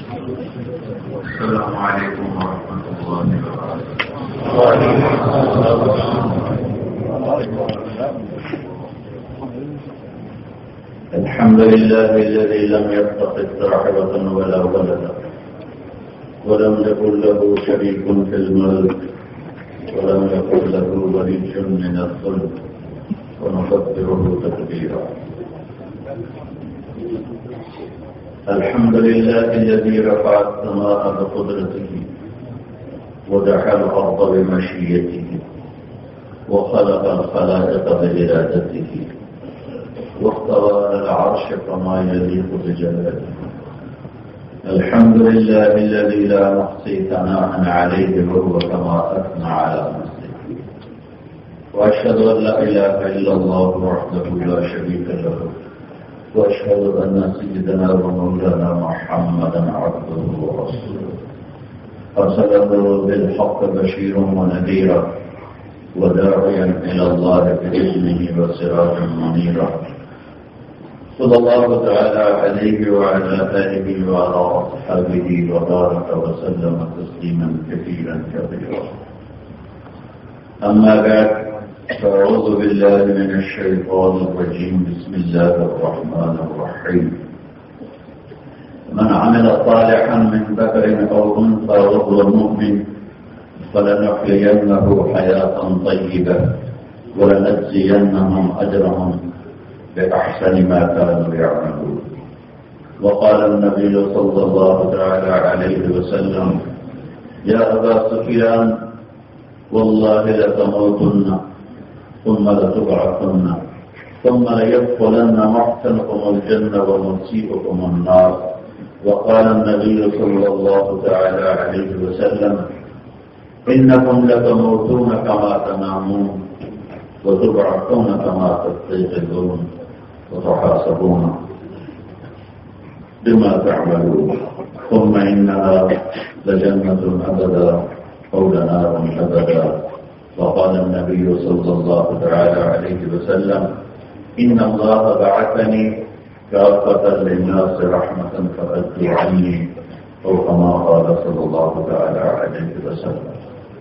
السلام عليكم ورحمة الله وبركاته. الحمد لله الذي لم يتخذ صاحبة ولا ولدا ولم يكن له شريك في الملك ولم يكن له ولي من الذل ونكبره تكبيرا. الحمد لله الذي رفع السماء بقدرته ودحى الأرض بمشيئته وخلق الخلائق بإرادته واستوى على العرش كما يليق بجلاله. الحمد لله الذي لا نحصي ثناء عليه وهو كما أثنى على نفسه. وأشهد أن لا إله إلا الله وحده لا شريك له وأشهد أن سيدنا ومولانا محمدا عبده ورسوله أرسله بالحق بشيرا ونذيرا وداعيا إلى الله بإذنه وسراجا منيرا. صلى الله تعالى عليه وعلى آله وعلى أصحابه وبارك وسلم تسليما كثيرا كثيرا. أما بعد، فأعوذ بالله من الشيطان الرجيم. بسم الله الرحمن الرحيم. من عمل صالحا من ذكر أو أنثى وهو مؤمن فلنحيينه حياة طيبة ولنجزينهم أجرهم بأحسن ما كانوا يعملون. وقال النبي صلى الله تعالى عليه وسلم: يا أبا سفيان، والله لتموتن ثم لتبعثن ثم ليدخلن محسنكم الجنة ومسيئكم النار. وقال النبي صلى الله تعالى عليه وسلم: إنكم لتموتون كما تنامون وتبعثون كما تستيقظون وتحاسبون بما تعملون. ثم إنها لجنة أبدا أو لنار أبدا. وقال النبي صلى الله تعالى عليه وسلم: إن الله بعثني كافة للناس رحمة فأدوا عني، أو كما قال صلى الله تعالى عليه وسلم.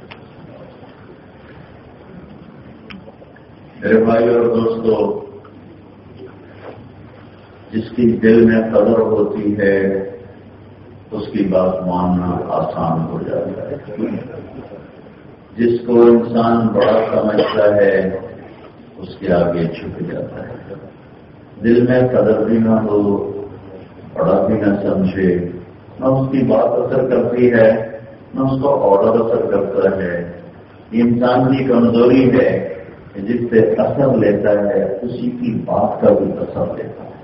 میرے بھائی اور دوستو، جس کی دل میں قدر ہوتی ہے اس کی بات ماننا آسان ہو جاتا ہے. جس کو انسان بڑا سمجھتا ہے اس کے آگے جھک جاتا ہے. دل میں قدر بھی نہ ہو، بڑا بھی نہ سمجھے، نہ اس کی بات اثر کرتی ہے نہ اس کو آڈر اثر کرتا ہے. انسان کی کمزوری ہے کہ جس سے اثر لیتا ہے اسی کی بات کا بھی اثر لیتا ہے.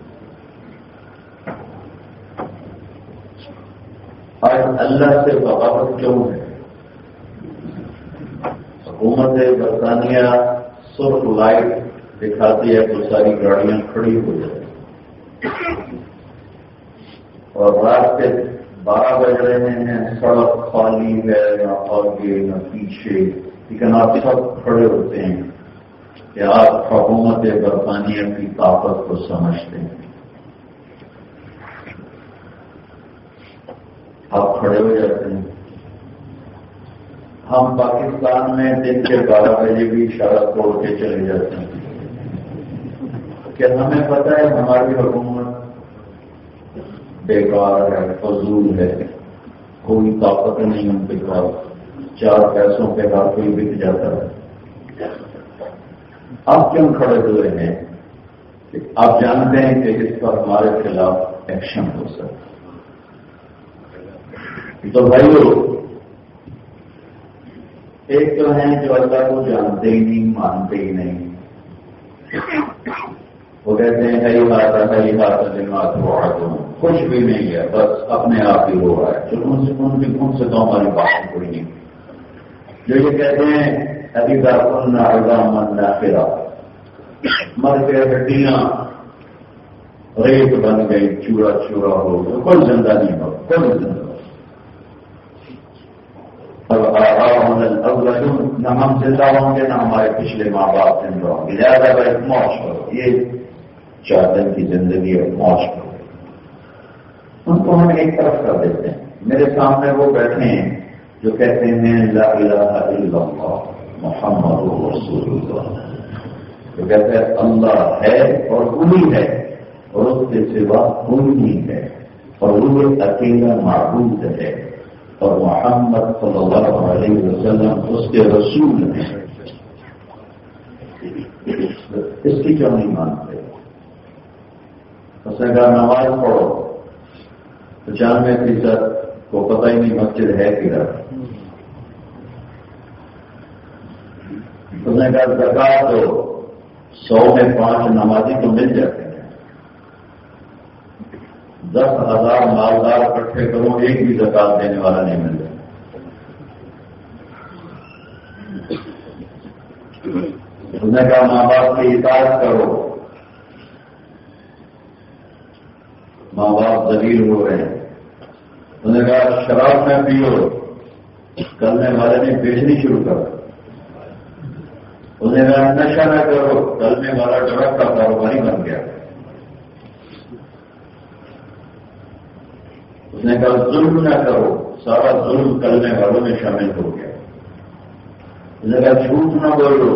آج اللہ سے بغاوت کیوں ہے؟ حکومت برطانیہ سرخ لائٹ دکھاتی ہے تو ساری گاڑیاں کھڑی ہو جاتی اور رات کے 12 بج رہے ہیں، سڑک خالی ہے، نہ آگے نہ پیچھے، لیکن آپ سب کھڑے ہوتے ہیں کہ آپ حکومت برطانیہ کی طاقت کو سمجھتے ہیں. آپ کھڑے ہو جاتے ہیں. ہم پاکستان میں دن کے 12 بجے بھی اشارہ توڑ کے چلے جاتے ہیں کہ ہمیں پتہ ہے ہماری حکومت بیکار ہے، فضول ہے، کوئی طاقت نہیں ان کے پاس، 4 پیسوں پہ ہر کوئی بک جاتا ہے. آپ کیوں کھڑے ہوئے ہیں؟ آپ جانتے ہیں کہ اس پر ہمارے خلاف ایکشن ہو سکتا. تو بھائیو، ایک تو ہیں جو اللہ کو جانتے ہی نہیں، مانتے ہی نہیں. وہ کہتے ہیں کئی بات کچھ بھی نہیں ہے، بس اپنے آپ ہی ہو رہا ہے. چلو ان سے تو ہماری بات کوئی نہیں. جو یہ کہتے ہیں ابھی دارکن ناخرہ، مر گئے ہڈیاں ریت بن گئی، چورا چورا ہو گیا، کوئی زندہ نہیں ہو، کوئی زندہ. نہ ہم زندہ ہوں گے نہ ہمارے پچھلے ماں باپ زندہ ہوں گے. لہٰذا بھائی موج کرو، یہ 4 دن کی زندگی ہے، موج کرو. ان کو ہم ایک طرف کر دیتے ہیں. میرے سامنے وہ بیٹھے ہیں جو کہتے ہیں لا الہ الا اللہ محمد رسول اللہ، جو کہتے ہیں اللہ ہے اور وہی ہے اور اس کے سوا کوئی نہیں ہے اور وہ اکیلا معبود ہے اور محمد صلی اللہ علیہ وسلم اس کے رسول ہیں. اس کی کیوں نہیں مانتے؟ اس نے کہا نماز پڑھو تو 95% کو پتہ ہی نہیں مسجد ہے کدھر. اس نے کہا زکات دو، 100 میں 5 نمازی تو مل جاتے ہیں. 10,000 مالدار اکٹھے کرو، ایک بھی زکات دینے والا نہیں مل جاتا. اس نے کہا ماں باپ کی اطاعت کرو، ماں باپ ذلیل ہو رہے ہیں. اس نے کہا شراب میں پیو، کرنے والے نے بیچنی شروع کر. اس نے کہا نشہ نہ کرو، کرنے والا ڈرگ کا کاروباری بن گیا. اس نے کہا ظلم نہ کرو، سارا ظلم کرنے والوں میں شامل ہو گیا. اس نے کہا جھوٹ نہ بولو.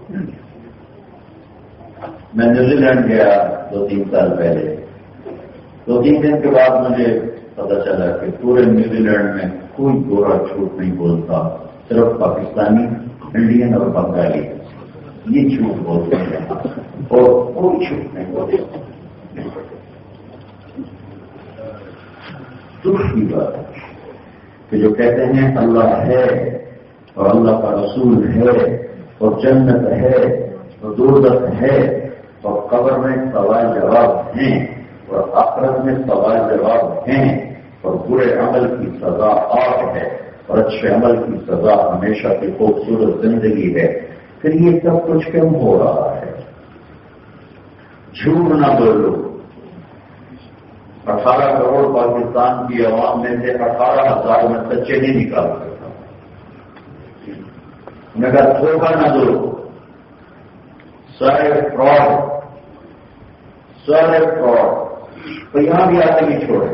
میں نیوزی لینڈ گیا 2-3 سال پہلے. 2-3 دن کے بعد مجھے پتا چلا کہ پورے نیوزی لینڈ میں کوئی گورا جھوٹ نہیں بولتا، صرف پاکستانی، انڈین اور بنگالی یہ جھوٹ بولتے ہیں اور کوئی جھوٹ نہیں بولتے. دکھ کی بات ہے کہ جو کہتے ہیں اللہ ہے اور اللہ کا رسول ہے اور جنت ہے اور دوزخ ہے اور قبر میں سوال جواب ہیں اور آخرت میں سوال جواب ہیں اور برے عمل کی سزا آگ ہے اور اچھے عمل کی سزا ہمیشہ کی خوبصورت زندگی ہے. پھر یہ سب کچھ کیوں ہو رہا ہے؟ جھوٹ نہ بولو. 18 کروڑ پاکستان کی عوام میں سے 18,000 میں سچے نہیں نکال سکتا. میں کہا دھوکہ نہ دو، سارے فراڈ تو یہاں بھی آتے نہیں چھوڑے.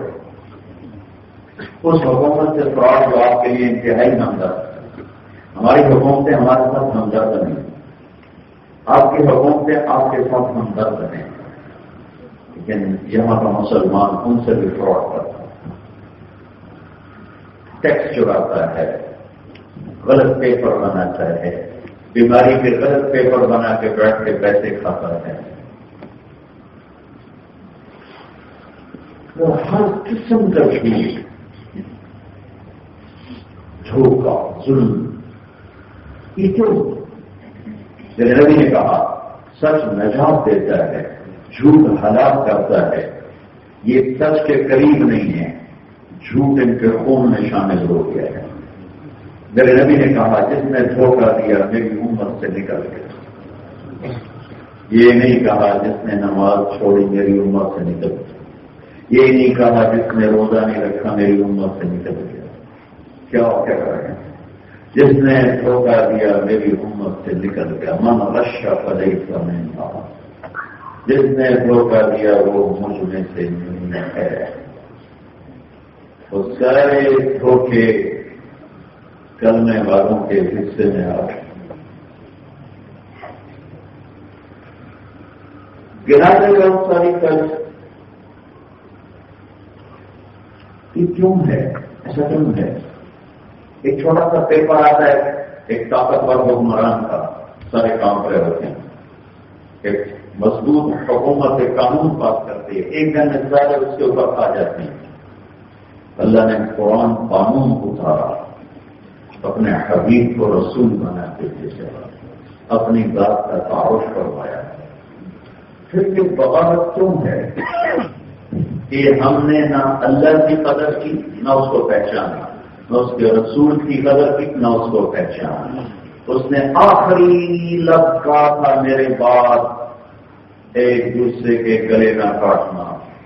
اس حکومت سے فراڈ جو آپ کے لیے انتہائی ہمدرد ہے. ہماری حکومتیں ہمارے ساتھ ہمدرد نہیں، آپ کی حکومتیں آپ کے ساتھ ہمدرد ہیں، لیکن یہاں کا مسلمان ان سے بھی فراڈ کرتا ہے، ٹیکس چراتا ہے، غلط پیپر بناتا ہے، بیماری کے غلط پیپر بنا کے بیٹھ کے پیسے کھاتا ہے. وہ ہر قسم کا دھوکہ ظلم. یہ کیوں؟ نبی نے کہا سچ نجات دیتا ہے، جھوٹ ہلاک کرتا ہے. یہ سچ کے قریب نہیں ہے، جھوٹ ان کے خون میں شامل ہو گیا ہے. میرے نبی نے کہا جس نے دھوکہ دیا میری امت سے نکل گیا. یہ نہیں کہا جس نے نماز چھوڑی میری امت سے نکل گیا. یہ نہیں کہا جس نے روزہ نہیں رکھا میری امت سے نکل گیا. کیا کہہ رہے ہیں؟ جس نے دھوکہ دیا میری امت سے نکل گیا. من غش فلیس منی. جس نے دھوکہ دیا وہ مجھ میں سے نہیں ہے. وہ سارے دھوکے کرنے والوں کے حصے میں آ گئے. گرا دے بہت ساری قرض. یہ کیوں ہے؟ ایسا کیوں ہے؟ ایک چھوٹا سا پیپر آتا ہے ایک طاقتور حکمران کا، سارے کام کرے ہوتے ہیں. ایک مضبوط حکومت ایک قانون پاس کرتی ہے، ایک دن میں سارے اس کے اوپر آ جاتے ہیں. اللہ نے قرآن قانون اتارا، اپنے حبیب کو رسول بنا کے جیسے اپنی ذات کا تعارف کروایا. پھر یہ بغاوت کیوں ہے کہ ہم نے نہ اللہ کی قدر کی نہ اس کو پہچانا، نہ اس کے رسول کی قدر کی نہ اس کو پہچانا. اس نے آخری لفظ کہا تھا میرے بعد ایک دوسرے کے گلے نہ کاٹنا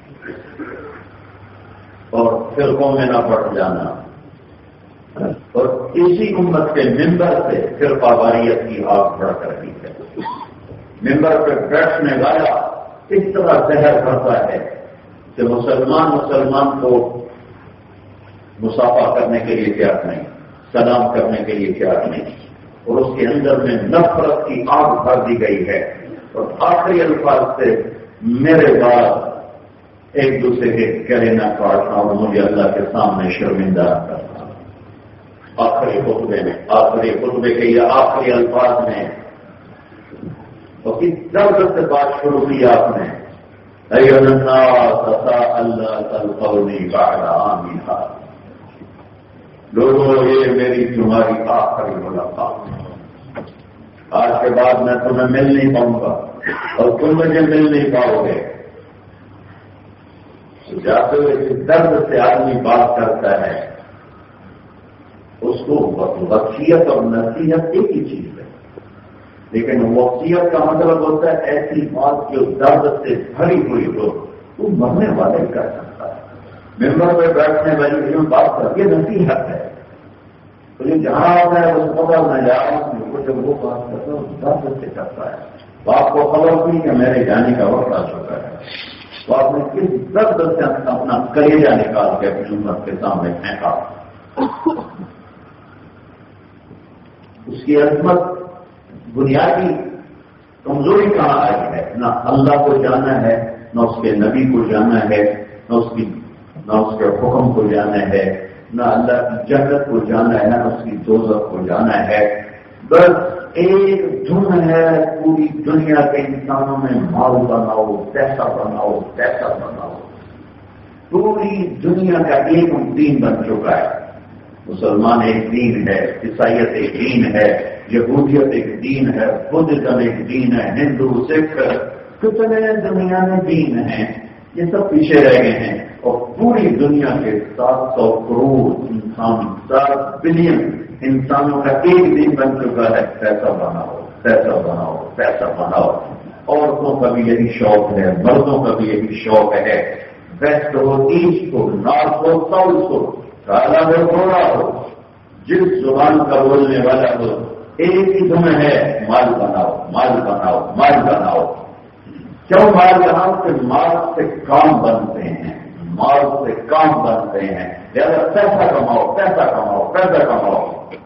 اور فرقوں میں نہ پڑ جانا. اور اسی امت کے ممبر سے فرقہ واریت کی آگ بڑھ رہی ہے. ممبر پہ بیٹھنے والا اس طرح زہر بھرتا ہے کہ مسلمان کو مصافحہ کرنے کے لیے تیار نہیں، سلام کرنے کے لیے تیار نہیں، اور اس کے اندر میں نفرت کی آگ بھر دی گئی ہے، اور آخری الفاظ سے میرے بعد ایک دوسرے کے گلے نہ کاٹنا اور مجھے اللہ کے سامنے شرمندہ کرنا۔ آخری خطبے کے یہ آخری الفاظ میں اور کس درد سے بات شروع کی آپ نے، ایھا الناس تساءلوا تلقونی بعد عامی ھذا، لوگوں یہ میری تمہاری آخری ملاقات ہے، آج کے بعد میں تمہیں مل نہیں پاؤں گا اور تم مجھے مل نہیں پاؤ گے۔ جاتے ہوئے جس درد سے آدمی بات کرتا ہے اس کو وصیت اور نصیحت ایک ہی چیز ہے، لیکن وصیت کا مطلب ہوتا ہے ایسی بات جو درد سے بھری ہوئی ہو، وہ مرنے والے کر سکتا ہے۔ ممبر پہ بیٹھنے والی جو بات کر یہ نصیحت ہے، تو یہ جہاں آتا ہے اس کو میں جا رہا ہوں، جب وہ بات کرتا ہے اس درد سے کرتا ہے۔ تو آپ کو خبر تھی کہ میرے جانے کا وقت آ چکا ہے، تو آپ نے کس درد سے اپنا کلیجہ نکال کے اپنی امت کے سامنے پھینکا۔ اس کی عظمت بنیادی کمزوری کہاں آئی ہے؟ نہ اللہ کو جانا ہے، نہ اس کے نبی کو جانا ہے، نہ اس کے حکم کو جانا ہے، نہ اللہ کی جنت کو جانا ہے، نہ اس کی دوزخ کو جانا ہے۔ بس ایک دھن ہے پوری دنیا کے انسانوں میں، مال بناؤ، پیسہ بناؤ، پیسہ بناؤ۔ پوری دنیا کا ایک دین بن چکا ہے۔ مسلمان ایک دین ہے، عیسائیت ایک دین ہے، یہودیت ایک دین ہے، بدھزم ایک دین ہے، ہندو، سکھ، کتنے دنیا میں دین ہیں، یہ سب پیچھے رہ گئے ہیں۔ اور پوری دنیا کے 700 کروڑ انسان، 7 بلین انسانوں کا ایک دن بن چکا ہے، پیسہ بناؤ، پیسہ بناؤ، پیسہ بناؤ۔ عورتوں کا بھی یہی شوق ہے، مردوں کا بھی یہی شوق ہے۔ ویسٹ ہو، ایسٹ ہو، نارتھ ہو، ساؤتھ ہو، کالا ہو، گورا ہو، جس زبان کا بولنے والا ہو، ایک ہی دھن ہے، مال بناؤ، مال بناؤ، مال بناؤ۔ کیوں مال بناؤ؟ کہ مال سے کام بنتے ہیں، مال سے کام بنتے ہیں، لہذا پیسہ کماؤ، پیسہ کماؤ، پیسہ کماؤ۔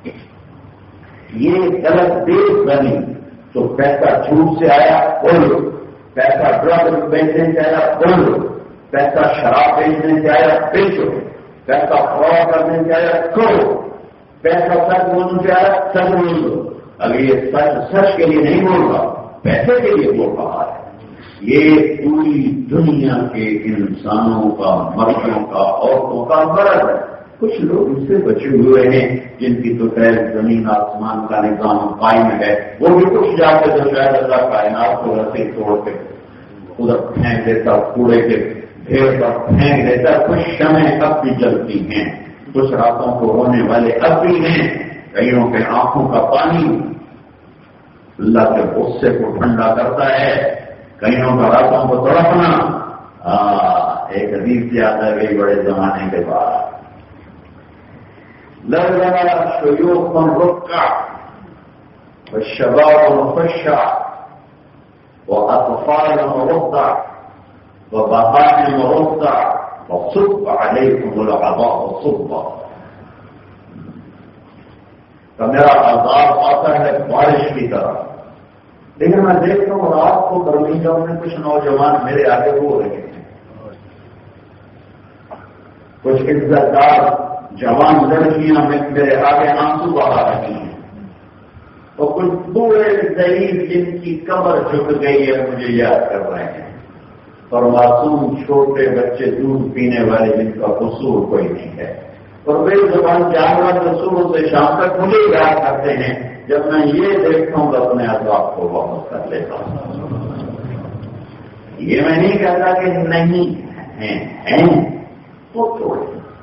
یہ غلط دیش بنی تو پیسہ جھوٹ سے آیا بولو، پیسہ ڈرگ بیچنے سے آیا بولو، پیسہ شراب بیچنے سے آیا بیچو، پیسہ فراڈ کرنے سے آیا کرو، پیسہ سچ بولنے سے آیا سچ بول دو۔ اگر یہ سچ کے لیے نہیں بول رہا، پیسے کے لیے بول رہا ہے۔ یہ پوری دنیا کے انسانوں کا، مردوں کا، عورتوں کا مرض ہے۔ کچھ لوگ اس سے بچے ہوئے ہیں جن کی تو خیر زمین آسمان کا نظام قائم ہے، وہ بھی کچھ جاتے تو شاید اللہ کائنات کو رسی توڑ کے ادھر پھینک دیتا، کوڑے کے ڈھیر پر پھینک دیتا۔ کچھ شمعیں اب بھی جلتی ہیں، کچھ راتوں کو ہونے والے اب بھی ہیں، کئیوں کے آنکھوں کا پانی اللہ کے غصے کو ٹھنڈا کرتا ہے، کئیوں کا راتوں کو تڑپنا۔ ایک حدیث یاد آ گئی بڑے زمانے کے بعد، لَرَا شُيُوخٌ رُكَّعٌ وَالشَّبَابُ مُخَشَّعٌ وَأَطْفَالٌ رُضَّعٌ وَبَهَائِمُ رُضَّعٌ وَصُبَّ عَلَيْكُمُ الْعَذَابُ صُبًّا۔ تو میرا عذاب آتا ہے بارش کی طرح، لیکن میں دیکھتا ہوں رات کو برمنگھم میں کچھ نوجوان میرے آگے رو رہے ہیں، کچھ عزت دار جوان لڑکیاں میرے آگے آنسو بہا رہی ہیں، اور کچھ بوڑھے ضعیف جن کی کمر جھک گئی ہے مجھے یاد کر رہے ہیں، اور معصوم چھوٹے بچے دودھ پینے والے جن کا قصور کوئی نہیں ہے، اور بے زبان جانور جو صبح سے شام تک مجھے یاد کرتے ہیں۔ جب میں یہ دیکھتا ہوں تو اپنے عذاب کو واپس کر لیتا ہوں۔ یہ میں نہیں کہتا کہ نہیں ہیں، وہ تھوڑے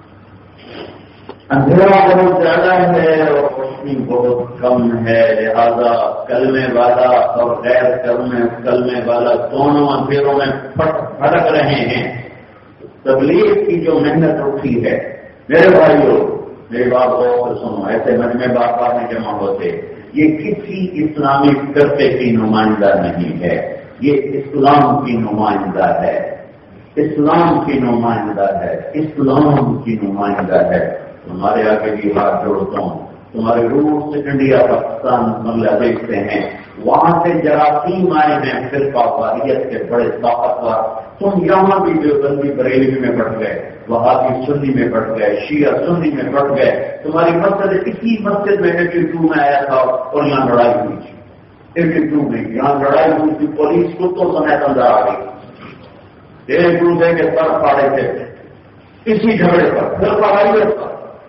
اندھیرا بہت زیادہ ہے اور روشنی بہت کم ہے، لہذا کلمے والا اور غیر کلمے والا دونوں اندھیروں میں بھٹک رہے ہیں۔ تبلیغ کی جو محنت اٹھی ہے، میرے بھائیوں میری بات غور سے سنو، ایسے مجمع بار بار میں جمع ہوتے، یہ کسی اسلامی فرقے کی نمائندہ نہیں ہے، یہ اسلام کی نمائندہ ہے۔ اسلام کی نمائندہ ہے، اسلام کی نمائندہ ہے۔ تمہارے آگے بھی ہاتھ جوڑتا ہوں، تمہارے روس انڈیا پاکستان بنگلہ دیش سے ہیں، وہاں سے جراثیم آئے ہیں فرقہ واریت کے بڑے طاقتور، تم یہاں بھی دیوبندی بریلوی میں بٹ گئے، وہابی سنی میں بٹ گئے، شیعہ سنی میں بٹ گئے۔ تمہاری مسجد اسی مسجد میں 82 میں آیا تھا اور یہاں لڑائی ہوئی تھی، 82 میں یہاں لڑائی ہوئی تھی، پولیس کتوں سمیت اندر آ گئی، ایک دوسرے کے سر پھاڑے تھے اسی جھگڑے پر، پھر پڑھائی پر۔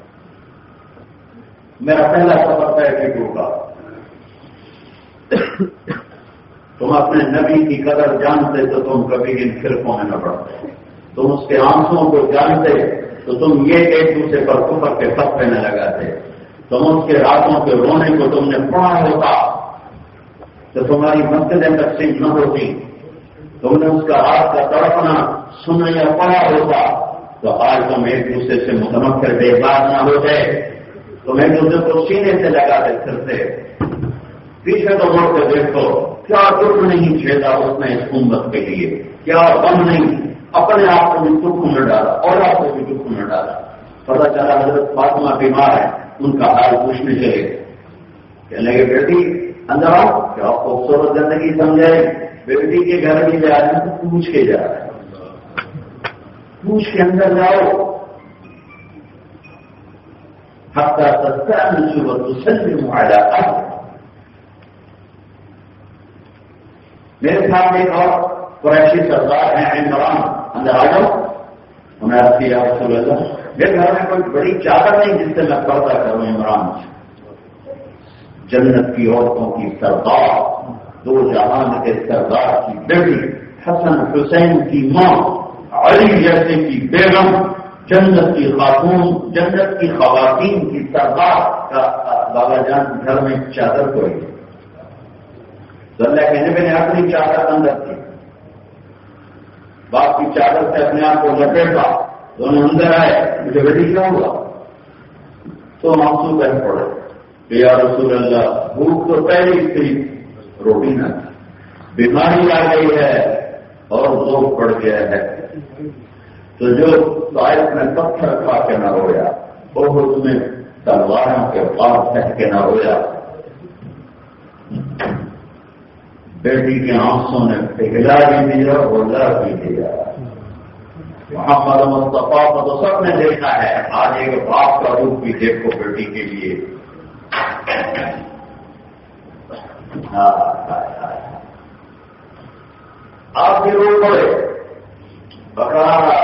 میرا پہلا سفر تھا 82 کا۔ تم اپنے نبی کی قدر جانتے تو تم کبھی ان فرقوں میں نہ پڑتے، تم اس کے آنسوؤں کو جانتے تو تم یہ ایک دوسرے پر کفر کے صفحے نہ لگاتے، تم اس کے راتوں کے رونے کو تم نے پڑھا ہوتا تو تمہاری مسجدیں تقسیم نہ ہوتی، تم نے اس کا رات کا تڑپنا سنا یا پڑھا ہوتا تو آج تم ایک دوسرے سے متمکر بے بات نہ ہوتے، تم ایک دوسرے کو سینے سے لگاتے پھرتے۔ پیچھے تو مڑ کے دیکھو، کیا دکھ نہیں جھیلا اس نے اس امت کے لیے، کیا غم نہیں، اپنے آپ کو بھی دکھ نہ ڈالا اور آپ کو بھی دکھ نہ ڈالا۔ پتا چلا حضرت فاطمہ بیمار ہے، ان کا حال پوچھنے چلے، کہنے لگے بیٹی اندر آؤ، کیا خوبصورت زندگی سمجھے، بیٹی کے گھر بھی جا رہے ہیں تو پوچھ کے جا رہے ہیں، پوچھ کے اندر جاؤ، حتى تستأنس وتسلم على أهلك۔ میرے سامنے ایک اور قریشی سردار ہیں عمران، اندر آ جاؤ۔ انہیں عرض کیا رسول اللہ میرے گھر میں کوئی بڑی چادر نہیں جس سے میں پردہ کروں، عمران جنت کی عورتوں کی سردار، دو جہان کے سردار کی بیٹی، حسن حسین کی ماں، علی جیسے کی بیگم، جنت کی خاتون، جنت کی خواتین کی سردار کا بابا جان گھر میں چادر کوئی تو اللہ کہنے میں نے اپنی چادر اندر تھی، باپ کی چادر سے اپنے آپ کو لپیٹا، دونوں اندر آئے، مجھے بیٹی کیا ہوا؟ تو آنسو بہ پڑے کہ یا رسول اللہ بھوک تو پہلی تھی، روٹی نہ تھی، بیماری آ گئی ہے اور زور پڑ گیا ہے، تو جو طائف میں پتھر کھا کے نہ رویا، احد میں تلواروں کے پاس رہ کے نہ رویا، بیٹی کے آنسوں نے پگھلا بھی دیا اور لا بھی دیا۔ محمد مصطفیٰ کو تو سب نے دیکھا ہے، آج ایک باپ کا روپ بھی دیکھو بیٹی کے لیے۔ آپ بھی رو پڑے، بقرارا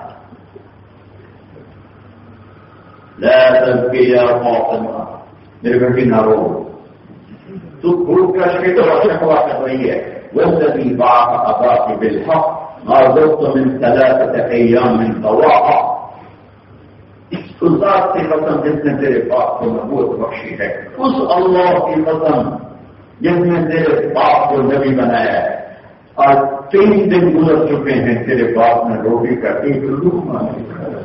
لا تبكي يا فاطمہ، میری بیٹی نہ رو، تو بھوک کا شکر شکوا کر رہی ہے۔ والذي بعث أباك بالحق ما زدت من 3 أيام طواقا، اس ذات کی قسم جس نے تیرے باپ کو نبوت بخشی ہے، اس اللہ کی قسم جس نے تیرے باپ کو نبی بنایا ہے، اور 3 دن گزر چکے ہیں تیرے باپ نے روٹی کا ایک لقمہ نہیں کھایا،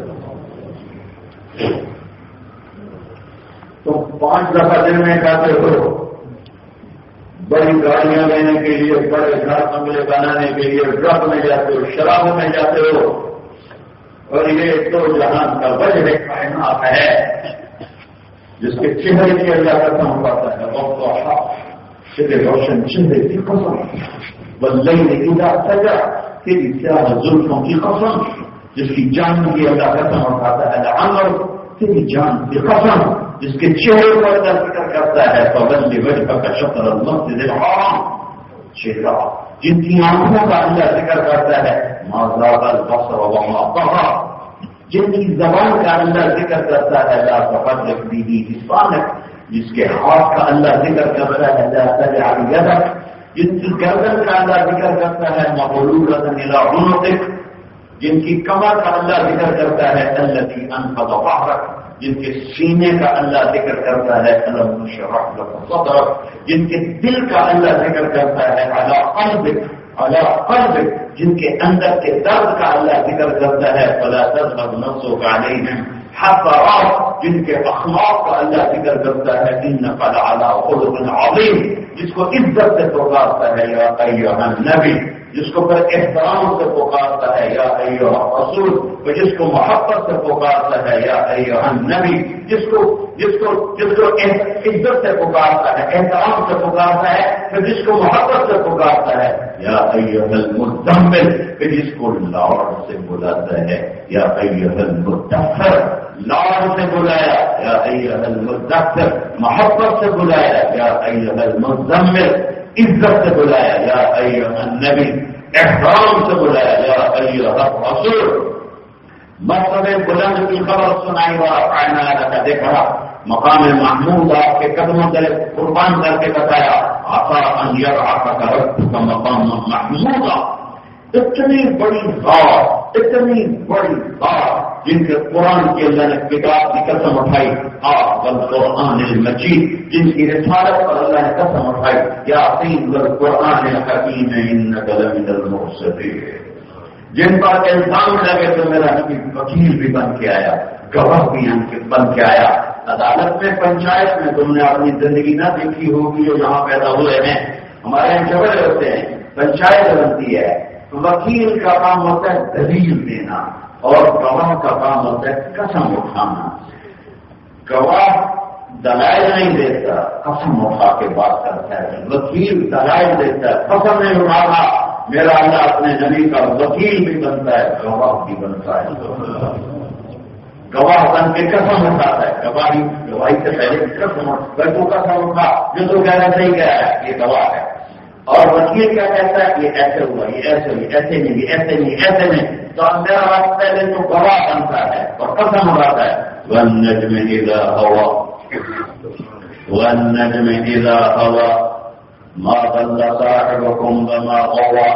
تو 5 دفعہ دن میں کھاتے ہو، بڑی گاڑیاں لینے کے لیے، بڑے گھر بنگلے بنانے کے لیے ڈرگ میں جاتے ہو، شرابوں میں جاتے ہو، اور یہ تو جہان کا وجہ کائنات ہے جس کے چہرے کی اللہ کا کام پاتا ہے، وقت چہرے روشن چہرے کی قسم، واللیل اذا سجا، تیری سیاہ زلفوں کی قسم، جس کی جان کی اللہ کا کام اٹھاتا ہے، لعمر تیری جان کی قسم، جس کے چہرے پر کا ذکر کرتا ہے، فولی وجہ کا شطر المسجد الحرام، چہرہ جن کی آنکھوں کا اللہ ذکر کرتا ہے، ما زاغ البصر وما طغى، جن کی زبان کا اللہ ذکر کرتا ہے، لا تحرك به لسانك، جس کے ہاتھ کا اللہ ذکر کرتا ہے، لا تجعل يدك، جن کی گردن کا اللہ ذکر کرتا ہے، مغلولة الى عنقك، جن کی کمر کا اللہ ذکر کرتا ہے، الذي انقض ظهرك، جن کے سینے کا اللہ ذکر کرتا ہے، الم نشرح لك صدرك، جن کے دل کا اللہ ذکر کرتا ہے، على قلبك، جن کے اندر کے درد کا اللہ ذکر کرتا ہے، فلا تذهب نفسك عليهم حسرات، جن کے اخلاق کا اللہ ذکر کرتا ہے، انك لعلى خلق عظيم، جس کو عزت سے پکارتا ہے، یا ایھا النبی جس کو پھر احترام سے پکارتا ہے یا ایھا رسول، پھر جس کو محبت سے پکارتا ہے یا ایھا نبی، جس کو عزت سے پکارتا ہے، احترام سے پکارتا ہے، پھر جس کو محبت سے پکارتا ہے یا ایھا المزمل، پھر جس کو لاڈ سے بلاتا ہے یا ایھا المدثر، لاڈ سے بلایا یا ایھا المدثر، محبت سے بلایا یا ایھا المزمل، عزت سے بلایا یا ایھا النبی، احترام سے بلایا یا ایھا الرسول۔ مرتبہ بلند کی خبر سنائی ورفعنا لک ذکرک، مقام محمود آپ کے قدموں سے قربان کر کے بتایا، عسى ان يبعثك ربك مقاما محمودا۔ اتنی بڑی بات، اتنی بڑی بات، جن کے قرآن کی اللہ نے کتاب کی قسم اٹھائی، آپ والقرآن المجید، جن کی رسالت پر اللہ نے قسم اٹھائی، یاسین والقرآن الحکیم انک لمن المرسلین، جن پر الزام لگے تو میرا نبی وکیل بھی بن کے آیا، گواہ بھی بن کے آیا۔ عدالت میں، پنچایت میں تم نے اپنی زندگی نہ دیکھی ہوگی جو یہاں پیدا ہوئے ہیں، ہمارے یہاں جھگڑے ہوتے ہیں، پنچایت بنتی ہے، وکیل کا کام ہوتا ہے دلیل دینا اور گواہ کا کام ہوتا ہے قسم اٹھانا۔ گواہ دلائل نہیں دیتا، قسم اٹھا کے بات کرتا ہے، وکیل دلائل دیتا ہے، قسم نہیں اٹھانا، میرا اللہ اپنے نبی کا وکیل بھی بنتا ہے، گواہ بھی بنتا ہے، گواہ بن کے قسم اٹھاتا ہے، گواہی سے پہلے قسم اٹھا جو تو کہنا صحیح کہہ رہا ہے، یہ گواہ ہے، اور وکیل کیا کہتا ہے یہ ایسے ہوا، یہ ایسے ہوئی، ایسے نہیں، ایسے نہیں، ایسے نہیں، تو میرا بات پہلے تو گواہ بنتا ہے اور قسم اٹھاتا ہے۔ والنجم اذا هوى والنجم اذا هوى ما ضل صاحبكم وما غوى،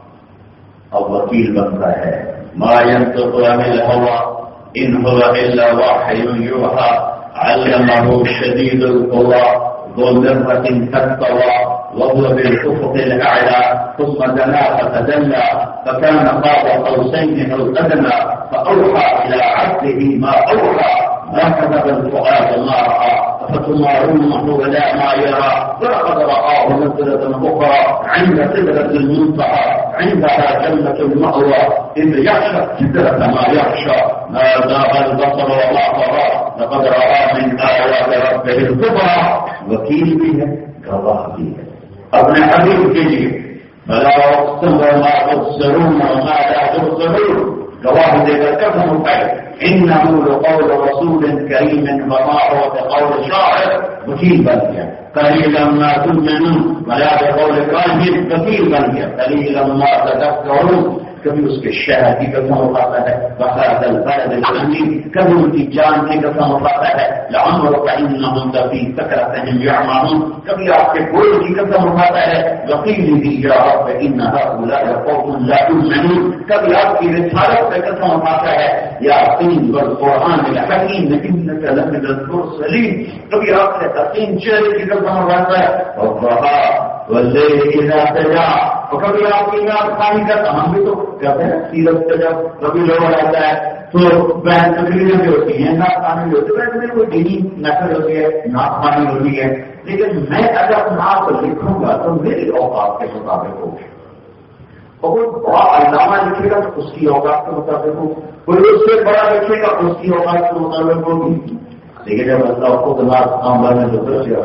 اب وکیل بنتا ہے، ما ينطق عن الهوى ان هو الا وحي يوحى علمه شديد القوى ذو مرة فاستوى وهو بالافق الاعلى ثم دنا فتدلى فكان قاب قوسين او ادنى فاوحى الى عبده ما اوحى ما كذب الفؤاد ما راى فتمارونه ولا ما يرى ولقد رآه نزلة أخرى عند سدرة المنتهى عندها جنة المأوى إذ يخشى السدرة ما يخشى ما زاغ البصر وما طغى لقد رأى من آيات ربه الكبرى۔ وکیل بھی ہے، گواہ بھی ہے اپنے حبیب کے لیے، فلا اقسم وما تبصرون وما لا تبصرون، گواہ دے کر قسم اٹھائے، انه لقول رسول کریم وما هو بقول شاعر، وکیل بن گیا، قلیلا ما تؤمنون ولا بقول کاہن، وکیل بن گیا، قلیلا ما تذکرون، کبھی اس کے شہر کی قسم اٹھاتا ہے، وهذا البلد الامین، کبھی ان کی جان کی قسم اٹھاتا ہے، لعمرک انهم لفی سکرتهم یعمهون، کبھی آپ کے گول کی قسم اٹھاتا ہے، وقیلہ یا رب ان هؤلاء قوم لا یؤمنون، کبھی آپ کی رسالت پہ قسم اٹھاتا ہے، یاسین والقرآن الحکیم انک لمن المرسلین، کبھی آپ سے حسین چہرے کی قسم اٹھاتا ہے، والضحی واللیل اذا سجى، اور کبھی آپ کی نعت خوانی کرتا، ہم بھی تو کہتے ہیں سیرت سے جب کبھی لوگ آتا ہے تو بہن تقریریں بھی ہوتی ہیں، نعت خوانی بھی ہوتی ہے، ویسے کوئی دینی میتھڈ ہوتی ہے، نعت خوانی ہوتی ہے، لیکن میں اگر نعت لکھوں گا تو میری اوقات کے مطابق ہوگی، اور کوئی بڑا علامہ لکھے گا تو اس کی اوقات کے مطابق ہوگی، کوئی اس سے بڑا لکھے گا اس کی اوقات کے مطابق ہوگی، لیکن جب اللہ کو نعت کام بننے تو کر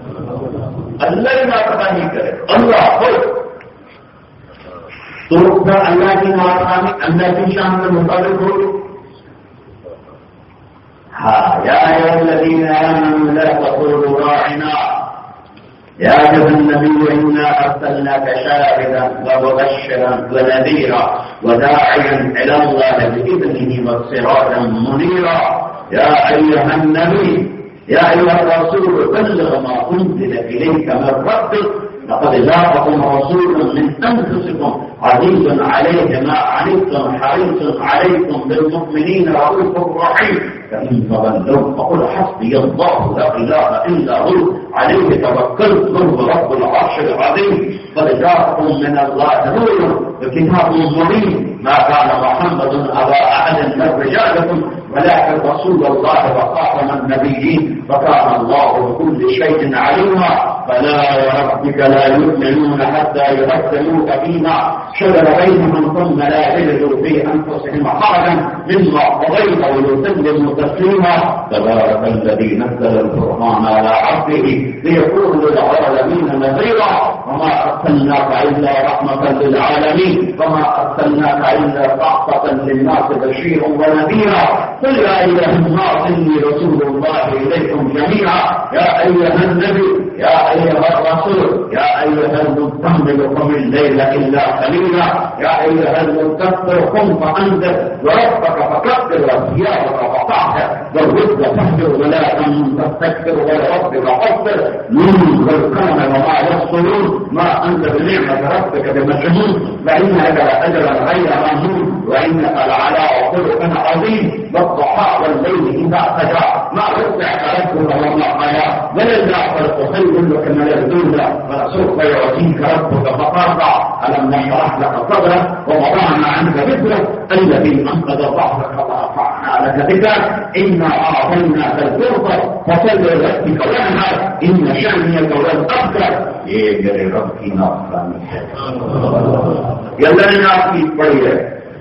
اللہ ہی نعت خوانی کرے، اللہ خود تو اللہ کی نعت اللہ کی شان کے مطابق ہوگی۔ ہاں یا ایھا الذین آمنوا لا تقولوا راعنا یا ایھا النبی انا ارسلناک شاہدا ومبشرا ونذیرا وداعیا الی اللہ بإذنہ وسراجا منیرا یا ایھا النبی یا ایھا الرسول بلغ ما انزل الیک من ربک لقد جاءكم رسول من أنفسكم عزيز عليه ما عنتم حريص عليكم بالمؤمنين رؤوف رحيم فإن تولوا فقل حسبي الله لا إله إلا هو عليه توكلت وهو رب العرش العظيم قد جاءكم من الله نور وكتاب مبين ما كان محمد أبا أحد من رجالكم ولكن رسول الله وخاتم النبيين وكان الله بكل شيء عليما فلا وربك لا يؤمنون حتى يحكموك فيما شجر بينهم ثم لا يجدوا في أنفسهم حرجا مما قضيت ويسلموا تسليما تبارك الذي نزل القرآن على عبده ليكون للعالمين نذيرا وما أرسلناك إلا رحمة للعالمين وما أرسلناك إلا رحمة للناس بشيرا ونذيرا قل يا أيها الناس إني رسول الله إليكم جميعا يا أيها النبي يا أيها الرسول يا أيها المزمل قم الليل إلا قليلا يا أيها المدثر قم فأنذر وربك فكبر وثيابك فطهر والرزق فاهجر ولا تستكبر ولربك فاصبر والقلم وما يسطرون ما أنت بنعمة ربك بمجنون فإنك لأجرا غير ممنون وإنك لعلى خلق عظيم والضحى والليل إذا سجى ما ودعك ربك وما قلى وللآخرة خير لك من الدنيا ولسوف يعطيك ربك فترضى ألم نشرح لك صدرك ووضعنا عنك ذكرك الذي أنقذ ظهرك ورفعنا لك ذكرك إنا أعطيناك الفرصة فصل لربك وانهر إن شأنك هو الأبتر یہ میرے رب کی نافرمانی ہے یہ اللہ نے آپ کی پڑھی ہے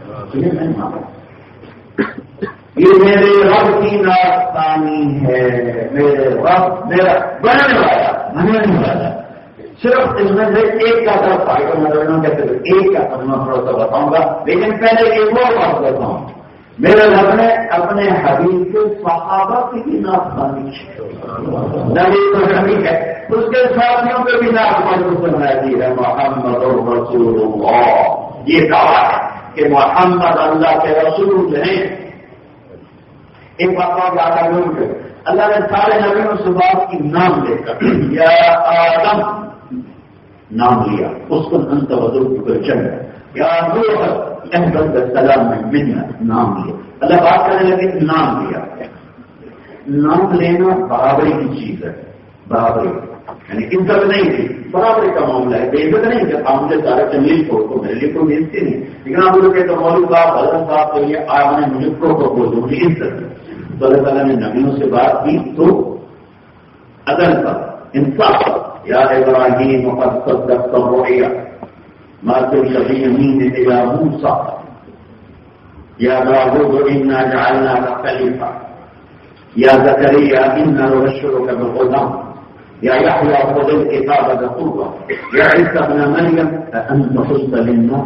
یہ میرے رب کی نافرمانی ہے میرے رب میرا بنانے والا صرف اس میں سے ایک کا طرف آئے گا میں کہتے ہیں ایک کا میں تھوڑا سا بتاؤں گا لیکن پہلے ایک اور بات بتاؤں میرے رب نے اپنے حبیب کے صحابہ کی بھی نافرمانی نبی تو نبی ہے اس کے ساتھیوں پہ بھی نافرمانی سنائی ہے محمد رسول اللہ یہ دعویٰ ہے کہ محمد اللہ کے رسول ہیں ایک بات اور یاد آ گئی اللہ نے سارے نبیوں سے بات کی نام لے کر یا آدم نام لیا اس کو انت وضو پر چل یا روح السلام میں منت نام لیا اللہ بات کرنے لگے نام لیا نام لینا برابری کی چیز ہے برابری یعنی عزت نہیں تھی برابری کا معاملہ ہے بے عزت نہیں کہ آپ مجھے سارے تمیز کو میرے لیے کوئی بےزتی نہیں لیکن آپ لوگ کہتے مولوی صاحب حضرت صاحب تو یہ آپ نے مجھے پروٹوکول دو مجھے عزت ہے تو اللہ تعالیٰ نے نبیوں سے بات کی تو عدل کا انصاف یا ابراہیم قد صدقت الرؤیا ما كنت بيمين إلى موسى يا داود إنا جعلناك خليفة يا زكريا إنا نبشرك بغلام يا يحيى خذ الكتاب بقوة يا عيسى ابن مريم أأنت قلت للناس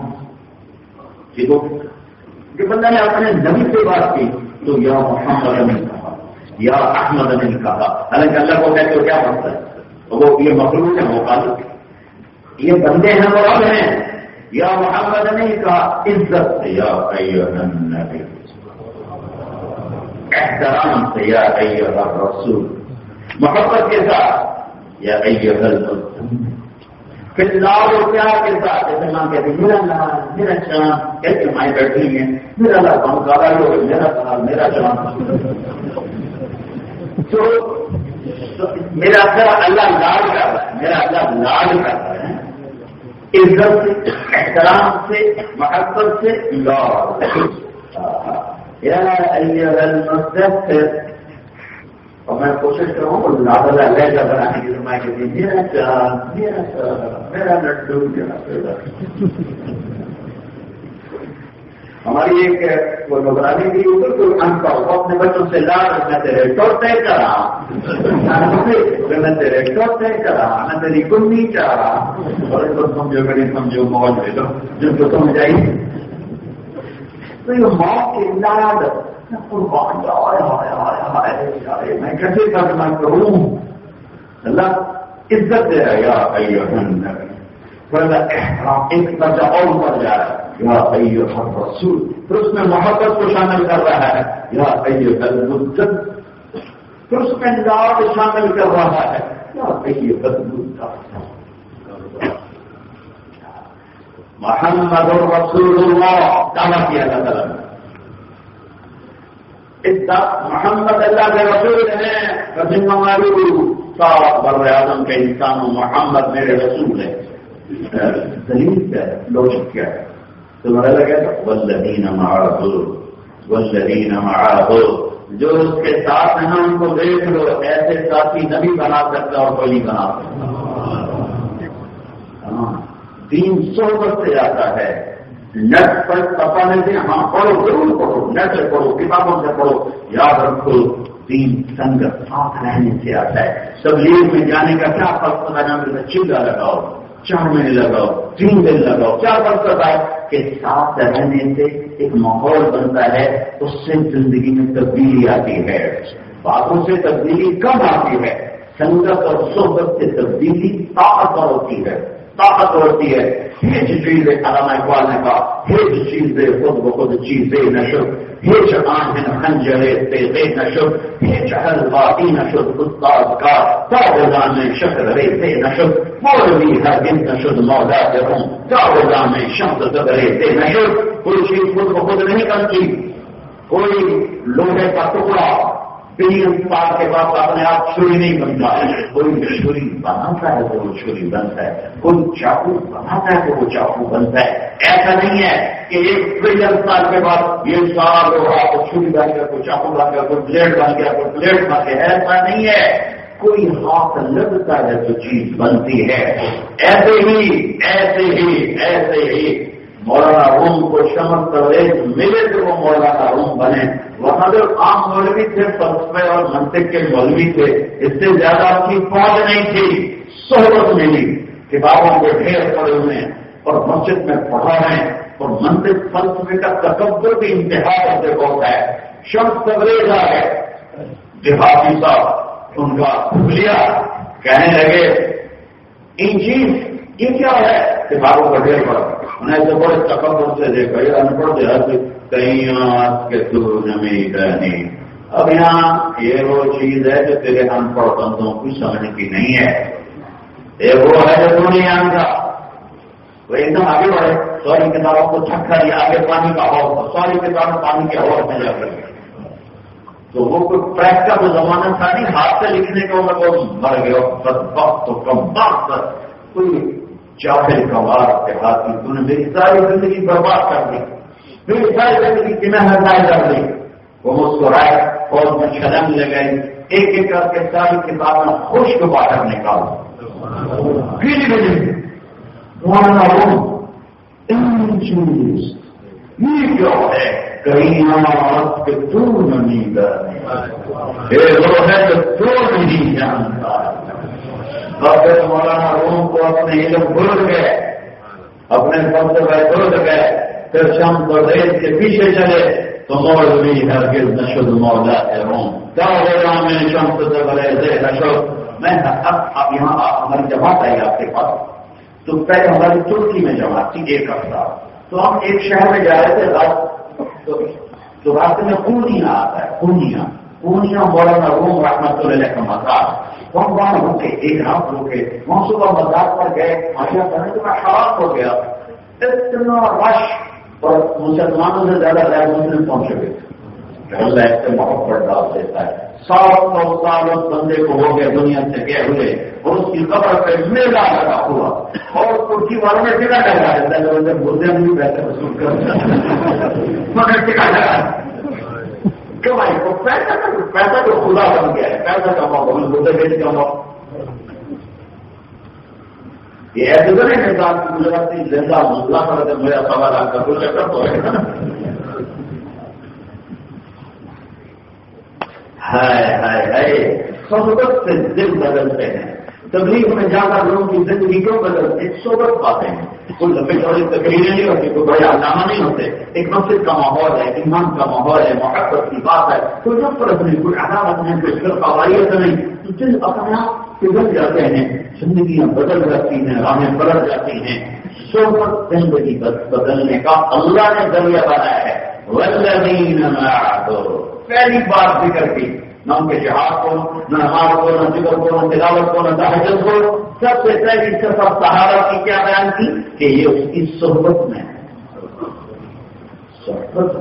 کہ بندہ نے اپنے نبی سے بات کی تو یا محمد نے کہا یا احمد نے کہا حالانکہ اللہ کو کہتے ہو کیا بنتا ہے وہ یہ مخلوق ہے مخالف یہ بندے ہیں وہ رب ہیں یا محمد نے کہا عزت سے یا ایھا النبی احترام سے یا ایھا الرسول محبت کے ساتھ یا ایھا المسلم پھر لاؤ پیار کے ساتھ جیسے ماں کہتے میرا لال میرا چاند کیسے مائیں بیٹھی ہیں میرا لال بہت زیادہ ہو میرا لال میرا چاند تو میرا اللہ لال کر رہا ہے میرا اللہ لال کر رہا ہے عزت سے احترام سے محبت سے لال یا ایھا المدثر اور میں کوشش کروں لادہ لہجہ بنانے کی میں کہتی میرا چاند میرا لڈو ہماری ایک وہ نگرانی کی اوپر کوئی ان کا وہ اپنے بچوں سے لا میں تیرے ٹوٹے کرا میں تیرے ٹوٹے کرا میں تیری کنی چارا اور ان کو سمجھو بڑی سمجھو موج لے لو جن کو سمجھ آئی تو یہ موت کی لاد قربان میں کیسے ترجمہ کروں اللہ عزت دے رہا یا ایھا النبی فرض احترام ایک درجہ اور اوپر جا رہا ہے یا ایھا الرسول پھر اس میں محبت کو شامل کر رہا ہے یا ایھا المدثر پھر اس میں لاڈ شامل کر رہا ہے یا ایھا المدثر محمد رسول اللہ دعویٰ کیا اللہ تعالیٰ نے محمد اللہ کے رسول ہیں رسول صاحب بر اعظم کے انسان محمد میرے رسول ہے دلیل کیا ہے لوجک کیا ہے تمہارا لگا تھا والذین معہ جو اس کے ساتھ ہیں ان کو دیکھ لو ایسے ساتھی نبی بنا سکتا اور کوئی نہیں بنا سکتا دین صحبت سے آتا ہے. نیٹ پر تپانے سے ہاں پڑھو ضرور پڑھو, نیٹ سے پڑھو, کتابوں سے پڑھو. یاد رکھو دین سنگت ساتھ رہنے سے آتا ہے. تبلیغ میں جانے کا کیا فرق لگانا میں چیزا لگاؤ, 4 مہینے لگاؤ, 3 دن لگاؤ, کیا فرق ہوتا ہے کہ ساتھ رہنے سے ایک ماحول بنتا ہے, اس سے زندگی میں تبدیلی آتی ہے. باتوں سے تبدیلی کم آتی ہے, سنگت اور صحبت سے تبدیلی طاقتور ہوتی ہے, طاقتور ہوتی ہے. ہیچ چیزیں علامہ اقبال نے کہا, ہیچ چیزیں خود بخود چیزیں نشد, ہیچ آہن خنجرے تیغے نشد, ہیچ حلوائی نشد استاد کا تاوزان میں شکر ریتے نشد, مولوی ہرگز نشد مولا دروں تاوزان میں شمس ریتے نشد. کوئی چیز خود بخود نہیں کرتی. کوئی لوہے کا ٹکڑا 3 سال کے بعد اپنے آپ چھری نہیں بنتا ہے. کوئی چھری بناتا ہے تو وہ چھری بنتا ہے, کوئی چاقو بناتا ہے تو وہ چاقو بنتا ہے. ایسا نہیں ہے کہ 1 ٹریلین سال کے بعد یہ سارا لوہا کو چھری بن گیا, کوئی چاقو بن گیا, کوئی بلیڈ بن گیا, کوئی پلیٹ بن گیا. ایسا نہیں ہے. کوئی ہاتھ لگتا ہے تو چیز بنتی ہے. ایسے ہی مولانا روم کو شمس توریز ملے تو وہ مولانا روم بنے. وہاں جو عام مولوی تھے, فلسفے اور منطق کے مولوی تھے, اس سے زیادہ آپ کی فوج نہیں تھی. صحبت ملی, کتابوں کے ڈھیر پڑے ہوئے ہیں اور مسجد میں پڑھا رہے ہیں, اور منطق فلسفے کا تکبر بھی انتہا کرتے ہوتا ہے. شمس توریز آئے, دیہاتی صاحب ان کا لیا, کہنے لگے ان چیز یہ کیا ہے, کتابوں کا ڈھیر پڑا. انہیں تو بڑے تکبر سے دیکھا, یہ انپڑھ دے کہیں آج کے تو نمید نہیں. اب یہاں یہ وہ چیز ہے جو تیرے ان پڑھ بندوں کی سمجھ کی نہیں ہے. یہ وہ ہے جو تو نہیں آنکھا. وہ ایک دم آگے بڑھے, ساری کتابوں کو چھکا دیا, آگے پانی کا ہوا, ساری کتابیں پانی کے ہوا میں جا کر گئے. تو وہ کوئی پریس کا تو زمانہ تھا نہیں, ہاتھ سے لکھنے کا وہ مر گیا. وقت تو کم بات پر کوئی جاہل کا وار دیہاتی, تو نے میری ساری زندگی برباد کر دی, میری ساری زندگی کی محنت کر دی. وہ مسکرائے, فوج میں چھلنگ لگائی, ایک کر کے ساری کتابیں خشک باہر نکال مولانا روم چیز یہ کیا ہے, کہیں آپ کے تو نہیں وہ ہے تو تو نہیں جانتا. پھر مولانا روم کو اپنے علم بھول گئے, اپنے فلسفے بھول گئے. پھر شمس توریز کے پیچھے چلے تو مولوی ہرگز نشد مولا روم داؤ میں شمس توریز نشد. میں اب یہاں ہماری جماعت آئی آپ کے پاس, تو پہلے ہماری ترکی میں جماعت تھی 1 ہفتہ. تو ہم ایک شہر میں جا رہے تھے, تو راستے میں پورنیا آتا ہے, پورنیا مولانا روم رحمۃ اللہ علیہ کا مزار. ہم وہاں رکے, 1 رات رکے, وہاں صبح مزار پر گئے, ماشاء کرنے تو میں خراب ہو گیا. اتنا رش, اور مسلمانوں سے زیادہ غیر مسلم پہنچ گئے. اللہ اس سے محبت ڈال دیتا ہے. 700 سال اس بندے کو ہو گئے دنیا سے گئے ہوئے, اور اس کی قبر پہ میلہ لگا ہوا, اور ترکی والوں نے ٹکٹ لگا دیتا ہے. بولتے بھی پیسے وصول کر مگر ٹکٹ لگا کیوں بھائی, وہ پیسہ تو خدا بن گیا ہے. پیسہ کماؤ, بولتے بیچ کماؤ. یہ ایسے تو نہیں نظام کی گزرتی زندہ مسئلہ پر میرا سوال آ کر کچھ چکر تو ہے نا. صحبت سے دل بدلتے ہیں. تبلیغ میں جا کر لوگوں کی زندگی کیوں بدلتے, صحبت پاتے ہیں. کوئی لمبی چوڑی تقریریں نہیں ہوتی, کوئی بڑے علامہ نہیں ہوتے. ایک مسجد کا ماحول ہے, ایمان کا ماحول ہے, محبت کی بات ہے. کوئی نفرت نہیں, کوئی عداوت نہیں, کوئی فرقہ واریت نہیں. تو دل اپنے آپ پگھل جاتے ہیں, زندگیاں بدل جاتی ہیں, راہیں پلٹ جاتی ہیں. صحبت زندگی بدلنے کا اللہ نے ذریعہ بنایا ہے. والذین معه, پہلی بار ذکر کی, نہ ان کے جہاد کو, نہ نماز کو, نہ ذکر کو, نہ تلاوت کو, نہ تہجد کو. سب سے پہلی صفت صحابہ کی کیا بیان کی کہ یہ اس کی صحبت میں ہے. صحبت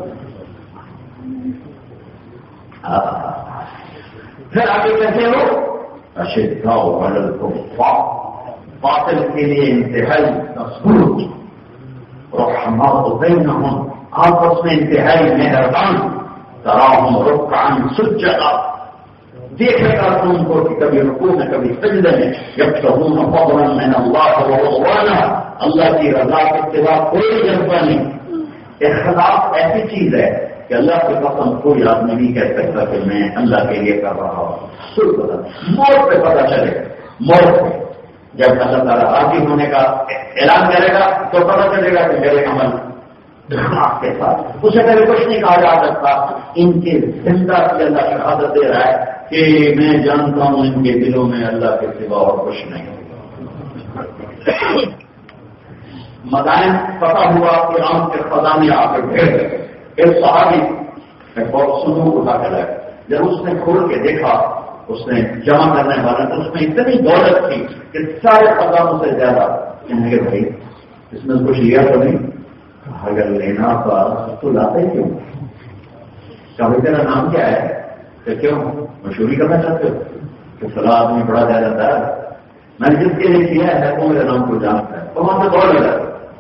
پھر آگے کہتے ہو اشداء علی الکفار, باطل کے لیے انتہائی مضبوط, رحماء بینہم, آپس میں انتہائی مہربان, تراہم رکعا سجدا, دیکھے گا تم کو کہ کبھی رکوع میں کبھی سجدے میں یبتغون فضلا من اللہ ورضوانا، اللہ کی رضا کے سوا کوئی جذبہ نہیں۔ اختلاف ایسی چیز ہے کہ اللہ کے قسم کوئی آدمی نہیں کہہ سکتا کہ میں اللہ کے لیے کر رہا ہوں۔ موت پہ پتہ چلے، موت پہ جب اللہ تعالیٰ راضی ہونے کا اعلان کرے گا تو پتہ چلے گا کہ میرے عمل آپ کے ساتھ، اسے کبھی کچھ نہیں کہا جا سکتا۔ ان کے زندہ سے اللہ شہادت دے رہا ہے کہ میں جانتا ہوں ان کے دلوں میں اللہ کے سوا اور کچھ نہیں ہوگا۔ مدائن پتہ ہوا کہ آم کے خزانے آ کر بھیڑ گئے۔ ایک صحابی بہت صندوق اٹھا کر آئے، جب اس نے کھول کے دیکھا اس نے جمع کرنے والے تو اس میں اتنی دولت تھی کہ سارے خزانوں سے زیادہ کہنے کے بھائی اس میں کچھ لیا تو نہیں؟ اگر لینا تھا تو لاتے کیوں؟ کبھی تیرا نام کیا ہے؟ کہ کیوں مشہوری کرنا چاہتے ہو کہ فلاں آدمی بڑا زیادہ ہے؟ میں نے جس کے لیے کیا ہے وہ میرے نام کو جانتا ہے، تو وہاں سے دوڑ لگا۔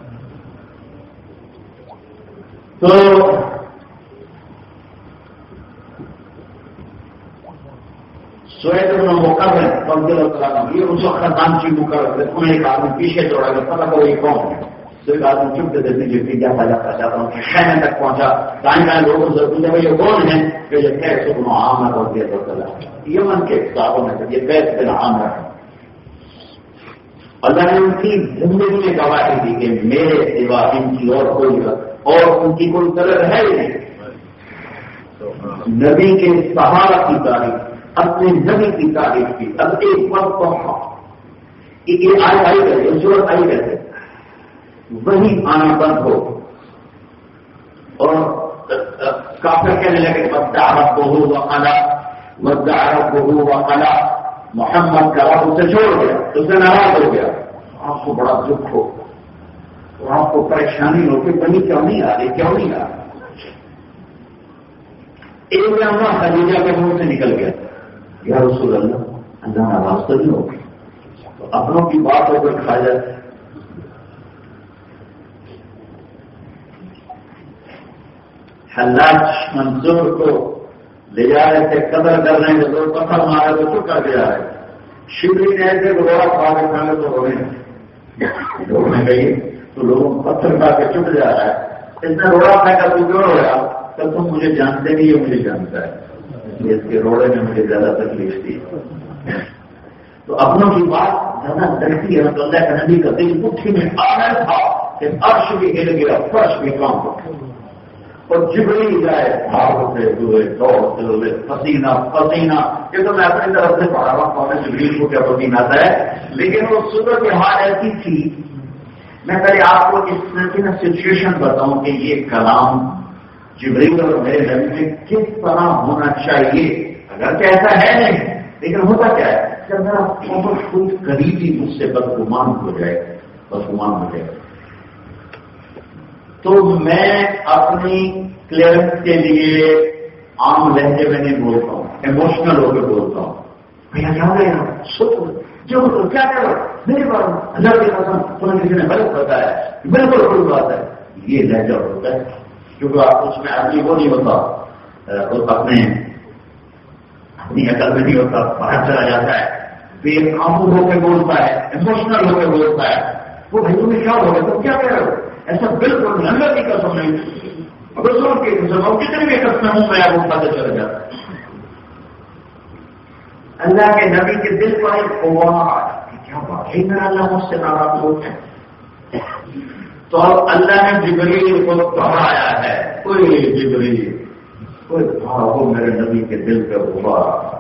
تو سوید بن مقرر رضی اللہ عنہ یہ اس وقت نام کی مقرر انہیں ایک آدمی پیچھے دوڑا گیا، پتہ کرو یہ کون ہے؟ تو ایک آدمی چپ کے دیتے جو کیا فائدہ چاہتا ہوں کہ خیمے تک پہنچا، دائیں بائیں لوگوں سے پوچھا یہ کون ہے؟ کہ یہ قیس بن عامر رضی اللہ عنہ، یمن کے کتابوں میں یہ قیس بن عامر ہے۔ اللہ نے ان کی زندگی میں گواہی دی کہ میرے سوا ان کی اور کوئی اور ان کی کوئی قدر ہے ہی نہیں۔ نبی کے صحابہ کی تاریخ، اپنے نبی کی تاریخ کی، اب ایک وقت یہ آئی کرے ضرورت آئی کرے وہی آنا بند ہو اور کافر کہنے لگے مدعا بہو وقلا مدعا بہو وقلا، محمد کا رب اسے چھوڑ گیا، اسے ناراض ہو گیا۔ آپ کو بڑا دکھ ہو اور آپ کو پریشانی ہو کہ وہی کیوں نہیں آ رہی، کیوں نہیں آ رہی؟ ایک لمحہ خدیجہ کے منہ سے نکل گیا یا رسول اللہ اللہ ناراض تو نہیں ہوگی؟ تو اپنوں کی بات ہو کر کھا جاتے۔ حلاج منصور کو لے جا رہے تھے قدر کرنے کے لوگ پتھر مارے تو چپ کر کے جا رہے، شبری نے ایسے روڑا کھا کے کھانے تو رونے گئی تو لوگوں پتھر کھا کے چپ جا رہا ہے، اس نے روڑا کھا کر تو کیوں رویا؟ تو تم مجھے جانتے نہیں، یہ مجھے جانتا ہے، اس کے روڑے میں مجھے زیادہ تکلیف تھی۔ تو اپنوں کی بات زیادہ لڑتی ہے تو اللہ کا نبی کا دل مٹھی میں آ رہا تھا کہ عرش بھی ہل گیا، فرش بھی کام ہو اور جبریل جائے بھاگتے ہوئے دوڑتے ہوئے پسینہ پسینہ۔ یہ تو میں اپنی طرف سے پڑھا رہا ہوں جبریل کو کیا پسینہ آتا ہے، لیکن وہ صورت حال ایسی تھی۔ میں پہلے آپ کو اس سچویشن بتاؤں کہ یہ کلام جبریل اور میرے نبی میں کس طرح ہونا چاہیے، اگر کہ ایسا ہے نہیں لیکن ہوتا کیا ہے کہ میرا بہت خود قریبی مجھ سے بدگمان ہو جائے، بدگمان ہو جائے تو میں اپنی کلیئرنس کے لیے عام لہجے میں نہیں بولتا ہوں، ایموشنل ہو کے بولتا ہوں۔ بھیا کیا ہو گیا جو کیا کرو میرے بات اللہ کی قسم تمہیں کسی نے غلط بتایا، بالکل کوئی بات ہے، یہ لہجہ ہوتا ہے کیونکہ آپ اس میں آدمی وہ نہیں ہوتا، اپنی عقل میں نہیں ہوتا، باہر چلا جاتا ہے، بے قابو ہو کے بولتا ہے، ایموشنل ہو کے بولتا ہے۔ وہ بھائی تمہیں کیا ہو گیا، تم کیا کہہ رہے ہو؟ ایسا بالکل اللہ کی قسم نہیں، رسول کی قسم، اور کتنی بھی قسمیں ہوں میں آپ کو پتہ چل جاتا ہے۔ اللہ کے نبی کے دل پر ایک قوار کہ کیا واقعی میرا اللہ مجھ سے ناراض ہو ہے، تو اب اللہ نے جبریل کو دہرایا ہے، کوئی جبریل کوئی بھاگو میرے نبی کے دل پہ غبار۔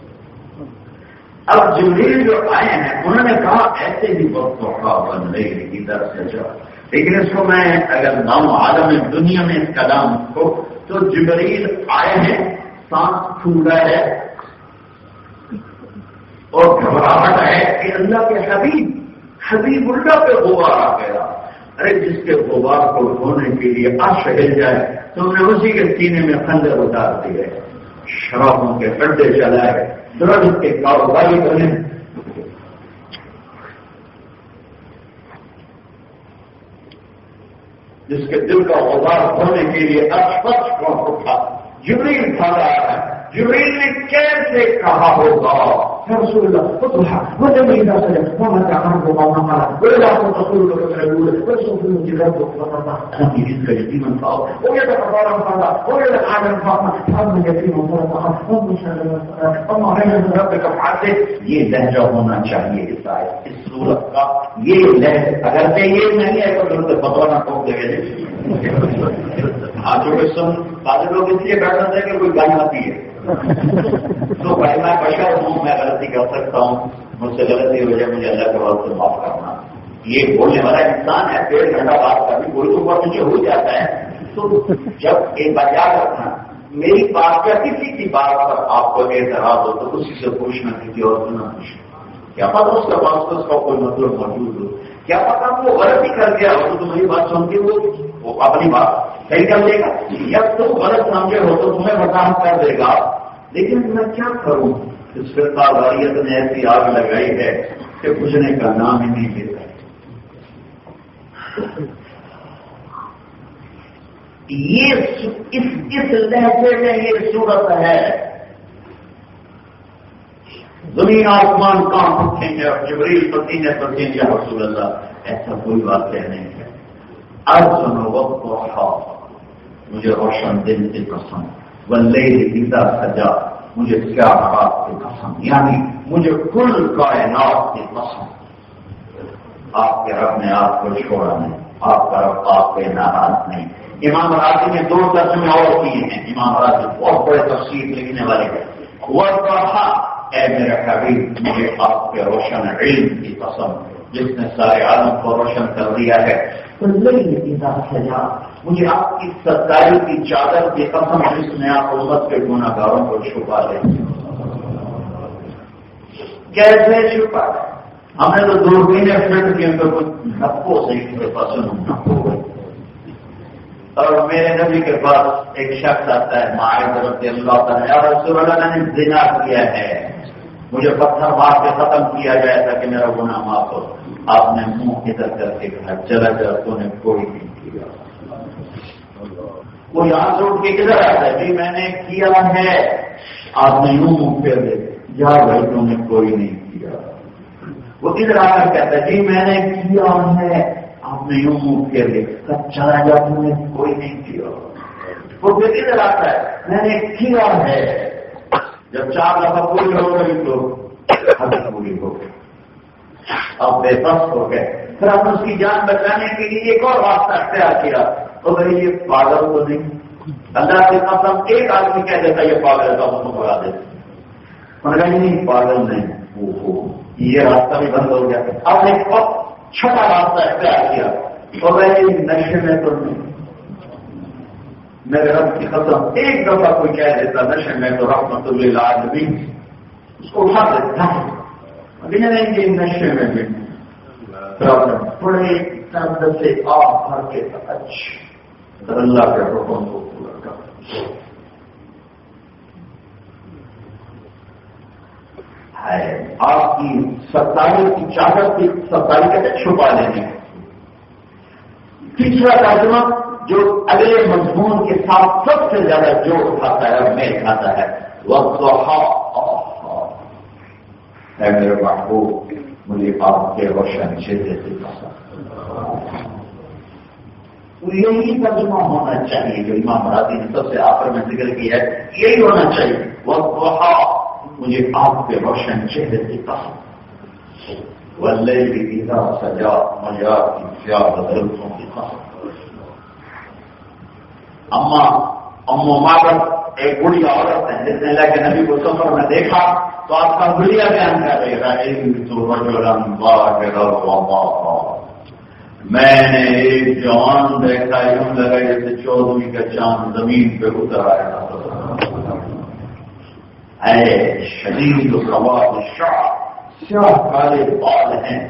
اب جبریل جو آئے ہیں انہوں نے کہا ایسے ہی وقت بن رہی ادھر سے جاؤ، لیکن اس کو میں اگر نام عالم دنیا میں اس کلام کو تو جبریل آئے ہیں، سانس پھول رہا ہے اور گھبراہٹ ہے کہ اللہ کے حبیب اللہ پہ غبار آ گیا۔ ارے جس کے غبار کو دھونے کے لیے عرش ہل جائے تو انہوں نے اسی کے سینے میں خنجر اتار دیے، شرابوں کے گڈھے چلائے، درد کے کاروباری بنے۔ جس کے دل کا غبار دھونے کے لیے عرش پچ کو اٹھا، جبریل کھا رہا ہے جبریل نے کیسے کہا ہوگا يا رسول الله اضحى والذي إذا سجد وما تعمل وما قال ولا تقول له الرسول وسوف الجبال وتطلع أخي جزك يتيما فأو ويتقرر فلا ويتعلم فما أما يتيما فلا وما شاء الله عليه ربك فعله. یہ لہجہ ہونا چاہیے اس صورت کا. یہ لہجہ اگر کہ یہ نہیں ہے تو بطورہ ٹوک دے گئے. آجوں کے سن بعض لوگ اس لیے بیٹھا تھے کہ کوئی گالی آتی ہے تو بھائی میں بشر ہوں, میں غلطی کر سکتا ہوں, مجھ سے غلطی ہو جائے مجھے اللہ کے بعد سے معاف کرنا. یہ بولنے والا انسان ہے, 1.5 گھنٹہ بات کرنی کوئی تو بہت مجھے ہو جاتا ہے. تو جب ایک بار یاد رکھنا میری بات کا کسی کی بات پر آپ کو اعتراض ہو تو اسی سے پوچھنا, کسی اور سے نہ پوچھنا. کیا پتا اس کے پاس تو اس کا کوئی مطلب موجود ہو, کیا پتا وہ غلطی کر گیا ہو تو تمہاری بات سن کے وہ اپنی بات صحیح کر لے گا, یا تو غلط سمجھے ہو تو تمہیں وضاحت کر دے گا. لیکن میں کیا کروں, اس فرقہ واریت نے ایسی آگ لگائی ہے کہ بجھنے کا نام ہی نہیں لیتا. یہ اس لہجے میں یہ صورت ہے. زمین آسمان کام اٹھیں گے اور جبریل پسینے پسینے یا رسول اللہ, ایسا کوئی واقعہ نہیں ہے. اب سنو وقت مجھے روشن دن کی قسم, واللیل اذا سجا مجھے کیا رات کی قسم, یعنی مجھے کل کائنات کی قسم. آپ کے رب نے آپ کو چھوڑا نہیں, آپ کا رب آپ کے ناراض نہیں. امام راضی نے 2 ترجمے اور کیے ہیں. امام راضی بہت بڑے تفسیر لکھنے والے ہیں. اے میرے حبیب مجھے آپ کے روشن علم کی قسم جس نے سارے عالم کو روشن کر دیا ہے. مجھے آپ کی ستائی کی چادر کی قسم جس نے آپ امت کے گناہ گاروں کو چھپا لے. کیسے چھپا ہے؟ ہم نے تو دوربینیں فٹ کی ان کو کچھ نپو سے پسند نپو گئی. اور میرے نبی کے پاس ایک شخص آتا ہے معاذ رضی اللہ تعالیٰ, یا رسول اللہ میں نے زنا کیا ہے, مجھے پتھر مار کے ختم کیا جائے تھا کہ میرا گناہ معاف ہو. آپ نے منہ ادھر کر کے کہا چلا جا, تو نے کوئی نہیں کیا. وہ یہاں سے اٹھ کے کدھر آتا ہے, جی میں نے کیا ہے. آپ نے یوں منہ پھیر دے, یا بھائی تم نے کوئی نہیں کیا. وہ ادھر آ کر کہتا ہے جی میں نے کیا ہے. آپ نے یوں منہ پھیر دے, سب چلا جا, تم نے کوئی نہیں کیا. وہ پھر ادھر آتا ہے میں نے کیا ہے. جب 4 دفعہ پوری ہو گئی تو حد پوری ہو گئی, اب بے بس ہو گئے. پھر ہم اس کی جان بچانے کے لیے ایک اور راستہ اختیار کیا. تو بھائی یہ پاگل تو نہیں, اللہ کے قسم ایک آدمی کہہ دیتا یہ پاگل ہے تو ہم اس کو بڑھا دیتے. نہیں پاگل نہیں, یہ راستہ بھی بند ہو گیا. اب ایک چھٹا راستہ اختیار کیا. تو بھائی نشے میں تو نہیں, میرے رب کی قسم ایک دفعہ کوئی کہہ دیتا نشے میں تو رحمت للعالمین, اس کو اٹھا دیتا. ابھی نہیں کہ نشے میں بھی بڑے چند سے آپ بھر کے اللہ کے حکم کو پورا کر. آپ کی ستائی کی چادر کی ستائی کہتے چھپا لینے. تیسرا ترجمہ جو اگلے مضمون کے ساتھ سب سے زیادہ جوڑ کھاتا ہے اور میل کھاتا ہے, والضحیٰ اے میرے محبوب مجھے آپ کے روشن چہرے سے پسند. یہی ترجمہ ہونا چاہیے جو امام راضی نے سب سے آخر میں ذکر کیا ہے, یہی ہونا چاہیے. والضحیٰ مجھے آپ کے روشن چہرے سے پسند. واللیل اذا سجا مجھے آپ کی پیار بدلتوں کی پسند. امو مادر ایک بڑی عورت ہے جس نے اللہ کے نبی کو سفر میں دیکھا تو آپ کا بڑھیا بیان کر رہے گا. میں نے ایک جوان دیکھا یوں لگا جیسے 14ویں کا چاند زمین پہ اتر آیا. اے شدید سواد الشعر, سیاہ کالے بال ہیں.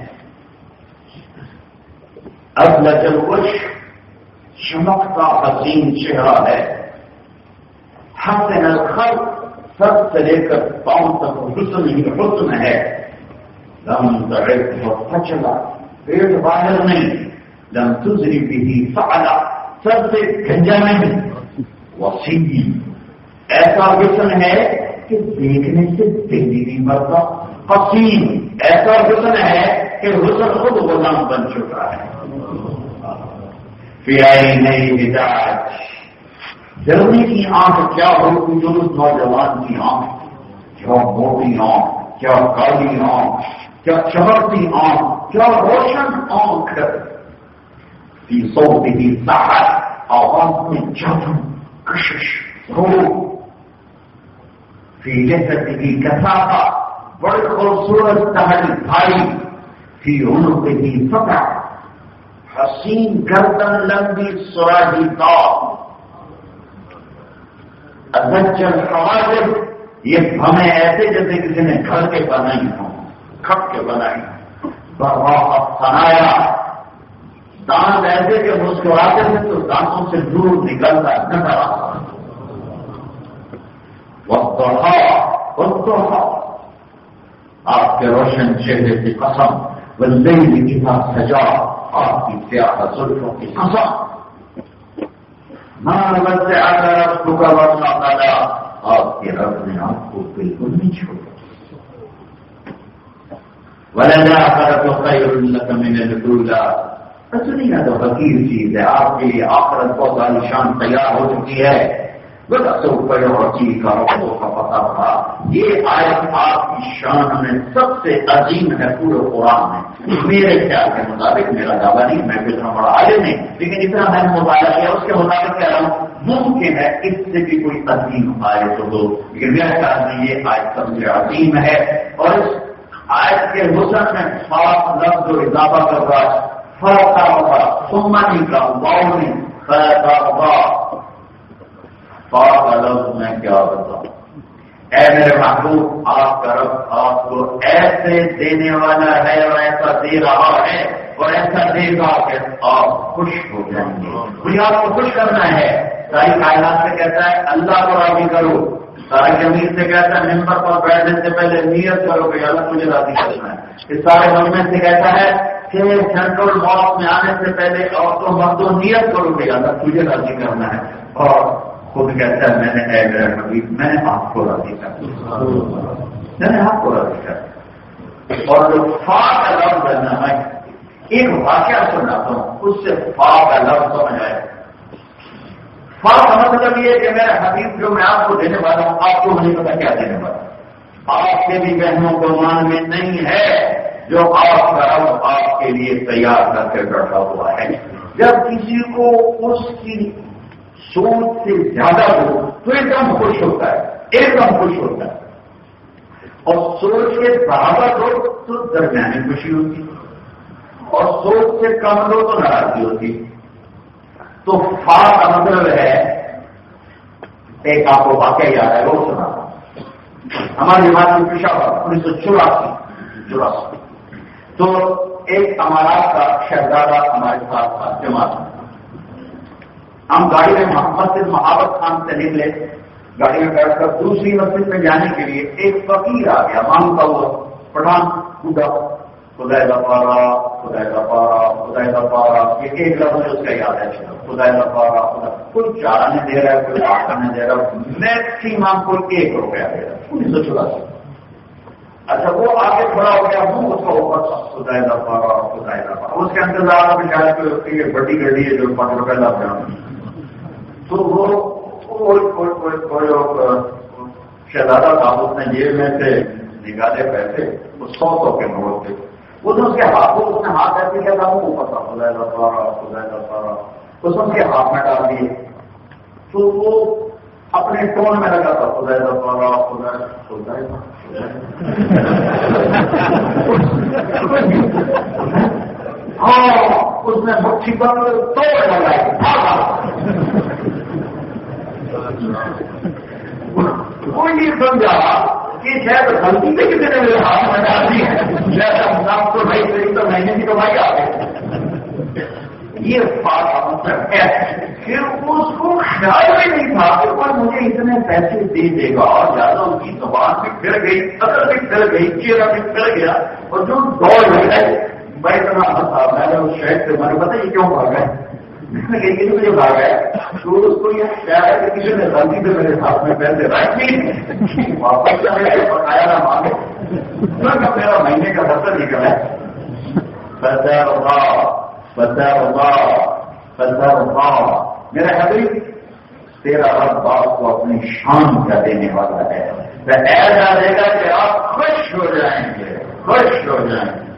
ابلج الوجه, چمکتا حسین چہرہ ہے. حسن الخلق, سب سے لے کر پاؤں تک حسن ہی حسن ہے. لم تعد فچلا, پیٹ باہر نہیں. لم تزری به فعلا, سب سے گنجا نہیں. وسیع, ایسا حسن ہے کہ دیکھنے سے دل نہیں بڑھتا، حسین ایسا حسن ہے کہ حسن خود غلام بن چکا ہے. پیائی نئی ہدایت، جلدی کی آنکھ کیا ہوتی جو اس نوجوان کی آنکھ، کیا موٹی آنکھ، کیا کالی آنکھ، کیا چمکتی آنکھ، کیا روشن آنکھ. فی صوتہ سحر، آواز میں جادو، کشش، روح. فی جسدہ کثافہ، بڑی خوبصورت تہری بھائی. فی عنقہ فتح، حسین گردن لمبی سراہی داغ. اذج الحواجب، یہ ہمیں ایسے جیسے کسی نے گھر کے بنائی ہوں، کھپ کے بنائی. براہ ثنایا، دانت ایسے کہ مسکراتے تھے تو دانتوں سے نور نکلتا نظر آتا. والضحى، آپ کے روشن چہرے کی قسم. واللیل اذا سجا، آپ کی سیاہ زلفوں کی قسم. ما ودعك ربك وما قلى، آپ کے رب نے آپ کو بالکل نہیں چھوڑا. وللآخرة خير لك من الأولى، دنیا تو حقیر چیز ہے، آپ کے لیے آخرت بہت عالیشان تیار ہو چکی ہے. سوف يعطيك ربك فترضى، یہ آیت آپ کی شان میں سب سے عظیم ہے پورے قرآن میں. میرے خیال کے مطابق، میرا دعویٰ نہیں، میں بھی اتنا بڑا عالم نہیں، لیکن جتنا میں نے مطالعہ کیا اس کے مطابق کہہ رہا ہوں ممکن ہے اس سے بھی کوئی عظیم آیت ہو، لیکن میرے خیال میں یہ آیت سب سے عظیم ہے. اور اس آیت کے حسن میں خاص لفظ جو اضافہ کر رہا ہے، فرقہ ہوگا سمانی کا باؤنی فرقہ ہوگا. پاک لفظ میں کیا بتاؤں، اے میرے محبوب، آپ کا رب آپ کو ایسے دینے والا ہے اور ایسا دے رہا ہے اور ایسا دے گا کہ آپ خوش ہو جائیں گے. مجھے آپ کو خوش کرنا ہے. ساری کائنات سے کہتا ہے اللہ کو راضی کرو، سارے زمین سے کہتا ہے ممبر پر بیٹھنے سے پہلے نیت کرو کہ اللہ مجھے راضی کرنا ہے. اس سارے مجمع سے کہتا ہے کہ سینٹرل ماسک میں آنے سے پہلے عورتوں مردوں نیت کرو کہ اللہ تجھے راضی کرنا ہے. اور خود کہتا ہے میں نے اے میرے حبیب، میں نے آپ کو راضی کرنا، میں نے آپ کو راضی کرنا. اور جو فا کا لفظ ہے نا، میں ایک واقعہ سناتا ہوں، اس سے فا کا لفظ سمجھ آئے. فا کا مطلب یہ کہ میرے حبیب جو میں آپ کو دینے والا ہوں، آپ کو نہیں پتا کیا دینے والا. آپ کے بھی بہنوں کو مان میں نہیں ہے جو آپ کا رب آپ کے لیے تیار کر کے بیٹھا ہوا ہے. جب کسی کو اس کی سوچ سے زیادہ ہو تو ایک دم خوش ہوتا ہے، ایک دم خوش ہوتا ہے. اور سوچ کے برابر ہو تو درمیانی خوشی ہوتی، اور سوچ سے کم ہو تو ناراضگی ہوتی. تو فا کا مطلب ہے، ایک آپ کو واقعہ یاد ہے وہ سنا. ہماری جماعت میں پشاور 1984 تو ایک امارات کا شہزادہ ہمارے ساتھ تھا جماعت میں. ہم گاڑی میں مسجد محبت خان سے نکلے، گاڑی میں بیٹھ کر دوسری مسجد میں جانے کے لیے ایک فقیر آ گیا مانگتا ہوا. پٹھان خدا خدا پارا خدا پارا خدا پارا، یہ ایک لفظ اس کا یاد ہے. خدا پارا خدا، کوئی 4 نہیں دے رہا ہے، کوئی 8 نہیں دے رہا، میکسیمم کوئی 1 روپیہ دے رہا ہے. 1984. اچھا وہ آگے کھڑا ہو گیا ہوں اس کا اوپر خدا پارا خدا پارا. اس کے انتظار میں جانے کے بڑی گاڑی ہے جو 5 روپئے لگ جانا. تو وہ شہزادہ صاحب اس نے جیب میں سے نکالے پیسے، وہ 100 کے نوٹ تھے. اس نے اس کے ہاتھوں اس نے ہاتھ ایسے کیا تھا وہ اوپر تھا خدا پارا اس نے اس کے ہاتھ میں ڈال دیے. تو وہ اپنے ٹون میں لگا تھا خدا پارا خدا. ہاں اس نے مٹھی پر توڑ لگائی. کوئی نہیں سمجھا کہ شاید غلطی سے کسی نے میرے ہاتھ میں ڈال دی ہے، شاید تو بھائی میری تو مہینے کی کمائی آ گئی. یہ بات مطلب ہے. پھر اس کو خیال بھی نہیں تھا کہ کوئی مجھے اتنے پیسے دے دے گا. اور زیادہ ان کی زبان بھی پھر گئی، قدر بھی پھر گئی، چہرہ بھی پھر گیا. اور جو دوڑ لگ گئے میں اتنا ہنسا. میں نے اس شہر سے میں نے پتا یہ کیوں بھاگ گئے. لیکن مجھے بھاگ گیا تو اس کو یہ خیال ہے کہ کسی نے غلطی سے میرے ہاتھ میں پیسے رکھ واپس پکایا نہ مانگے میرا مہینے کا دفتر نکل ہے میرا حبیب تیرا رب باپ کو اپنی شان کا دینے والا ہے ایسا دے گا کہ آپ خوش ہو جائیں گے خوش ہو جائیں گے.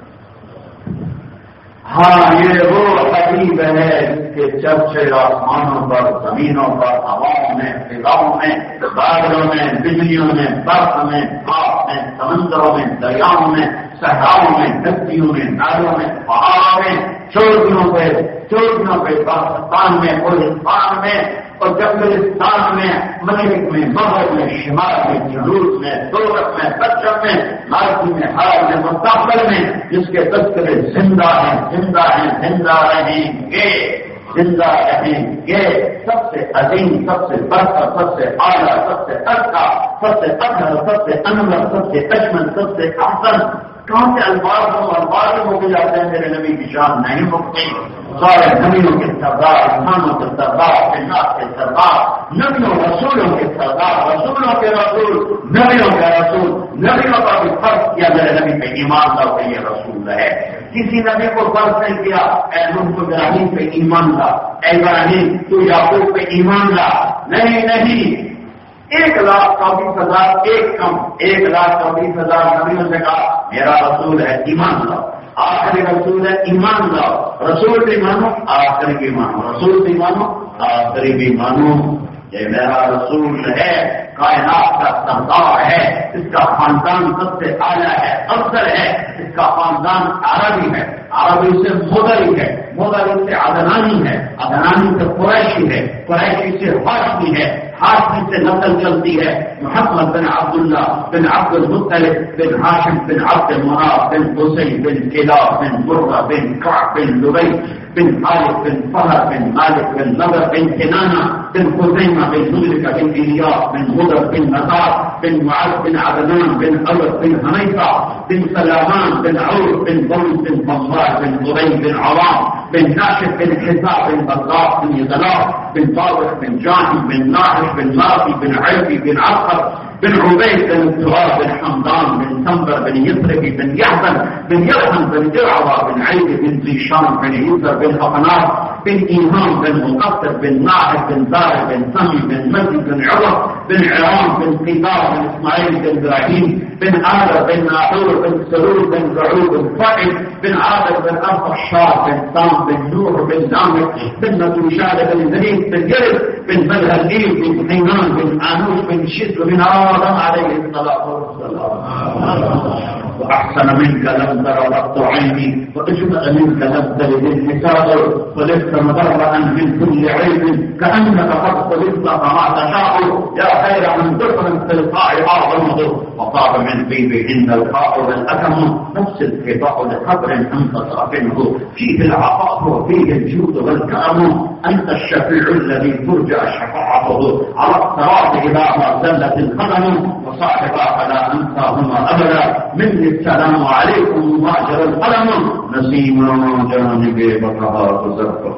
ہاں یہ وہ حبیب ہے جس کے چرچے آسمانوں پر زمینوں پر ہواؤں میں فضاؤں میں بادلوں میں بجلیوں میں برف میں پاپ میں سمندروں میں دریاؤں میں صحراؤں میں ندیوں میں نالوں میں پہاڑوں میں چوٹیوں پہ پاکستان میں بلوچستان میں اور جنگلستان میں مشرق میں مغرب میں شمال میں جنوب میں دولت میں پچھم میں ماضی میں حال میں مستقبل میں جس کے تذکرے زندہ ہیں زندہ ہیں زندہ رہیں گے زندہ رہیں گے. سب سے عظیم سب سے برتر سب سے اعلیٰ سب سے اچھا سب سے اطہر سب سے انور سب سے اجمل سب سے احسن کہاں سے الفاظ ہو کے جاتے ہیں میرے نبی کی شان نہیں مکتی. سارے نبیوں کے سردار انسانوں کے سردار جنات کے سردار نبیوں رسولوں کے سردار رسولوں کے رسول نبیوں کا رسول نبیوں کا بھی فرض کیا میرے نبی پہ ایمان لا کہ یہ رسول ہے. کسی نبی کو فرض نہیں کیا اے نوح تو ابراہیم پہ ایمان لا اے ابراہیم تو یعقوب پہ ایمان لا. نہیں 1,24,000 ایک کم 1,24,000 نبیوں سے کہا میرا رسول ہے ایمان لاؤ. آخری رسول ہے ایمان لاؤ. رسول بھی مانو آخری بھی مانو رسول بھی مانو آخری بھی مانو. یہ میرا رسول ہے کائنات کا سردار ہے اس کا خاندان سب سے اعلیٰ ہے افضل ہے. اس کا خاندان عربی ہے عربی سے مدری ہے مدری سے عدنانی ہے عدنانی سے قریشی ہے قریشی سے ہاشمی ہے ہاشمی سے نسل چلتی ہے محمد بن عبداللہ بن عبد المطلب بن ہاشم بن عبد المناف بن حسین بن کلاب بن مرہ بن کعب بن لبی بن خالد بن فہد بن مالک بن نضر بن کنانہ بن خزیمہ بن مدرکہ بن الیاس بن مدر بن نصار بن معاذ بن عدنان بن عوف بن حنیفہ بن سلامان بن عوف بن بوز بن بمبار بن غبی بن عوام بن ناشف بن حساب بن بغداد بن يزلاف بن طارق بن جاهي بن ناحش بن ماضي بن عربي بن عقر بن عبيد بن التراب بن حمدان بن سنبر بن يثربي بن يحزن بن يرحم بن جرعوة بن عيد بن زيشان بن يزر بن أقناف بن إيمان بن مقصر بن ناحش بن زارع بن سمي بن مزي بن عوض بن عرام بن قيدار بن إسماعيل بن إبراهيم بن آدر بن ناحور بن سرور بن رعوب بن فائد بن عادر بن أرفشار بن سام بن نوح بن دامك بن نتوشاد بن زهيد بن جرد بن ملهليل بن حينان بن آنوش بن شد بن آدم عليه الصلاة والسلام. وأحسن منك لم تر قط عيني وأجمل منك لم تلد النساء ولست مبرأ من كل عيب كأنك قد خلقت كما تشاء يا خير من دخل في القاع أعظمه وطاب من بيبهن القاع والأكم نفس الخطاء لخبر أنت صافنه فيه العطاء وفيه الجود والكرم أنت الشفيع الذي ترجى شفاعته على الصراط إذا ما زلت القدم وصاحبها فلا أنساهما أبدا من السلام عليكم ماجر القلم نسيم جانب بقضاء زرقه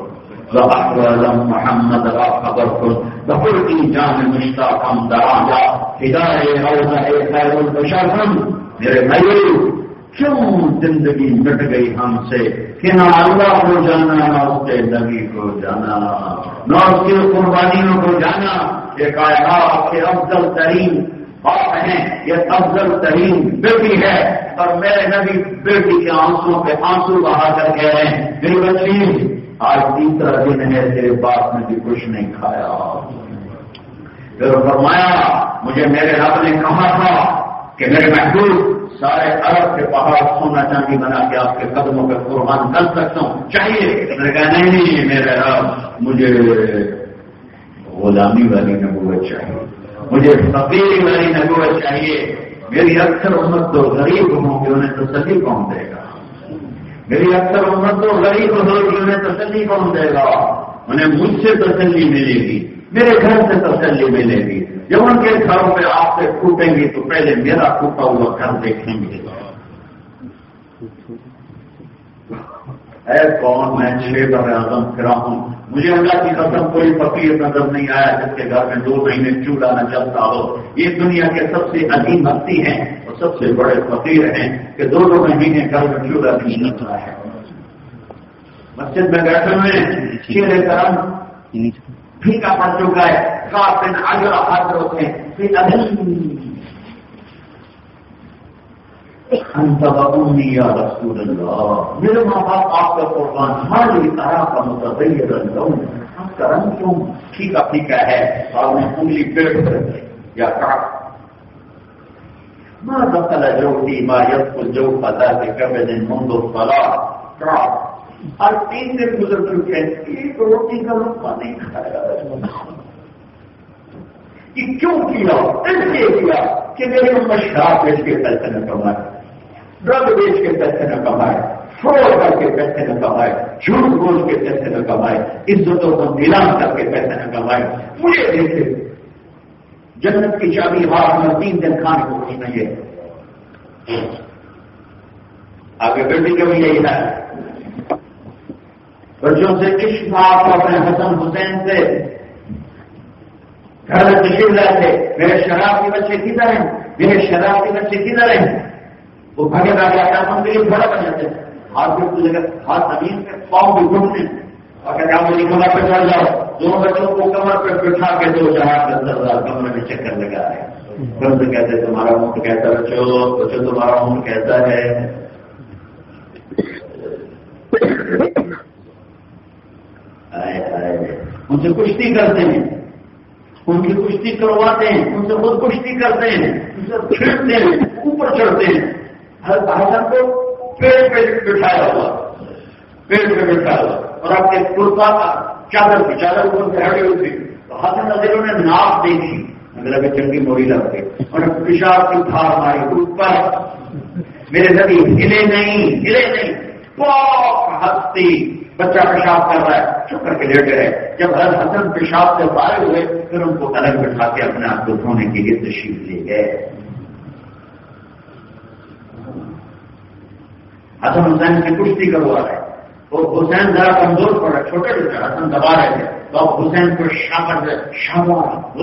لأحوال محمد لا خبركم بقلقي جان مشتاقا دراجا ہدایہ روزہ خیر البشر ہم میرے بھائیو کیوں زندگی مٹ گئی ہم سے کہ نہ اللہ کو جانا نہ اس کے نبی کو جانا نہ اس کی قربانیوں کو جانا. یہ کائنات کے افضل ترین باپ ہیں یہ افضل ترین بیٹی ہے اور میرے نبی بیٹی کے آنسوں پہ آنسو بہا کر کہہ رہے ہیں میری بچی آج تیسرا دن ہے تیرے باپ نے بھی کچھ نہیں کھایا. پھر فرمایا مجھے میرے رب نے کہا تھا کہ میرے محبوب سارے عرب کے پہاڑ سونا چاندی بنا کے آپ کے قدموں پہ قربان کر سکتا ہوں چاہیے. میں نے کہا نہیں میرے رب مجھے غلامی والی نبوت چاہیے مجھے فقیری والی نبوت چاہیے. میری اکثر امت تو غریب ہوں گے انہیں تسلی کون دے گا. میری اکثر امت تو غریب ہوگی انہیں تسلی کون دے گا. انہیں مجھ سے تسلی ملے گی میرے گھر سے تسلی ملے گی. جب ان کے گھروں پہ آپ سے ٹوٹیں گی تو پہلے میرا ٹوٹا ہوا گھر دیکھیں گے. اے کون میں 6 بر اعظم پھرا ہوں مجھے اللہ کی قسم کوئی فقیر نظر نہیں آیا جس کے گھر میں 2 مہینے چولہا نہ چلتا ہو. یہ دنیا کے سب سے عظیم ہستی ہیں اور سب سے بڑے فقیر ہیں کہ 2 مہینے گھر میں چولہا نہیں چلتا ہے. مسجد میں بیٹھے ہوئے شیر کرم پھیکا پڑ چکا ہے. کافن اجر حاضر ہوتے ہیں یا رسول اللہ، میرے ماں باپ آپ کا قربان ہماری طرح کا متغیر آپ کا رنگ کیوں پھیکا پھیکا ہے اور میں انگلی پیٹ کر گئی یا کاٹ ماں دخل جوتی ما یدخل جو پتا کہ کبھی دن منذ الصلاۃ کاٹ اور 3 دن گزر چکے ایک روٹی کا لقمہ نہیں کھایا. یہ کیوں کیا؟ اس لیے کیا کہ میرے اوپر شراب بیچ کے پیسے نہ کمائے، ڈرگ بیچ کے پیسے نہ کمائے، فروڈ کر کے پیسے نہ کمائے، جھوٹ بول کے پیسے نہ کمائے، عزتوں کو نیلام کر کے پیسے نہ کمائے. مجھے دیکھے جنت کی چابی ہاتھ میں 3 دن کھانے کو کچھ نہیں ہے. آگے بیٹی کے بھی یہی ہے. بچوں سے عشق آپ کو اپنے حسن حسین سے گھر میں تشریف لائے تھے. میرے شراب کے بچے کدھر ہیں، میرے شراب کے بچے کدھر ہیں. وہ بھگے بھاگے آتا ہے ان کے لیے بڑا بن جاتے ہیں. ہاتھ بھی کچھ جگہ ہاتھ زمین پہ پاؤں بھی گھٹنے اور کہتے ہیں میری کمر پہ چڑھ جاؤ. 2 بچوں کو کمر پہ بٹھا کے 2 جہاں کے اندر کمرے میں چکر لگا رہے ہیں. بند کہتے تمہارا منہ کہتا ہے بچوں تمہارا منہ کہتا ہے. ان سے کشتی کرتے ہیں، ان کی کشتی کرواتے ہیں، ان سے خود کشتی کرتے ہیں، ان سے کھیلتے ہیں، اوپر چڑھتے ہیں. ہر بھاشن کو پیڑ پہ بٹھایا ہوا اور آپ کے کرتا چادر اوپر سے ہٹی ہوئی تھی. تو حسن نظروں نے ناپ دیکھی مطلب چنگی موڑی لگتے اور پیشاب کی تھار ماری اوپر. میرے ذریعے ہلے نہیں بہت ہستی. بچہ پیشاب کر رہا ہے چپ کر کے لیٹے رہے. جب ہر حسن پیشاب سے فارغ ہوئے پھر ان کو الگ بٹھا کے اپنے آپ کو دھونے کے لیے تشریف لے گئے. حسن حسین کی کشتی کروا رہے. وہ حسین ذرا کمزور پڑا، چھوٹے حسن دبا رہے تھے تو اب حسین کو شاباش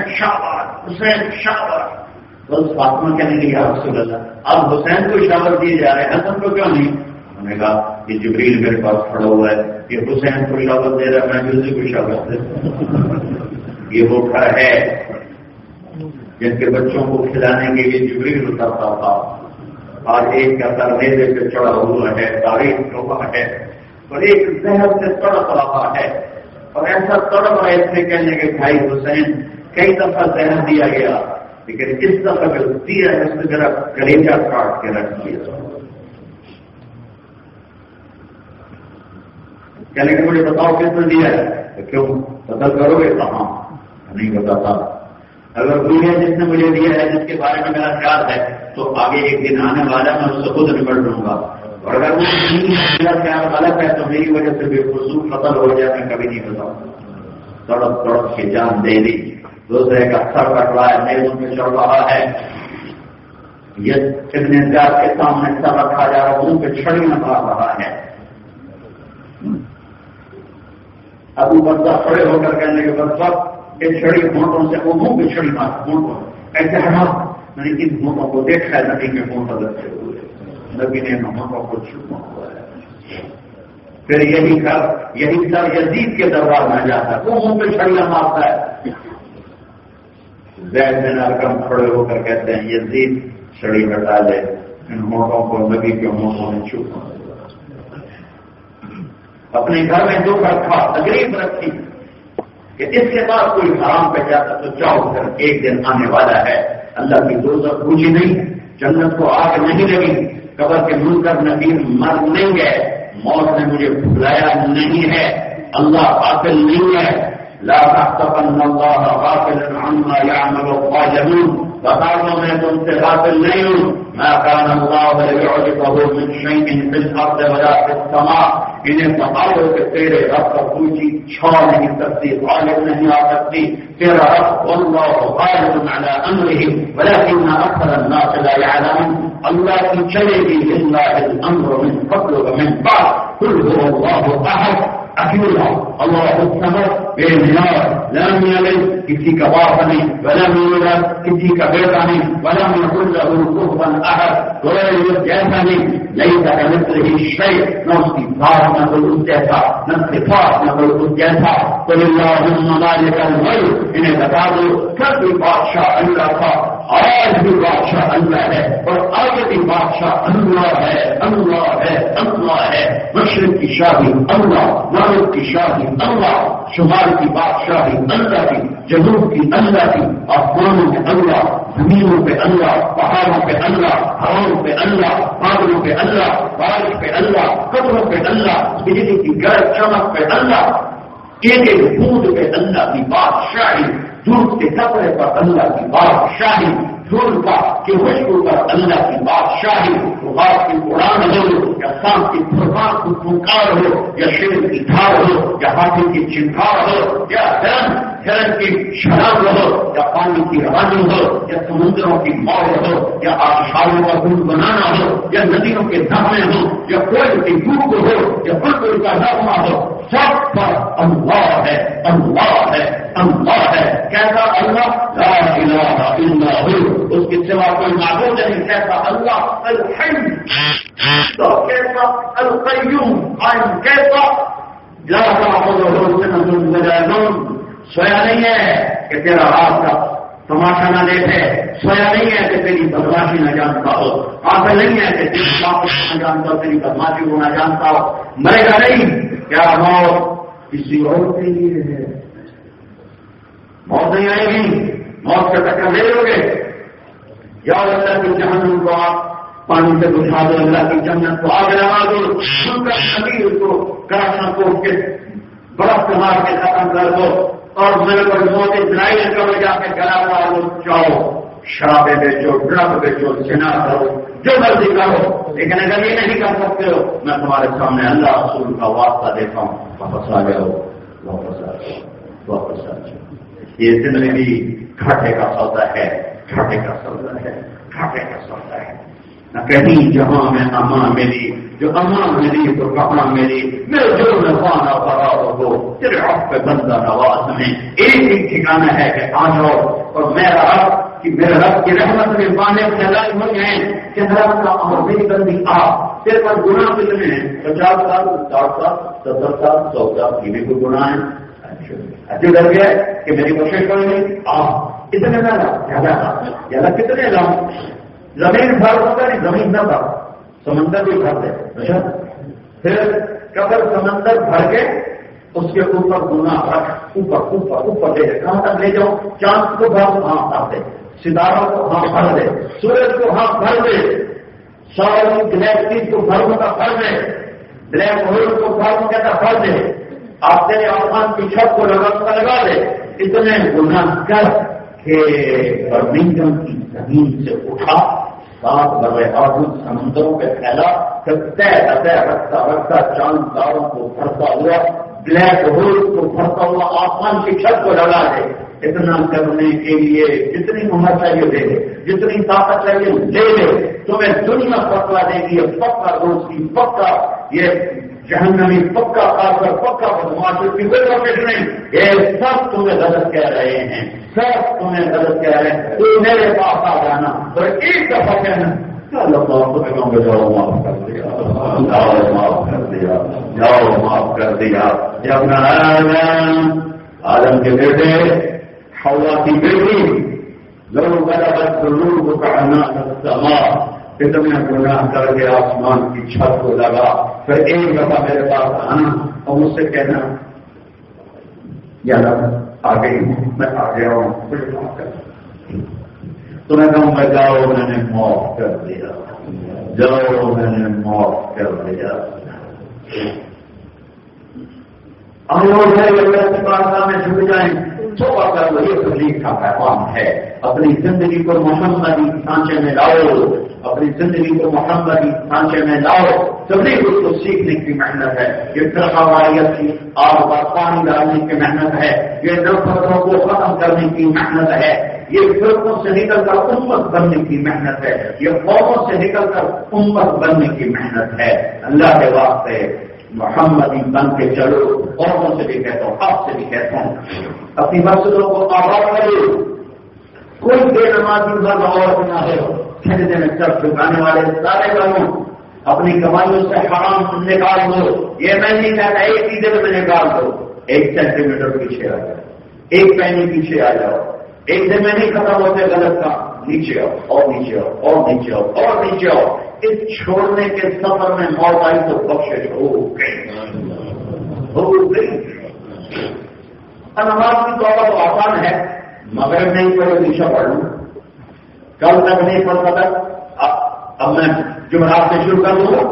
بس فاطمہ کہنے لگی یا رسول اللہ اب حسین کو شاباش دیے جا رہے ہیں، حسن کو کیوں نہیں؟ انہوں نے کہا یہ جبریل میرے پاس کھڑا ہوا ہے، یہ حسین کو شاباش دے رہا ہے، میں بھی اسی کو شاباش دے رہا. یہ وہ گھر ہے جن کے بچوں کو کھلانے کے لیے جبریل اترتا تھا اور ایک کا سر میزے پہ چڑھا ہوا ہے، تاریخ ڈوبا ہے اور ایک زہر سے تڑپ رہا ہے. اور ایسا تڑپ رہے تھے کہنے کے بھائی حسین کئی دفعہ زہر دیا گیا لیکن اس دفعہ جو دیا ہے اس نے ذرا کلیجہ کاٹ کے رکھ دیا. کہنے کے مجھے بتاؤ کس نے دیا ہے؟ کیوں قتل کرو گے؟ کہاں نہیں بتاتا. اگر کوئی ہے جس نے مجھے دیا ہے جس کے بارے میں میرا خیال ہے تو آگے ایک دن آنے والا میں اس سے خود نمٹ لوں گا. اور اگر میرا خیال غلط ہے تو میری وجہ سے بے خصوص قتل ہو جائے میں کبھی نہیں بتاؤں. تڑپ کے جان دے دی. دوسرے کا سر کٹ رہا ہے، میزوں پہ چڑھ رہا ہے، یہ ابن زیاد کے سامنے سر رکھا جا رہا ہے، منہ پہ چھڑیاں مار رہا ہے. ابو بردہ کھڑے ہو کر کہنے کے بعد ایک چھڑی ہونٹوں سے وہ منہ پہ چھڑی مار ہونٹوں ایسے ہٹا. میں نے ان ہونٹوں کو دیکھا ہے نبی کے ہونٹ لگتے ہوئے، نبی نے ہونٹوں کو چھپا ہوا ہے. پھر یہی سر یزید کے دربار میں جاتا ہے، وہ منہ پہ چھڑیاں مارتا ہے. زید بن ارقم کھڑے ہو کر کہتے ہیں یزید چھڑی ہٹا لے، ان ہونٹوں کو نبی کے ہونٹوں نے چھپا. اپنے گھر میں دکھ رکھا، تکلیف رکھی کہ اس کے بعد کوئی حرام پہ جاتا تو جاؤ کر ایک دن آنے والا ہے. اللہ کی دوزخ پوچھی نہیں، جنت کو آگ نہیں لگی، قبر کے منکر نکیر مر نہیں گئے، موت نے مجھے بھلایا نہیں ہے، اللہ غافل نہیں ہے. لا تحسبن اللہ غافلا عما يعمل الظالمون. بتا دو میں تم سے غافل نہیں ہوں. ما كان الله ليعجبه من شيء في الارض ولا في السماء. انہیں بتاؤ کہ تیرے رب کا کوئی چیز چھوڑ نہیں سکتی، غالب نہیں آ سکتی. تیرا رب اللہ غالب على امره ولكن اکثر الناس لا يعلمون. اللہ کی چلے گی للہ الامر من قبل ومن بعد. قل هو الله احد اکیلا اللہ الصمد بے نیاز لم یلد کسی کا باپ نہیں ولم یولد کسی کا بیٹا نہیں ولم یکن لہ کفوا احد کوئی جیسا نہیں لیس کمثلہ شیء نہ اس کی ذات نہ کوئی اس جیسا نہ صفات نہ کوئی اس جیسا قل اللہم مالک الملک انہیں بتا دو کل بھی بادشاہ اللہ تھا آج بھی بادشاہ اللہ ہے اور آگے بھی بادشاہ اللہ ہے اللہ ہے اللہ ہے مشرق کی شاہی اللہ مغرب کی شاہی اللہ شمال کی بادشاہی اللہ کی جنوب کی اللہ کی آسمانوں میں اللہ زمینوں پہ اللہ پہاڑوں پہ اللہ ہواؤں پہ اللہ بادلوں پہ اللہ بارش پہ اللہ قبروں پہ اللہ بجلی کی گرج چمک پہ اللہ ایک ایک بوند پہ اللہ کی بادشاہی دودھ کے کپڑے پر اللہ کی بادشاہی دھول کا کہ خوشبو پر اللہ کی بادشاہی غار کی اڑان ہو یا سانپ کی پھرمان کی پھنکار ہو یا شیر کی دھار ہو یا ہاتھی کی چنکار ہو یا ہرن کی شراب ہو یا پانی کی روانی ہو یا سمندروں کی موج ہو یا آبشاروں کا دودھ بنانا ہو یا ندیوں کے دھرنے ہو یا کوئل کی دودھ ہو یا بلبل کا نغمہ ہو سب پر اللہ ہے اللہ ہے اللہ ہے کیسا اللہ لا الہ الا ہو اس کے سوا کوئی معبود نہیں کیسا اللہ الحی تو کیسا القیوم قائم کیسا لا تأخذه سنة ولا نوم سویا نہیں ہے کہ تیرا رات کا تماشا نہ دیکھے سویا نہیں ہے کہ تیری بدماشی نہ جانتا ہو آنکھ نہیں ہے کہ تیری واپس نہ جانتا ہو تیری بدماشی کو نہ جانتا ہو مرے گا نہیں کیا موت کسی اور کے لیے ہے موت نہیں آئے گی موت سے ٹکر لے لو گے یا اللہ کی جہنم کو آپ پانی سے بجھا دو اللہ کی جنت کو آگ لگا دو ان کا شریر کو کرشن کو کے برف سے مار کے ختم کر دو اور میرے کو موت اسرائیل کا جا کے گلا دو چاہو شرابیں بیچو ڈرگ بیچو سنا کرو جو مرضی کرو لیکن اگر یہ نہیں کر سکتے ہو میں تمہارے سامنے اللہ رسول کا واسطہ دیتا ہوں واپس آ جاؤ واپس آ جاؤ واپس آ جاؤ یہ زندگی گھاٹے کا سودا ہے گھاٹے کا سودا ہے گھاٹے کا سودا ہے نہ کہیں جہاں میں امان میری جو امان میری تو کہاں میری میرے جو نفانہ پڑا ہو تیرے حق پہ بندہ نواز میں ایک ہی ٹھکانا ہے کہ آ جاؤ اور میرا رب کہ میرے رب کی رحمت میں پانے سے لائق ہوئے ہیں کہ رب کا اور میری بندی آ تیرے پر گناہ کتنے ہیں 50 سال 60 سال 70 سال 100 سال کی بھی کوئی گناہ ہے اچھے ڈر گیا کہ میری کوشش کریں گے اتنے نہ زیادہ کتنے لاؤں زمین بھر ہوتا نہیں زمین نہ تھا سمندر بھی بھر دے پھر قبر سمندر بھر کے اس کے اوپر گناہ رکھ اوپر اوپر اوپر دے دے کہاں تک لے جاؤ چاند کو بھر ہاں بھر دے ستاروں کو ہاں بھر دے سورج کو ہاں بھر دے سارے گلیکسیز کو بھروں کا بھر دے بلیک ہول کو بھروں کا بھر دے آپ تیرے آسمان کی چھت کو لگا دے اتنے گناہ کر کہ برمنگم کی زمین سے اٹھا 7 بڑے آدمی سمندروں پہ پھیلا پھر طے رکھتا رکھتا چاند تاروں کو بھرتا ہوا بلیک ہول کو بھرتا ہوا آسمان کی چھت کو لگا دے اتنا کرنے کے لیے جتنی عمر چاہیے دے دے جتنی طاقت چاہیے لے لے تمہیں دنیا پکا دے گی پکا دوستی پکا یہ جہنمی پکا کافر پکا بدماش کی کوئی کوشش نہیں یہ سب تمہیں غلط کہہ رہے ہیں سب تمہیں غلط کہہ رہے ہیں تو میرے پاس آ جانا اور ایک دفعہ کہنا جاؤ معاف کر دیا جاؤ معاف کر دیا جاؤ معاف کر دیا جب آدم کے بیٹے حوا کی بیٹی لوگ لوگ کہنا اتنے گناہ کر کے آسمان کی چھت کو لگا پھر ایک دفعہ میرے پاس آنا اور مجھ سے کہنا یا آ گئی میں آ گیا ہوں تو میں کہوں میں جاؤ میں نے معاف کر دیا جاؤ میں نے معاف کر دیا ہم لوگ میں چھپ جائیں توبہ کر وہی تبلیغ کا پیغام ہے اپنی زندگی کو محمدی سانچے میں لاؤ اپنی زندگی کو محمدی سانچے میں لاؤ تبلیغ اس کو سیکھنے کی محنت ہے یہ فرقہ واریت کی آگ پر پانی ڈالنے کی محنت ہے یہ نفرتوں کو ختم کرنے کی محنت ہے یہ فرقوں سے نکل کر امت بننے کی محنت ہے یہ قوموں سے نکل کر امت بننے کی محنت ہے اللہ کے واسطے محمدی بن کے چلو. عورتوں سے بھی کہتا ہوں, آپ سے بھی کہتا ہوں, اپنی مسجدوں کو آباد کرو. کوئی بے نمازی مرد عورت نہ ہو. سجدے میں سر جھکانے والے سارے لوگوں اپنی کمائیوں سے حرام نکال دو. یہ میں نہیں کہتا ایک ہی دن میں نکال دو. 1 سینٹی میٹر پیچھے آ جاؤ, 1 پینی پیچھے آ جاؤ. ایک دن میں نہیں ختم ہوتے غلط کا. نیچے آؤ اور نیچے آؤ اور نیچے آؤ اور نیچے آؤ. اس چھوڑنے کے سفر میں موت آئی تو بخشش ہو گئی. نماز کی توبہ تو آسان ہے. مغرب نہیں پڑھے نیچا پڑھ لوں, کل تک نہیں پڑھ سکتا, اب میں جمعرات سے شروع کر دوں.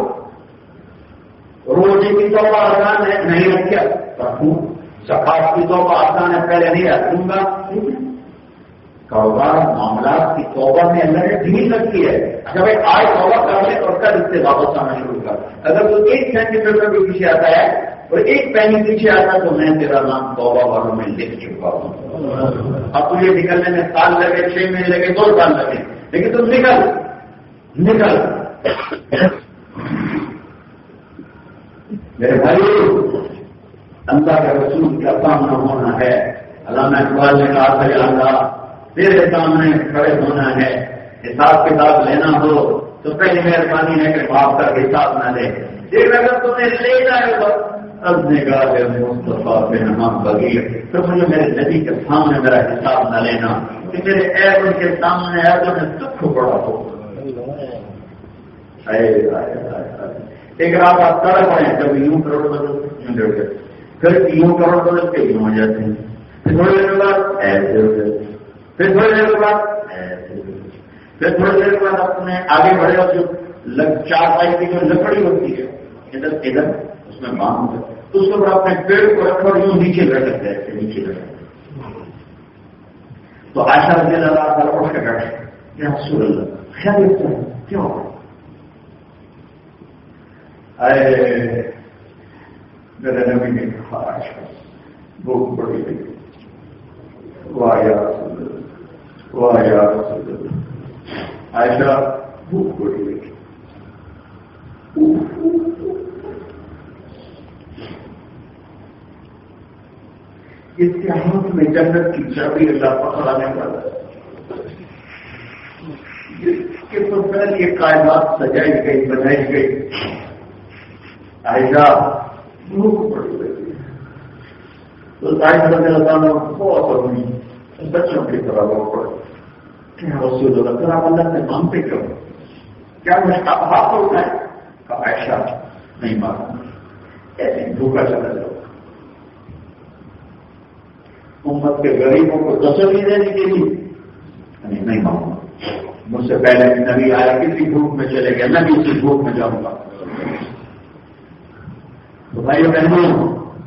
روزے کی توبہ آسان ہے, نہیں رکھا رکھوں. زکات کی توبہ آسان ہے, پہلے نہیں رکھوں گا. کاروبار معاملات کی توبہ میں اللہ نے ڈھیل رکھی ہے. جب ایک آئے توبہ کر لے اور کل اس سے واپس آنا شروع کر. اگر تو 1 سینٹی میٹر بھی پیچھے آتا ہے اور 1 پینی پیچھے آتا ہے تو میں تیرا نام توبہ والوں میں لکھ چکا ہوں. اب تجھے نکلنے میں سال لگے, 6 مہینے لگے, 2 سال لگے, لیکن تم نکل. میرے بھائی, اللہ کے رسول کا سامنا ہونا ہے. علامہ اقبال نے کہا تھا, یا اللہ تیرے سامنے کھڑے ہونا ہے, حساب کتاب لینا ہو تو پہلی مہربانی ہے کہ معاف کر حساب نہ لے. لیکن اگر تمہیں لینا ہے تو اب نگاہ مصطفیٰ پہ نماز بغیر تو مجھے میرے نبی کے سامنے میرا حساب نہ لینا کہ میرے عیب ان کے سامنے ہے تو میں دکھ پڑا ہو. ایک رات آپ کڑا پڑے, کبھی یوں کروڑ بدل, پھر یوں کروڑ بدل کے یوں ہو جاتے ہیں, پھر تھوڑی دیر کے بعد ایسے ہو جاتے ہیں, پھر تھوڑی دیر کے بعد ایسے, پھر تھوڑی دیر کے بعد اپنے آگے بڑھے اور جو 4 پائی کی جو لکڑی ہوتی ہے ادھر اس میں باندھ ہوتا ہے تو اس کے بعد اپنے پیڑ کو رکھ کر یوں نیچے لٹکتے ہیں, ایسے نیچے لٹکتے. تو عائشہ رضی اللہ تعالیٰ اٹھ کے بیٹھے, یا رسول اللہ خیال دیکھتا ہے کیوں؟ میرے نبی نے کہا عائشہ بھوک بڑی گئی. واہ یا رسول اللہ, واہ یا رسول اللہ. عائشہ بھوک بڑی گئی. اس کے ہاتھ میں جنت کی چابی اللہ پکڑانے والا ہے, جس کے تو پہلے یہ کائنات سجائی گئی, بنائی گئی. عائشہ بھوک پڑی گئی تو عائشہ رضی اللہ عنہ بہت اپنی بچوں کی طرح وہ پڑے. کیا رسول اللہ پھر آپ اللہ سے مانگتے کیوں؟ کیا مجھے ہاتھ اٹھائے؟ عائشہ نہیں مانگا, ایسے بھوکا چلا جاؤ. امت کے غریبوں کو تسلی دینے کے لیے نہیں مانگوں. مجھ سے پہلے نبی آیا, کسی بھوک میں چلے گیا, میں بھی اسی بھوک میں جاؤں گا. تو بھائی بہنوں,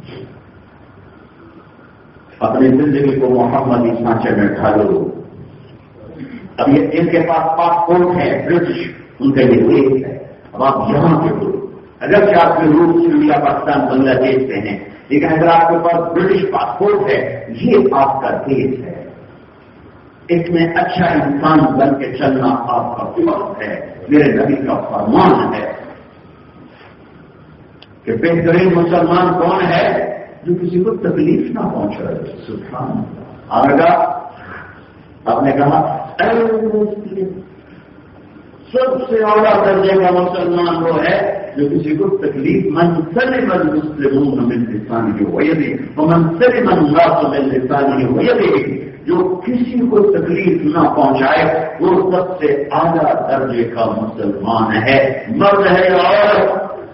اپنی زندگی کو محمدی سانچے میں ڈھالو. اب یہ ان کے پاس پاسپورٹ ہے برٹش, ان کا یہ دیش ہے. اب آپ یہاں کے لوگ, اگرچہ آپ کے روس, انڈیا, پاکستان, بنگلہ دیش سے ہیں, لیکن اگر آپ کے پاس برٹش پاسپورٹ ہے, یہ آپ کا دیش ہے. اس میں اچھا انسان بن کے چلنا آپ کا فرض ہے. میرے نبی کا فرمان ہے کہ بہترین مسلمان کون ہے؟ جو کسی کو تکلیف نہ پہنچائے. سبحان اللہ. آگا آپ نے کہا سب سے اعلیٰ درجے کا مسلمان وہ ہے جو کسی کو تکلیف, من سلم المسلمون من لسانه ويده ومن سلم الناس من لسانه ويده, جو کسی کو تکلیف نہ پہنچائے وہ سب سے اعلیٰ درجے کا مسلمان ہے. مرد ہے اور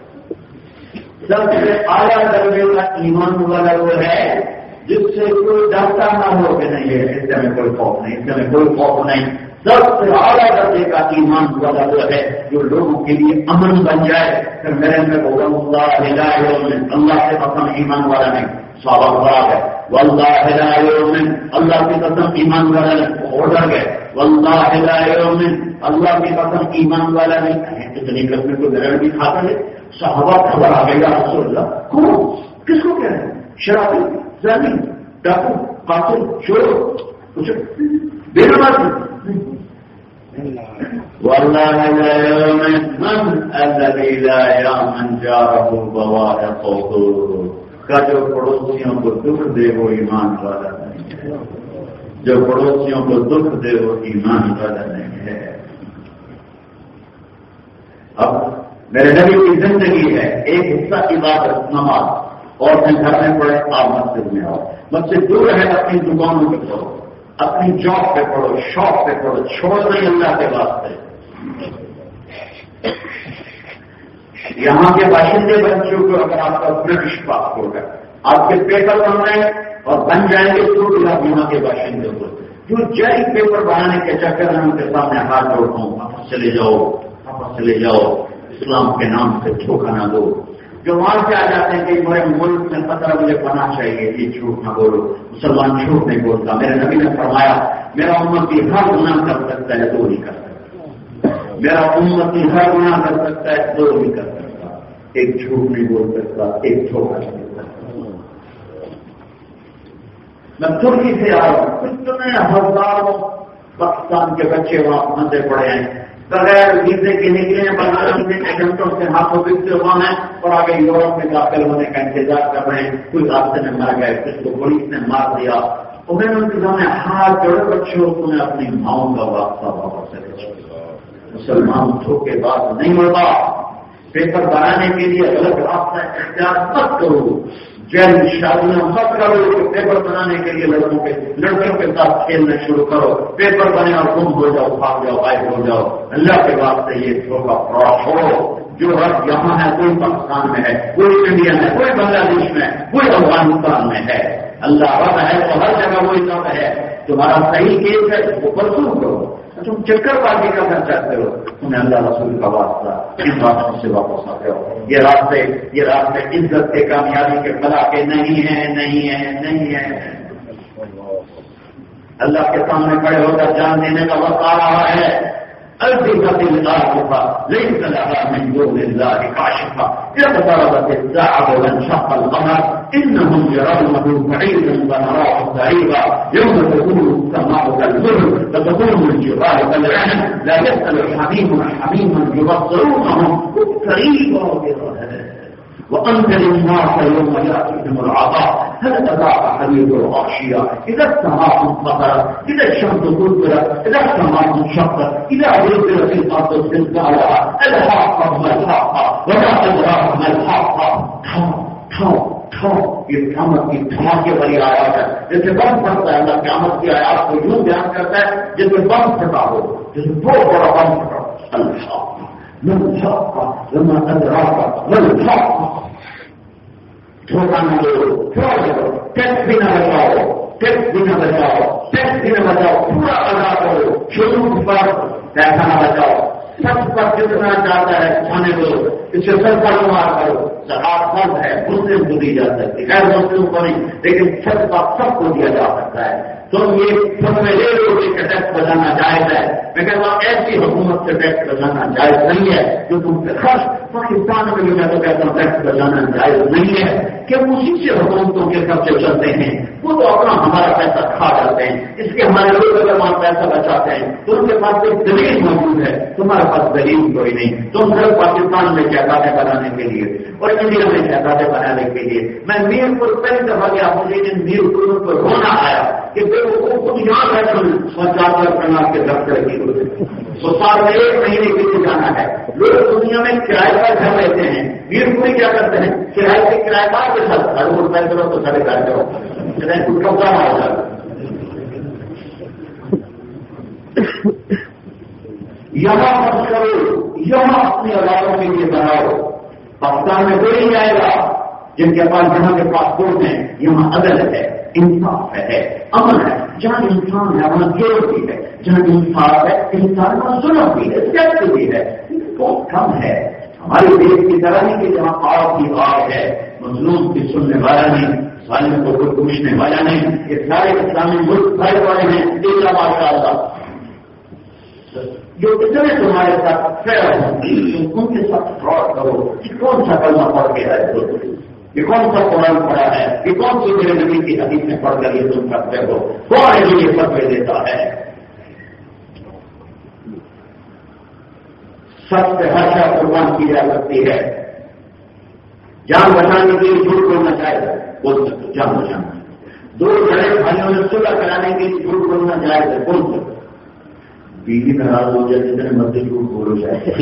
سب سے اعلیٰ درجے کا ایمان والا وہ ہے جس سے کوئی ڈرتا نہ ہو کہ نہیں ہے اس سے میں کوئی خوف نہیں, اس سے میں کوئی خوف نہیں. سب سے اعلیٰ درجے کا ایمان والا وہ ہے جو لوگوں کے لیے امن بن جائے. پھر میرے میں اللہ سے قسم ایمان والا نہیں, صحابہ خراب ہے. واللہ لا یؤمن, اللہ کی قسم ایمان والا نہیں, وہ ڈر گئے. واللہ لا یؤمن, اللہ کی قسم ایمان والا نہیں. اتنی قسم کو گرڑ بھی کھاتا ہے. صحابہ خبر آ گئی, یا رسول اللہ کون, کس کو کہہ رہے ہیں؟ شرابی, زانی, ڈاکو, قاتل, چور, کچھ بے نمازی. واللہ لا یؤمن من الذی لا یامن جارہ بوائقہ، کا جو پڑوسیوں کو دکھ دے وہ ایمان والا نہیں ہے، جو پڑوسیوں کو دکھ دے وہ ایمان والا نہیں ہے۔ اب میرے نبی کی زندگی ہے، ایک حصہ عبادت نماز، اور میں گھر میں پڑھے آپ مسجد میں آؤ، مسجد دور ہے اپنی دکانوں پہ پڑھو، اپنی جاب پہ پڑھو، شاپ پہ پڑھو، چھوڑ نہیں اللہ کے واسطے۔ یہاں کے باشندے بچوں کو اگر آپ کا برٹش پاسپورٹ ہے، آپ کے پیپر بن رہے ہیں اور بن جائیں گے تو آپ یہاں کے باشندے کو جو جیل پیپر بنانے کے چکر میں ان کے سامنے ہاتھ جوڑتا ہوں، واپس چلے جاؤ، واپس چلے جاؤ، اسلام کے نام سے دھوکہ نہ دو۔ جو وہاں سے آ جاتے ہیں کہ میرے ملک میں خطرہ مجھے پناہ چاہیے، یہ جھوٹ نہ بولو، مسلمان جھوٹ نہیں بولتا۔ میرے نبی نے فرمایا میرا امتی ہر گناہ کر سکتا ہے، دو نہیں کر سکتا، میرا امتی ہر گناہ کر سکتا ہے، دو نہیں کر سکتا، ایک جھوٹ نہیں بول سکتا، ایک دھوکہ نہیں بول سکتا۔ میں ترکی سے آیا ہوں، اتنے ہزاروں پاکستان کے بچے وہاں مندے پڑے ہیں، بغیر ویزے کے نکلے ہیں، بغیر ایجنٹوں سے ہاتھوں بکتے ہوا ہے اور آگے یورپ میں داخل ہونے کا انتظار کر رہے ہیں۔ کوئی راستے میں مر گئے، کچھ کو پولیس نے مار دیا، اور میں نے ان کے سامنے ہاتھ جوڑے، بچوں کو میں اپنی ماؤں کا واسطہ واپس سے مسلمان دھوکے باز نہیں ہوتا۔ پیپر بنانے کے لیے غلط راستہ اختیار مت کرو، جیل شادیاں مت کرو، پیپر بنانے کے لیے لڑکیوں کے ساتھ کھیلنا شروع کرو، پیپر بنے اور گم ہو جاؤ، بھاگ جاؤ، غائب ہو جاؤ۔ اللہ کے واسطے یہ دھوکہ فراڈ چھوڑو۔ جو رب یہاں ہے کوئی پاکستان میں ہے، کوئی انڈیا میں، کوئی بنگلہ دیش میں، کوئی افغانستان میں ہے۔ اللہ رب ہے تو ہر جگہ وہی رب ہے۔ تمہارا صحیح کیس ہے وہ پرسوں کرو، تم چکر بازی کرنا چاہتے ہو، تمہیں اللہ رسول کا واسطہ ان باتوں سے واپس آتے ہو۔ یہ راستے عزت کے، کامیابی کے، فلاح کے نہیں ہیں، نہیں ہیں، نہیں ہیں۔ اللہ کے سامنے کھڑے ہو کر جان دینے کا وقت آ رہا ہے۔ الفت الآصفة ليس لها من دون الله كاشفة اقتربت الساعة وانشق القمر إنهم يرونه بعيدا ونراه قريبا يوم تكون السماء كالمهل وتكون الجبال كالعهن لا يسأل حميم حميما يبصرونهم قريبا وأنزل الناس يوم يأتيهم العذاب هل أتاك حديث الغاشية إذا السماء انفطرت إذا الشمس كورت إذا السماء انشقت إذا زلزلت الأرض زلزالها الحاقة ما الحاقة وما أدراك ما الحاقة یہ قیامت کی دھماکے والی آیات ہے، جیسے بم پھٹتا ہے۔ اللہ قیامت کی آیات کو یوں بیان کرتا ہے جیسے بم پھٹا ہو، جیسے بہت بڑا بم پھٹا ہو۔ الحاقة ما الحاقة وما أدراك ما الحاقة، دھوکہ نہ دو، ٹیکس بھی نہ بچاؤ، ٹیکس بھی نہ بچاؤ، ٹیکس بھی نہ بچاؤ، پورا ادا کرو، شروع پر پیسہ نہ بچاؤ، سب پر جتنا چاہتا ہے کھانے دو، اسے سب کا نمار کرو۔ زکات فرض ہے، مسلم کو دی جا سکتی ہے، غیر مسلم کو نہیں، لیکن سب کا سب کو دیا جا سکتا ہے۔ تم یہ سب میں لے لو کہ ٹیکس بچانا جائز ہے، میں کہتا ہوں ایسی حکومت سے ٹیکس بچانا جائز نہیں ہے جو تم سے خرچ۔ پاکستان میں بھی میں تو کہتا ہوں ٹیکس بچانا جائز نہیں ہے کہ اسی سے حکومتوں کے خرچے چلتے ہیں، وہ تو اپنا ہمارا پیسہ کھا جاتے ہیں، اس کے ہمارے لوگ اگر وہاں پیسہ بچاتے ہیں تو ان کے پاس ایک دلیل موجود ہے، تمہارے پاس دلیل کوئی نہیں۔ تم صرف پاکستان میں جائیدادیں بنانے کے لیے اور انڈیا میں جائیدادیں بنانے کے لیے۔ میں میر پور پہلی دفعہ گیا، مجھے ان میر پوروں پر رونا آیا کہ خود یہاں بیٹھ کر 50 لاکھ کے دفتر کی وہ سال میں 1 مہینے کے لیے جانا ہے۔ لوگ دنیا میں کرایہ پر گھر رہتے ہیں، میر پوری کیا کرتے ہیں کرایہ کے کرایہ دار کے ساتھ گھر کو روپئے کرو تو سارے گھر کرو، کچھ کپڑا نہ ہو جائے۔ یہاں مت کرو، یہاں اپنی عدالتوں کے لیے بناؤ۔ پاکستان میں کوئی نہیں آئے گا جن کے پاس جہاں کے پاسپورٹ ہیں، یہاں عدالت ہے، انصاف ہے، امن ہے۔ جہاں انسان ہے وہاں جرم بھی ہے، جہاں انصاف ہے انسان کا ظلم بھی ہے، سیاست بھی ہے۔ بہت کم ہے ہمارے دیش کی طرح نہیں کہ جہاں آگ کی آگ ہے، مظلوم کی سننے والا نہیں، ظالم کو کوئی پوچھنے والا نہیں۔ یہ سارے اسلامی ملک بھر والے ہیں، ماشاء اللہ جو اتنے تمہارے ساتھ فیئر ہوں گی ان کے ساتھ فراڈ کرو۔ یہ کون سا کلمہ پڑھ کے ہے، یہ کون سا قرآن پڑھا ہے، یہ کون سی میرے نبی کی حدیث میں پڑھ کر یہ تم کرتے ہو؟ کون ہے جو یہ فتوے دیتا ہے؟ سب سے ہر شاہ قربان کی جا سکتی ہے. جان بچانے کے لیے جھوٹ بولنا چاہیے بول سکتے جان بچانا. دو بڑے بھائیوں نے صلح کرانے کے لیے جھوٹ بولنا چاہیے بول سکتے. بیوی ناراض ہو جائے جتنے مرضی جھوٹ بولو جائے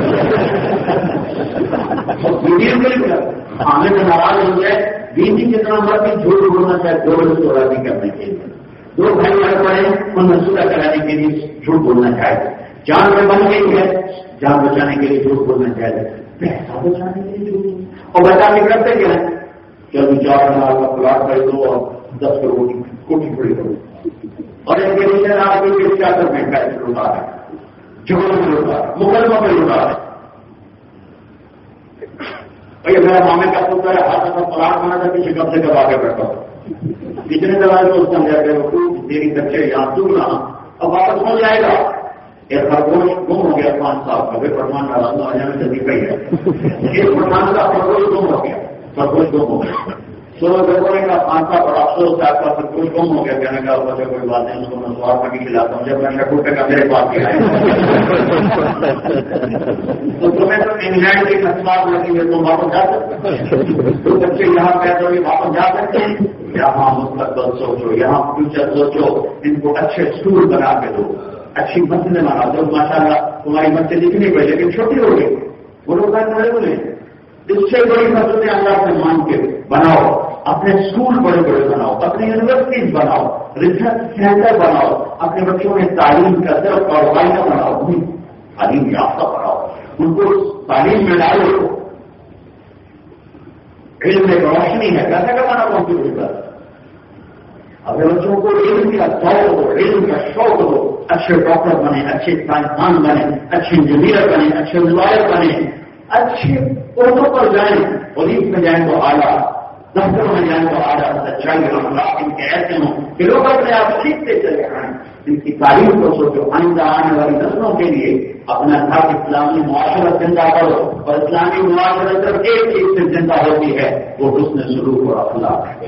آنے میں ناراض ہو جائے بیوی کتنا مرضی جھوٹ بولنا چاہے دو بڑے کو راضی کرنے کے لیے. دو بھائی لڑ پڑے ان میں صلح کرانے کے لیے جھوٹ بولنا چاہیے. جان میں بن گئی ہے جان بچانے کے لیے جھوٹ بولنا چاہیے. پیسہ بچانے کے لیے جھوٹ اور بچانے کرتے کیا ہے چلو 4,000 کا پلاٹ کر دو اور 10 کروڑ کی کوٹھی کھڑی کرو اور ان کے لیے آپ کے 4 روپئے پیسے لوٹا ہے جھوڑوں میں لوٹا ہے مقدمہ میں لوٹا ہے. بھائی میرا مامے کا پوتا ہے ہاتھ کا پلاٹ بنا تھا پیچھے قبضے کروا کے بیٹھا کتنے دلائی کو سمجھا گئے تیری بچے یہاں دوں گا اب واپس ہو جائے گا. ایک خرگوش گم ہو گیا 5 سال کا پھر پٹمان ڈالا تو آ جانے سے دکھائی ہے ایک پٹمان کا خرگوش گم ہو گیا خرگوش گم ہو گیا 16 فروری کا 5 سال بڑا افسوس ہے آپ کا خرگوش گم ہو گیا کہنے کا بچے کوئی بات نہیں اس کو میں 100 روپئے کی کھلاتا ہوں جب میں 60 روپئے کا میرے پاس کیا تو تمہیں تو انگلینڈ کے خدمات لگیں گے تم واپس جا سکتے تو بچے یہاں پیدا ہوئے واپس جا سکتے ہیں. یہاں مستقبل سوچو یہاں فیوچر سوچو ان کو اچھے اسکول بنا کے دو اچھی مسجدیں بنا دو. ماشاء اللہ تمہاری مسجد اتنی بڑی لیکن چھوٹی ہو گئی وہ لوگ بڑے بولے اس سے بڑی مسجدیں اللہ سے مان کے بناؤ. اپنے اسکول بڑے بڑے بناؤ اپنے یونیورسٹیز بناؤ ریسرچ سینٹر بناؤ اپنے بچوں میں تعلیم کا صرف کاروبار کا بناؤ تعلیم یافتہ بناؤ ان کو تعلیم میں ڈالو. علم میں روشنی ہے کیسے کروانا کمپیوٹر پر اپنے بچوں کو علم کا ذوق دو علم کا شوق دو. اچھے ڈاکٹر بنے اچھے سائنسدان بنے اچھے انجینئر بنے اچھے لوائر بنے اچھے عہدوں پر جائیں پولیس میں جائیں تو اعلیٰ دفتروں میں جائیں تو اعلیٰ سچائی اور اخلاق ان کے ایسے ہوں کہ لوگ اپنے آپ سیکھتے چلے آئیں. ان کی تعلیم کو سوچو آئندہ آنے والی نسلوں کے لیے اپنا گھر اسلامی معاشرت زندہ کرو اور اسلامی معاشرت صرف ایک چیز سے زندہ ہوتی ہے وہ حسن سلوک اور اخلاق ہے.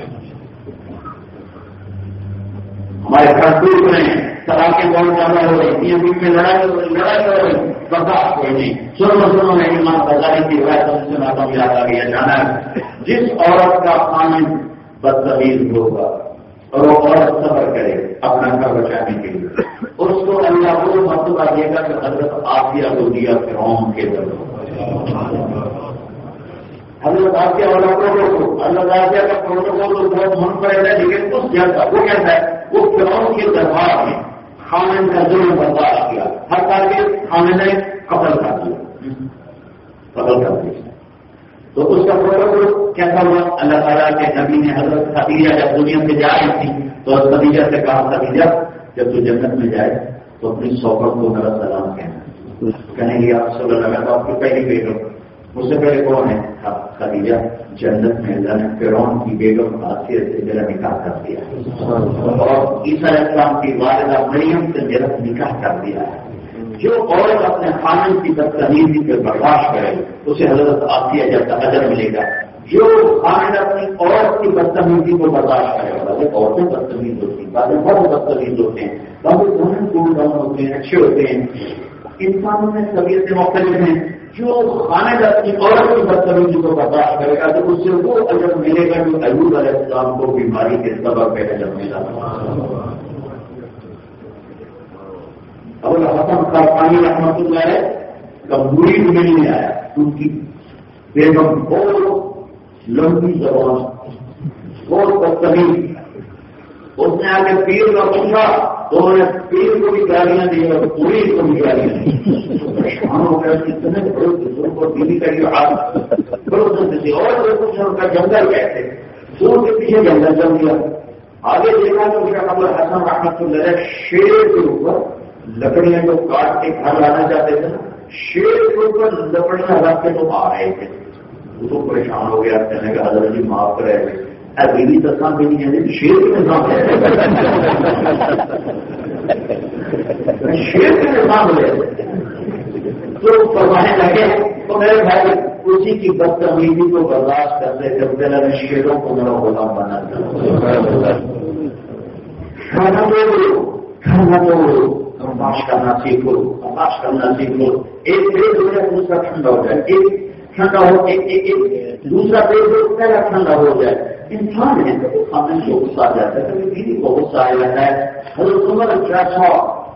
ہمارے گھر ٹوٹ رہے ہیں طلاقیں بہت زیادہ ہو رہی ہیں میں لڑائی ہو رہی برداشت کوئی نہیں. سنو میں ایمان بازاری کی روایت سے ناکام یاد آ گیا جانا ہے جس عورت کا خامن بدتمیز ہوگا اور وہ عورت صبر کرے اپنا گھر بچانے کے لیے اس کو اللہ کو مرتبہ دے گا کہ حضرت آسیہ کو دیا فرعون کے در. حضرت آسیہ والا پروٹوکول حضرت آسیہ کا پروٹوکول تو بہت من پڑے گا لیکن اس جیسا وہ کہتا ہے وہ فرعون کے دربار میں خامن کا ظلم برداشت کیا ہر سال کے خامن نے قتل کر دیا. تو اس کا پروٹوکول کیسا ہوا اللہ تعالیٰ کے نبی نے حضرت خدیجہ جب دنیا سے جا رہی تھی تو خدیجہ سے کہا خدیجہ جب تو جنت میں جائے تو اپنی صحبت کو میرا سلام کہنا. کہیں گے آپ صلی اللہ علیہ وسلم آپ کی پہلی بیگم اس سے پہلے کون ہے خدیجہ جنت میں اللہ نے فرعون کی بیگم آسیہ سے میرا نکاح کر دیا اور عیسیٰ علیہ السلام کی والدہ مریم سے میرا نکاح کر دیا ہے. جو عورت اپنے خامن کی بدتمیزی پہ برداشت کرے اسے حضرت آسیہ جیسا اجر ملے گا. جو خامن اپنی عورت کی بدتمیزی کو برداشت کرے گا عورتیں بدتمیز ہوتی ہیں بعض بہت بدتمیز ہوتے ہیں بعض دونوں کول ڈاؤن ہوتے ہیں اچھے ہوتے ہیں انسانوں میں طبیعتیں مختلف ہیں. جو خامن اپنی عورت کی بدتمیزی کو برداشت کرے گا تو اس سے وہ اجر ملے گا جو ایوب علیہ السلام کو بیماری کے سبب پہ اجر ملا. ابو الحسن خرقانی رحمۃ اللہ علیہ کا مرید ملنے آیا ان کی بیگم بہت لمبی زبان بہت بدتمیز. اس نے آ کے پیر کا پوچھا تو انہوں نے پیر کو بھی گالیاں دی اور مرید کو بھی گالیاں دی. پریشان ہو گیا کتنے بڑے بزرگ کو بیوی کا یہ حال بڑے اور ان کا جنگل کہتے سور کے پیچھے جنگل چل گیا. آگے دیکھا تو میرا ابو الحسن رحمۃ اللہ علیہ شیر کے اوپر لکڑیاں جو کاٹ کے گھر لانا چاہتے تھے شیر کے اوپر لکڑیاں رکھ کے تو آ رہے تھے. وہ تو پریشان ہو گیا کہنے کا حضرت جی معاف کرے بیوی تسان بھی نہیں ہے شیر کے نظام ہے شیر کے نظام ہے تو فرمانے لگے تو میرے بھائی اسی کی بدتمیزی کو برداشت کرتے جب میں شیروں کو میرا غلام بنا کھانا تو برداشت کرنا سیکھو، برداشت کرنا سیکھو. ایک پیڑ ہو جائے دوسرا ٹھنڈا ہو جائے، ایک ٹھنڈا ہو ایک دوسرا پیڑ ہو پہلا ٹھنڈا ہو جائے. انسان ہے کبھی خامن کو غصہ آ جاتا ہے، کبھی بیوی کو غصہ آ جاتا ہے. حضرت عمر کیا تھا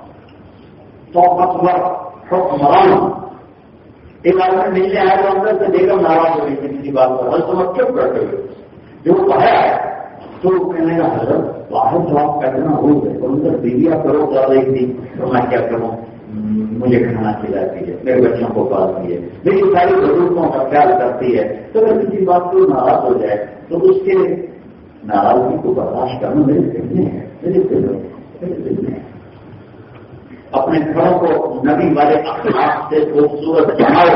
تو حکمران ایک آدمی ملنے آیا تو اندر سے بیگم ناراض ہو گئی تھی کسی بات پر. حضرت عمر چپ بیٹھے ہوئے جو باہر آیا تو کہنے کا حضرت باہر تو آپ کرنا ہو گئے اور اندر بیویاں کرو کر رہی تھی تو میں کیا کروں، مجھے کھانا کھلاتی ہے، میرے بچوں کو پالتی ہے، میری ساری ضرورتوں کا خیال کرتی ہے. تو اگر کسی بات کو ناراض ہو جائے تو اس کے ناراضگی کو برداشت کرنا میرے دل میں ہے، میرے دل میں ہے. اپنے گھروں کو نبی والے اخلاق سے خوبصورت بناؤ.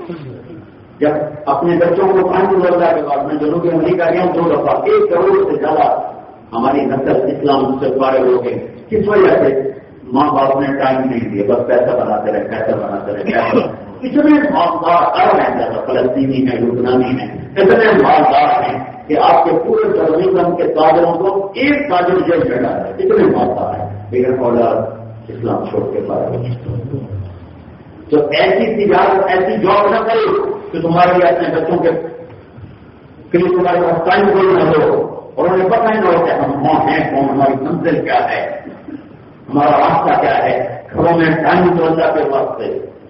جب اپنے بچوں کو 5 روزہ کے بعد میں جنوبی امریکہ گیا 2 دفعہ 1 کروڑ سے زیادہ ہماری نسل اسلام سے فارغ ہو گئے. کس وجہ سے؟ ماں باپ نے ٹائم نہیں دیا، بس پیسہ بناتے رہے. اتنے مالدار عرب ہیں، زیادہ فلسطینی ہیں، لبنانی ہیں، اتنے مالدار ہیں کہ آپ کے پورے ٹرمزم کے تاجروں کو ایک تاجر جیل میں ڈالا ہے. اتنے مالدار ہیں لیکن اولاد اسلام چھوڑ کے فارغ ہو. تو ایسی تجارت ایسی جاب نہ کرو کہ تمہارے لیے اپنے بچوں کے لیے تمہارے پاس ٹائم کوئی نہ ہو اور انہیں پتہ ہی نہ ہو کہ ہم کون ہیں، کون ہماری منزل کیا ہے، ہمارا راستہ کیا ہے. گھروں میں ٹائم روزہ کے واسطے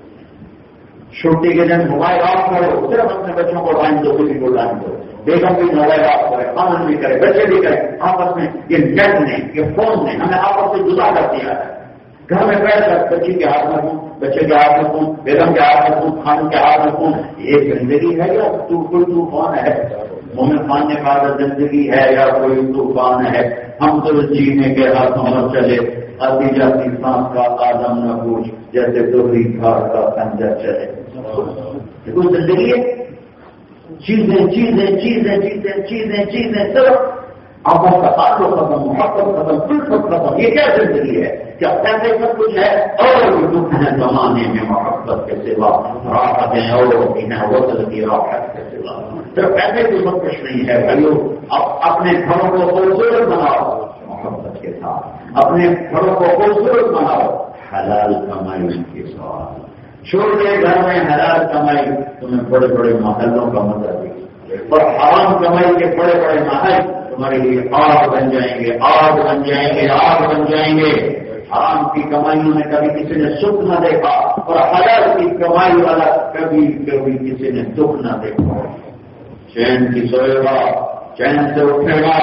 چھٹی کے دن موبائل آف کرو، صرف اپنے بچوں کو ٹائم دو، کسی کو ٹائم دو. بیگم بھی موبائل آف کرے، خاندان بھی کرے، بچے بھی کرے. آپس میں یہ نیٹ نے، یہ فون نے ہمیں آپس سے جدا کر دیا ہے. گھر میں بیٹھ کر بچی کے ہاتھ میں ہوں، بچے کے ہاتھ میں ہوں، بیگم کے ہاتھ میں ہوں، خان کے ہاتھ میں ہوں. یہ زندگی ہے یا کوئی طوفان ہے؟ مومن خان نے کہا زندگی ہے یا کوئی طوفان ہے؟ ہم تو جینے کے ہاتھوں میں چلے، آتی جاتی سانس کا آدم نہ پوچھ، جیسے دوہری گھاٹ کا خنجر چلے. کوئی زندگی ہے؟ چیزیں چیزیں چیزیں چیزیں چیزیں چیزیں صرف آپس کا تعلق ختم، محبت ختم، الفت ختم. یہ کیا زندگی ہے؟ کیا پیسے سب کچھ ہے اور دکھ ہے زمانے میں محبت کے سوا، راحتیں اور ہوتی ہیں وصل کی راحت کے سوا. صرف پیسے کی سب کچھ نہیں ہے. بھائیو اپنے گھروں کو خوبصورت بناؤ محبت کے ساتھ، اپنے گھروں کو خوبصورت بناؤ حلال کمائی کے ساتھ. چھوٹے گھر میں حلال کمائی تمہیں بڑے بڑے محلوں کا مزہ دے گی، اور حرام کمائی کے بڑے بڑے محل تمہارے لیے آگ بن جائیں گے، آگ بن جائیں گے، آگ بن جائیں گے. حرام کی کمائیوں میں کبھی کسی نے سکھ نہ دیکھا اور حلال کی کمائی والا کبھی کبھی کسی نے دکھ نہ دیکھا. چین کی سوئے گا، چین سے اٹھے گا.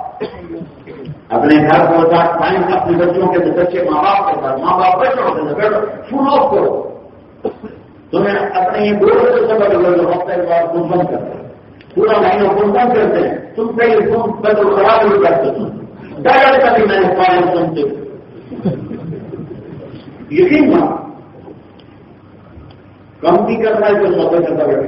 اپنے گھر کو ساتھ ٹائم اپنے بچوں کے بچے ماں باپ کے ساتھ، ماں باپ بچوں کے ساتھ بیٹھو، فون آف کرو. تمہیں اپنے یہ بولے تو سب جو ہفتے کے بعد فون بند کرتے ہیں، پورا مہینہ فون بند کرتے ہیں. تم پہلے فون بدل خراب نہیں کرتے، تم ڈائریکٹ کبھی میں نے فائل سنتے یقین نہ کم بھی کرتا ہے تو نوکر کرتا بیٹھے.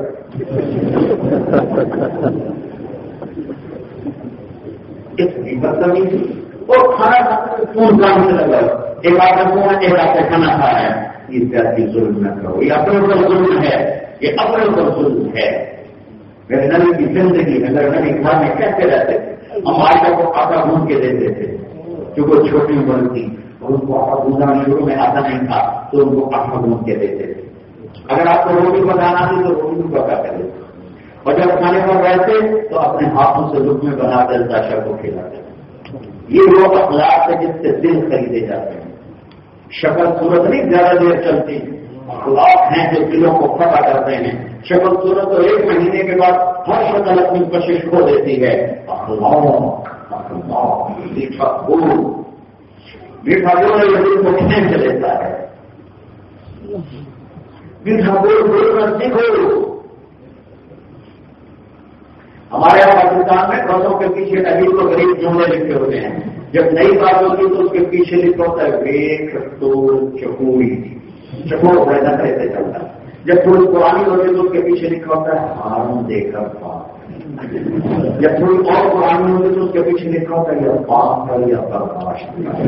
اتنی بدتمیزی اور کھانا فون کام سے لگا، ایک آپ کا فون ایک آپ کا کھانا کھا رہا ہے. اس کی ظلم نہ کرو، یہ اپنے اوپر ظلم ہے، یہ اپنے اوپر ظلم ہے. میرے نبی کی زندگی میں میرے نبی گھر میں کیسے رہتے؟ ہم آٹا کو آٹا گھون کے دیتے تھے جو وہ چھوٹی عمر تھی اور ان کو آٹا گھوننا شروع میں آتا نہیں تھا تو ان کو آٹا گھون کے دیتے تھے. اگر آپ کو روٹی بنانا تھی تو روٹی کو پکا کر دیتے، اور جب کھانے پر رہتے تو اپنے ہاتھوں سے لقمے بنا کر تاشا کو کھلاتے. یہ وہ اخلاق ہے جس سے دل خریدے جاتے ہیں. شکل صورت نہیں زیادہ دیر چلتی، اخلاق ہیں جو دلوں کو فتح کرتے ہیں. شکل صورت تو 1 مہینے کے بعد ہر شکل اپنی کشش کھو دیتی ہے. میٹھا بول، میٹھا بول دل کو کھینچ لیتا ہے. میٹھا بول بولنا سیکھو. ہمارے یہاں پاکستان میں قرضوں کے پیچھے عجیب و غریب جملے لکھے ہوتے ہیں. جب نئی بات ہوتی ہے تو اس کے پیچھے لکھا ہوتا ہے ویک تو چکوری، چکور بڑے نخرے سے چلتا ہے. جب تھوڑی پرانی ہوتی ہے تو اس کے پیچھے لکھا ہوتا ہے ہارم دے کر پاک. جب تھوڑی اور پرانی ہوتی ہے تو اس کے پیچھے لکھا ہوتا ہے یا پاک کر یا برداشت.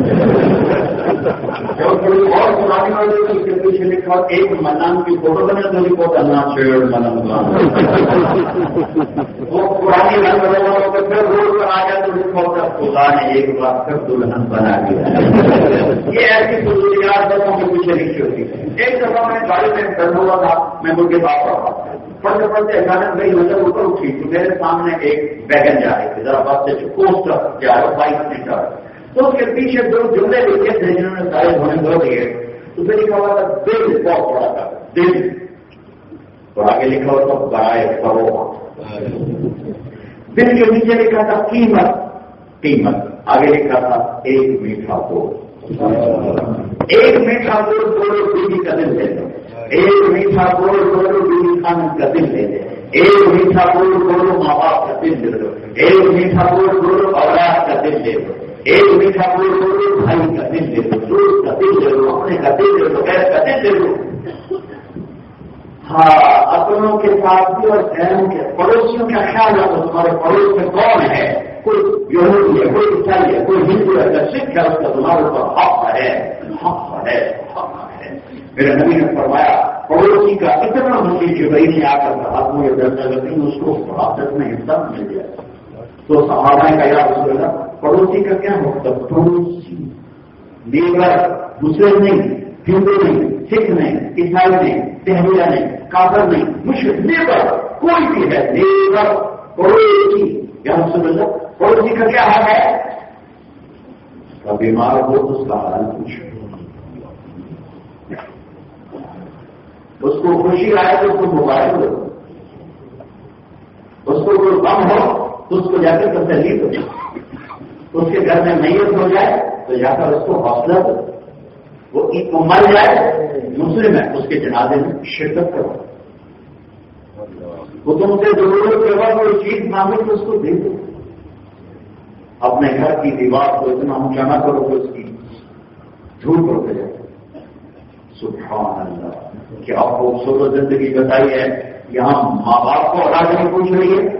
جب تھوڑی اور پرانی ہوتی ہے تو اس کے پیچھے لکھا ہوتا ایک ملان کی فوٹو بنے تو لکھا ہوتا نہ چھیڑ ملن. وہ پرانی رنگ پھر روڈ پر آ جائے تو لکھا پہنچا خدا نے ایک بار پھر دلہن بنا دیا. یہ ایسی خصوصیات بچوں کے پیچھے لکھی ہوتی ہے. ایک دفعہ میں گاڑی میں ڈر ہوا تھا, میں مجھ کے پاس رہا, پڑھتے پڑھتے اچانک میری نظر اوپر اٹھی تو میرے سامنے ایک ویگن جا رہی تھی, ذرا بات سے کوسٹر جا رہا 22 میٹر, تو اس کے پیچھے دو جملے لکھے تھے جنہوں نے سارے ہونے دو دیے. تو پھر لکھا ہوا تھا دل, بہت بڑا تھا دل, اور آگے لکھا ہوا تھا برائے فروغ. دل کے نیچے لکھا تھا قیمت, قیمت آگے لکھا تھا ایک میٹھا بول. ایک میٹھا بول دونوں بیوی کا دل دے دو, ایک میٹھا بول دونوں بیوی خان کا دل دے دے, ایک میٹھا بول دونوں ماں باپ کا دل دے دو, ایک میٹھا بول دونوں اولاد کا دل دے دو, ایک میٹھا بول دونوں بھائی کا دل دے دو, دوست کا دل دے دو, اپنے کا دل دے دو, غیر کا دل دے دو. ہاں, اپنوں کے ساتھ بھی اور غیروں کے پڑوسیوں کا خیال رکھو. تمہارے پڑوس میں کون ہے, کوئی یہودی ہے, کوئی عیسائی ہے, کوئی ہندو ہے, کوئی سکھ ہے, اس کا تمہارے اوپر حق ہے, حق ہے, حق ہے. میرے نبی نے فرمایا پڑوسی کا اتنا مزید جبرائیل نے آ کر کہا مجھے ڈرتا لیکن اس کو حافظ میں حصہ مل گیا. تو صحابہ کا یا رسول اللہ پڑوسی کا کیا مطلب؟ پڑوسی نیبر, مسلم نہیں, ہندو نہیں, سکھ نہیں, عیسائی نہیں, تہویہ نہیں, کافر نہیں, مشرک, نیبر کوئی بھی ہے, نیبر پڑوسی. یا رسول اللہ پڑوسی کا کیا حال ہے؟ اس کا بیمار ہو تو اس کا حال پوچھو, اس کو خوشی آئے تو اس کو مبارک ہو, اس کو کوئی غم ہو تو اس کو جا کر تسلی ہو, اس کے گھر میں میت ہو جائے تو جا کر اس کو حوصلہ دو, وہ مر جائے مسلم ہے اس کے جنازے میں شرکت کرو, وہ تم سے ضرورت کے بعد کوئی چیز مانگے تو اس کو دے دو. اپنے گھر کی دیوار کو اتنا اونچا نہ کرو کہ اس کی دھوپ روک جائے. سبحان اللہ, کیا خوبصورت زندگی بتائی ہے. یہاں ماں باپ کو اولاد نہیں پوچھ رہی ہے,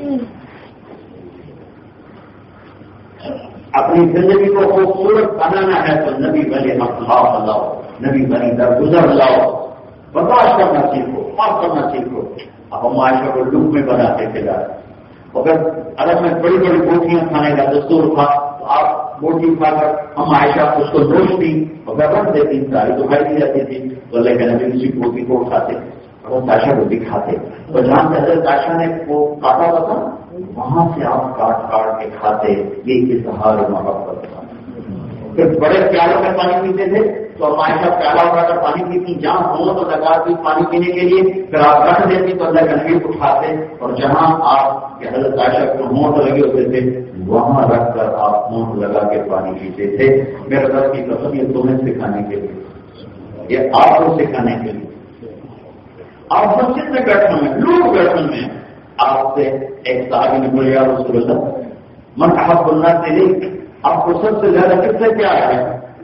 اپنی زندگی کو خوبصورت بنانا ہے تو نبی بنے اخلاق لاؤ, نبی بنی درگزر لاؤ, برداشت کرنا سیکھو, معاف کرنا سیکھو. اب ہم عائشہ کو لوگ میں بناتے تھے جا, اگر میں بڑی بڑی بوٹیاں کھانے کا دستور تھا تو آپ بوٹی کھا کر ہم عائشہ اس کو نوش دی اور میں رکھ دیتی, ساری دکھائی دی جاتی تھی تو اللہ کے نبی اسی بوٹی کو کھاتے اور تاشا کو بھی کھاتے. تو جہاں حضرت عائشہ نے وہ کاٹا ہوا تھا وہاں سے آپ کاٹ کاٹ کے کھاتے, یہ اظہار محبت تھا. پھر بڑے پیالوں میں پانی پیتے تھے تو عائشہ پیالہ اٹھا کر پانی پیتی, جہاں ہو تو لگا دی پانی پینے کے لیے, پھر آپ رکھ دیتی تو اللہ کا نبی اٹھاتے اور جہاں آپ کے حضرت عائشہ کو ہونٹ لگے ہوتے تھے وہاں رکھ کر آپ ہونٹ لگا کے پانی پیتے تھے. میرے رب کی قسم یہ تمہیں سکھانے کے لیے, یہ آپ کو سکھانے کے لیے. آپ مسجد میں بیٹھنے میں, لوگ بیٹھنے میں آپ سے ایک صحابی نے بولے یا رسول اللہ من احب الناس الیک, آپ کو سب سے زیادہ کس سے پیار ہے؟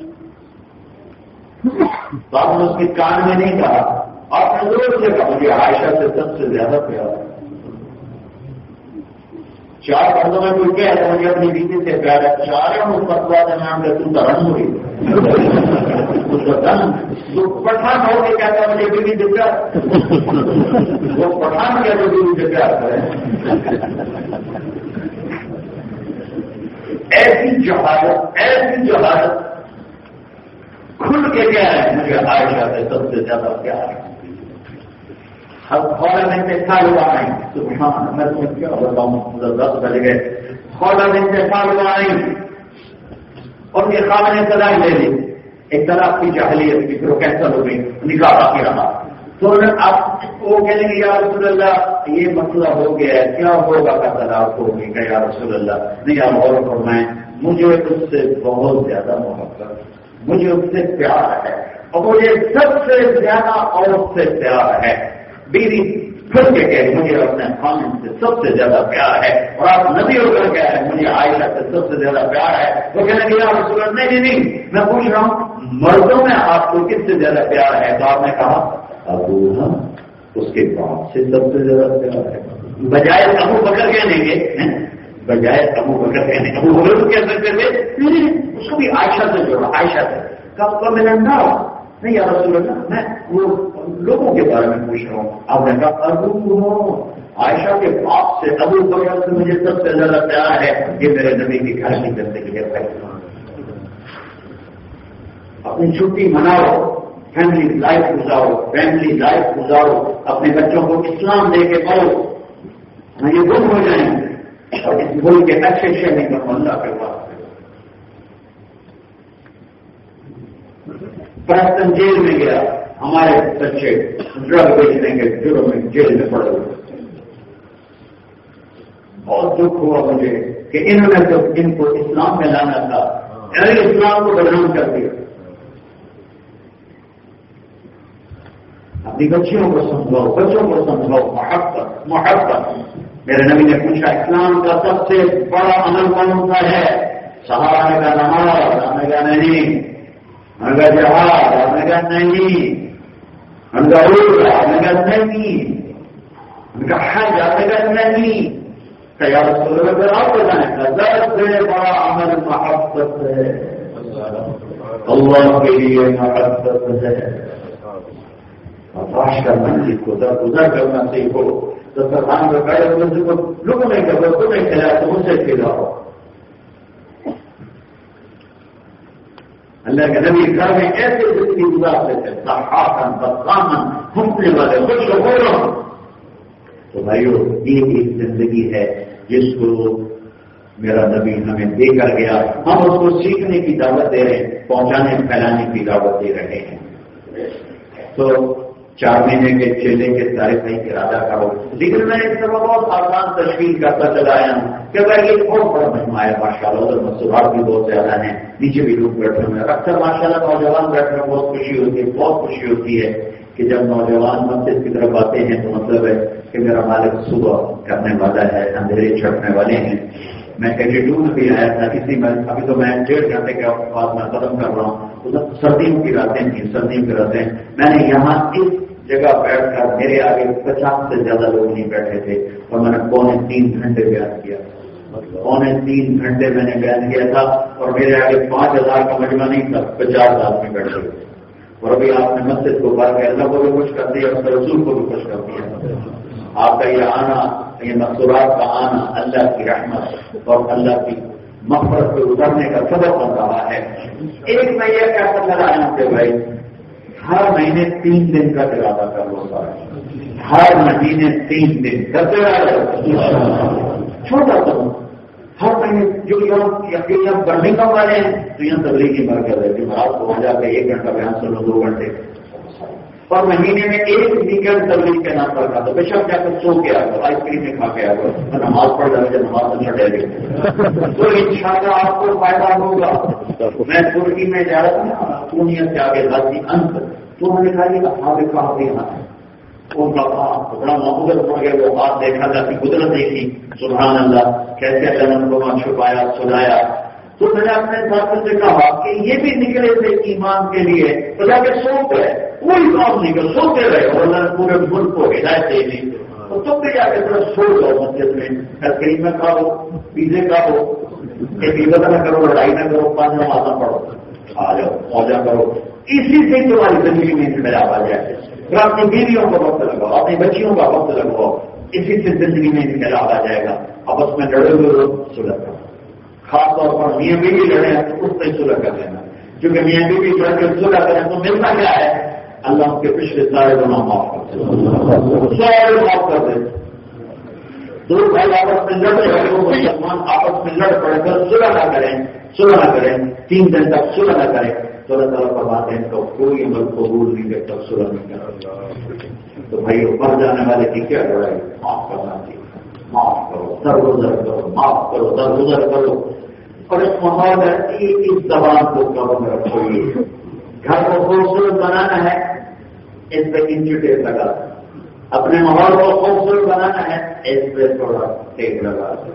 تو آپ نے اس کے کان میں نہیں کہا, آپ نے ضرور سے کہا مجھے عائشہ سے سب سے زیادہ پیار ہے. 4 بندوں میں کوئی کہہ رہا مجھے اپنی بیوی سے پیار ہے, 4 فتوا نام کا تم کا رنگ ہوئی اس کا دن جو پٹھان ہو کے کہتا ہے مجھے بیوی سے پیار, وہ پٹھان کیا جو بیوی سے پیار کرے. ایسی جہالت کھل کے کیا ہے مجھے عائشہ سے سب سے زیادہ پیار ہے. اب خولا میں سے سال ہوا نہیں تو میں تمہیں کیا بتاؤں, 10 بج گئے, خولا میں سے سال ہوا نہیں اور یہ خواب نے طلاق لے لی, ایک طلاق کی جاہلیت کی, پھر وہ کینسل ہو گئی, نکاح باقی رہا. تو آپ وہ کہنے گے یا رسول اللہ یہ مسئلہ ہو گیا ہے, کیا ہوگا کا طلاق ہوگی کہ یا رسول اللہ نہیں, آپ غور فرمائیں مجھے اس سے بہت زیادہ محبت, مجھے اس سے پیار ہے اور مجھے سب سے زیادہ عورت سے پیار ہے. بیوی پھر کے کہے مجھے اپنے خامن سے سب سے زیادہ پیار ہے, اور آپ نبی ہو کر کہہ رہے ہیں مجھے عائشہ سے سب سے زیادہ پیار ہے. وہ کہنے لگے یا رسول اللہ نہیں, میں پوچھ رہا ہوں مردوں میں آپ کو کس سے زیادہ پیار ہے؟ تو آپ نے کہا ابو, ہم اس کے باپ سے سب سے زیادہ پیار ہے. بجائے ابو بکر کہنے کے, بجائے ابو بکر کہنے, ابو بکر کہہ سکتے تھے, اس کو بھی عائشہ سے جوڑا, عائشہ سے کب میں نہ نہیں یا رسول اللہ میں وہ لوگوں کے بارے میں پوچھ رہا ہوں. آپ نے کہا ابو عائشہ کے باپ سے ابو بکر سے مجھے سب سے زیادہ پیار ہے یہ میرے نبی کی گھر کی زندگی ہے بھائی. اپنی چھٹی مناؤ, فیملی لائف گزارو, اپنے بچوں کو اسلام دے کے پڑھو. یہ گم ہو جائیں گے اور اس ملک کے اچھے شہری کا اللہ کے پاس. پرستن جیل میں گیا, ہمارے بچے ڈرگ بیچنے کے جرم میں جیل میں پڑے ہوئے. بہت دکھ ہوا مجھے کہ انہوں نے تو ان کو اسلام میں لانا تھا, اسلام کو بدنام کر دیا. اپنی بچیوں کو سمجھاؤ, بچوں کو سمجھاؤ, محبت. میرے نبی نے پوچھا اسلام کا سب سے بڑا عمل کون سا ہے؟ صحابہ نے کہا نماز. ہم نے کہا نہیں. ہم نے کہا جہاد. ہم نے کہا نہیں. ہم نے کہا روزہ. ہم نے کہا نہیں. ہم نے کہا حج. ہم نے کہا نہیں. یا رسول اللہ پھر آپ بتائیں سب سے بڑا عمل محبت ہے, اللہ کے لیے محبت ہے. باش کرنا سیکھو, ادھر کرنا سیکھو. تو سرکار میں کہے لوگوں نے کرو, تمہیں کھلا تو مجھ سے کھلاؤ. اللہ کے نبی گھر میں ایسے زندگی گزارتے تھے, صحافن بدقامن, گھومنے والے, خوش ہو رہا. تو بھائیو یہ ایک زندگی ہے جس کو میرا نبی ہمیں دے کر گیا. ہم اس کو سیکھنے کی دعوت دے رہے ہیں, پہنچانے پھیلانے کی دعوت دے رہے ہیں. تو 4 مہینے کے چیلے کے تاریخ کا ارادہ کرو. لیکن میں اس طرح بہت آسان تشکیل کرتا چلا آیا ہوں کہ بھائی یہ بہت بڑا مجموعہ ہے ماشاء اللہ. ادھر مصروفات بھی بہت زیادہ ہیں, نیچے بھی لوگ بیٹھے ہوئے ہیں. اکثر ماشاء اللہ نوجوان بیٹھے ہوئے بہت خوشی ہوتی ہے, بہت خوشی ہوتی ہے کہ جب نوجوان مسجد کی طرف آتے ہیں تو مطلب ہے کہ میرا مالک صبح کرنے والا ہے, اندھیرے چھٹنے والے ہیں. میں ایٹیٹیوڈ میں بھی آیا تھا اسی میں, ابھی تو میں 1.5 گھنٹے کے بعد میں ختم کر رہا ہوں. سردیوں کی راتیں تھیں, سردیوں کی راتیں میں نے یہاں اس جگہ بیٹھ کر, میرے آگے 50 سے زیادہ لوگ نہیں بیٹھے تھے اور میں نے 3 گھنٹے بیان کیا. 3 گھنٹے میں نے بیان کیا تھا اور میرے آگے 5000 کا مجمع نہیں تھا, 50 آدمی بیٹھے ہوئے. اور ابھی آپ نے مسجد کو بار کے اللہ کو بھی خوش کر دیا, اس کے رسول کو بھی خوش کر دیا. آپ کا یہ آنا, یہ مقصورات کا آنا اللہ کی رحمت اور اللہ کی مغفرت پہ اترنے کا سبب بن رہا ہے. ایک میں یہ کہتا چلا آیا کہ بھائی ہر مہینے 3 دن کا ارادہ کر لو. ہر مہینے 3 دن کا ارادہ چھوٹا سا. ہر مہینے جو یہاں برمنگھم والے ہیں تو یہاں تبلیغی مرکز ہے, جو رات کو وہاں جا کے 1 گھنٹہ بیان سنو, 2 گھنٹے. اور مہینے میں 1 ویکینڈ تبلیغ کے نام پر کھا تو بے شک جا کر سو کے آ کر آئس کریم میں کھا کے آ کر نماز پڑھ جائے, جب نماز سے چھٹے گئے تو انشاءاللہ آپ کو فائدہ ہوگا. میں ترکی میں جا رہا تھا, پورنیہ سے آگے غازی انت, تو انہوں نے کہا یہ اصحاب کہف یہاں ہے. ان کا بڑا معمول پڑ گیا, وہ بات دیکھا جاتی, قدرت دیکھی, سبحان اللہ کیسے اللہ نے کو چھپایا سلایا. تو میں نے اپنے ساتھ سے کہا کہ یہ بھی نکلے تھے ایمان کے لیے, تو جا کے سو گئے, کوئی کام نہیں کر, سوتے رہے اور اللہ نے پورے ملک کو ہدایت دے دی. تو تم بھی جا کے تھوڑا سو جاؤ مسجد میں, کریم میں کھاؤ, پیزے کھاؤ, ایک عبادت نہ کرو, لڑائی نہ کرو, 5 نمازاں پڑھو, آ جاؤ موجہ کرو. اسی سے تمہاری زندگی میں انقلاب آ جائے. پھر اپنی بیویوں کا وقت لگاؤ, اپنی بچیوں کا وقت لگاؤ, اسی سے زندگی میں انقلاب آ جائے گا. آپس میں لڑے ہوئے لوگ سلح کرو, خاص طور پر میاں بیوی لڑے ہیں تو اس سے سلح کر لینا, کیونکہ میاں بیوی لڑ کے سلح کریں تو ملتا کیا ہے, اللہ کے پچھلے سارے گناہ معاف کر دے, سارے معاف کر دے. 2 بھائی آپس میں لڑ رہے ہو, مسلمان آپس میں لڑ پڑ کر سلح نہ کریں, 3 دن تک سلح نہ کریں تو اللہ تعالیٰ پر بات ہے تو کوئی عمل قبول نہیں کرتا, سلح نہیں کرتا. تو بھائی مر جانے والے کی کیا لڑائی, معاف کرنا چاہیے, معاف کرو, درگزر کرو, معاف کرو, درگزر کرو. اور اس ماحول میں اس زبان کو قابو میں رکھو. گھر کو خوبصورت بنانا ہے, اس پہ انچیٹیپ لگا دو. اپنے ماحول کو خوبصورت بنانا ہے, اس پہ تھوڑا ٹیک لگا دو.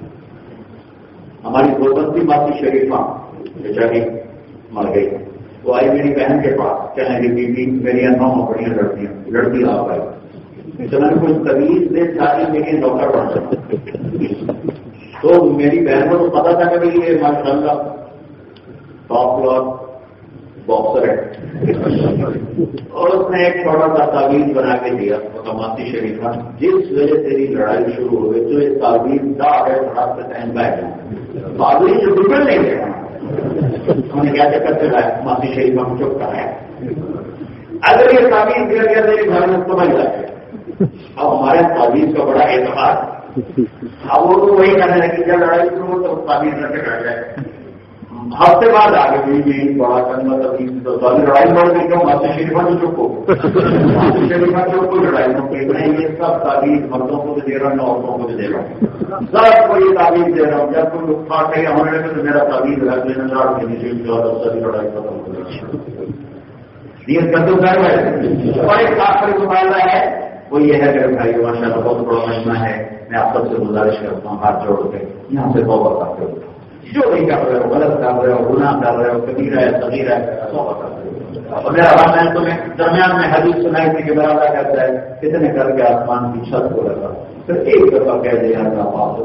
ہماری گوبندی ماسی شریفہ بیچاری مر گئی, وہ آئی میری بہن کے پاس, کہنے کی بیوی میری انواں بڑیاں لڑکی آپ آئی. تو میں نے کوئی طویل دے ساری لیکن ڈاکٹر بن سکتا. تو میری بہن کو تو پتا تھا کہ یہ ماشاء اللہ ٹاپ کلاس باکسر ہے، اور اس نے ایک چھوٹا سا تعویذ بنا کے دیا مقاماتی شریفہ، جس وجہ تیری لڑائی شروع ہو گئی تو یہ تعویذ دار ہے، بڑا سا ٹائم بیٹھ بادری جو ڈبل نہیں گیا انہوں نے کیا چکر چلایا ماتی شریف ہم چپ کرایا، اگر یہ تعویذ دیا گیا تو یہ گھر میں سمجھ جاتے اب ہمارے تعویذ کا بڑا اعتبار، اب وہ تو وہی کرنے لگی جب لڑائی شروع ہو تو تعویذ رکھ کے بیٹھ جائے، ہفتے بعد آگے بھی بڑا کرنا تو لڑائی بڑھ گئی کیوں ماتی شریفہ جو چپ ہو ماتی شریفہ جو کوئی لڑائی نہیں، یہ سب تعویذ مردوں کو بھی دے رہا ہوں عورتوں کو بھی دے رہا ہوں، سب کو یہ تعویذ دے رہا ہوں، جب کوئی اٹھا کے ہونے لگے تو میرا تعویذ رکھ لینا لاڑ کے نیچے ساری لڑائی ختم ہو گئی، یہ قدم کر رہے ہیں۔ اور ایک آخری مقابلہ ہے وہ یہ ہے کہ بھائی ماشاء اللہ بہت بڑا مجمع ہے، میں آپ سب سے گزارش کرتا ہوں ہاتھ جوڑ کے یہاں سے توبہ کرتے ہو، جو بھی کر رہے ہو غلط کر رہے ہو گناہ کر رہے ہو کبیرہ ہے صغیرہ ہے توبہ کرتے ہو۔ اور میرا بات میں تمہیں درمیان میں حدیث سنائی تھی کہ برادہ کہتا ہے کتنے کر کے آسمان کی چھت کو لگا پھر ایک دفعہ کہہ دیا آپ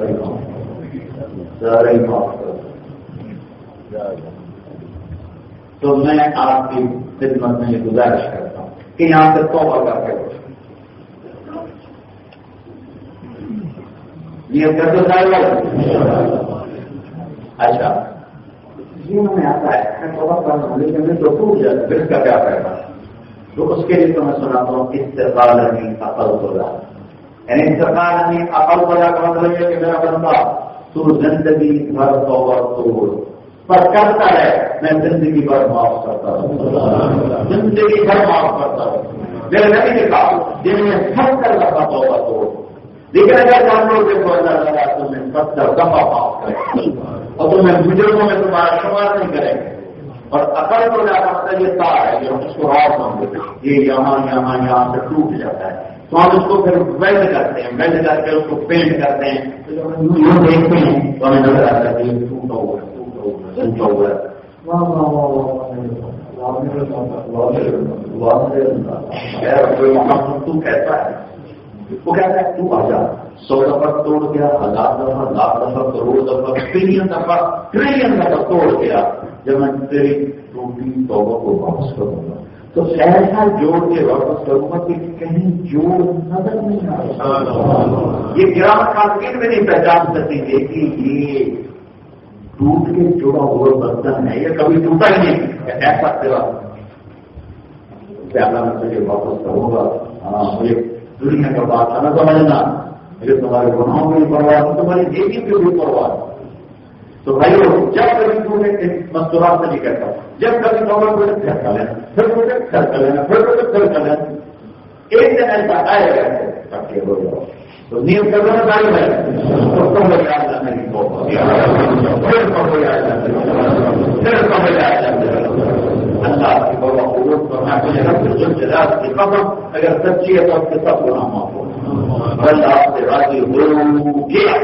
سارے معاف کر، تو میں آپ کی خدمت میں یہ گزارش کرتا ہوں کہ یہاں سے توبہ کر کے یہ کرتے سارے اچھا جیون میں آتا ہے توبہ کرنا لیکن میں تو ٹوٹ جاتا پھر اس کا کیا کرنا، تو اس کے لیے تو میں سناتا ہوں استقبال عقل خدا، یعنی استقبال عقل خدا کا مطلب ہے کہ میرا بندہ تو زندگی بھر توبہ توڑ پر کرتا ہے، میں زندگی بھر معاف کرتا ہوں، زندگی بھر معاف کرتا ہوں، میرے نبی نے کہا جن میں 70 دفعہ توبہ توڑ، لیکن اگر جانور کے تو اللہ تعالیٰ تمہیں 70 دفعہ معاف کرے اور تمہیں بزرگوں میں تمہارا شمار نہیں کریں گے، اور عقل کو جا سکتا یہ تار ہے جو اس کو اور سمجھتے یہ یہاں سے ٹوٹ جاتا ہے، تو ہم اس کو پھر ویلڈ کرتے ہیں، ویلڈ کر کے اس کو پینٹ کرتے ہیں، یوں دیکھتے ہیں تو ہمیں نظر آتا ہے کہ ٹوٹا ہوا ہے ٹوٹا ہوا ہے، تو کہتا ہے وہ کہتا ہے تو آ جا 100 دفعہ توڑ گیا، 1000 دفعہ، لاکھ دفعہ، کروڑ دفعہ، ٹریلین دفعہ، ٹریلین دفعہ توڑ گیا، جب میں تیری ٹوٹی توبہ کو واپس کروں گا تو ایسا جوڑ کے واپس کروں گا کہ کہیں جوڑ نظر نہیں آ رہا، یہ گرامر خاتون میں نہیں پہچان سکتی تھی کہ یہ ٹوٹ کے جڑا ہوا برتن ہے، یہ کبھی ٹوٹا ہی نہیں، ایسا تیرا پیالہ میں تجھے واپس کروں گا، ہاں مجھے دنیا کا بات نہ سمجھنا، مجھے تمہارے گناہوں کی پرواہ نہیں، تمہاری نیکی کی بھی پرواہ ہے، تو بھائی جب کبھی تمہیں مستورات سے نہیں کہتا، جب کبھی خبر پھر کر لینا، پھر مجھے کر لینا، پھر لینا، ایک دن ایسا آئے گا اکٹھے ہو جاؤ تو نیت کر دینا چاہیے بھائی تو کم ہو جائے نہیں پھر کم ہو جائے پھر کم ہو جائے اللہ کی بابا قبول کرنا کی قبر اگر سچی ہے تو آپ کے سب گناہ معاف ہو، بل آپ سے راضی ہو گیا۔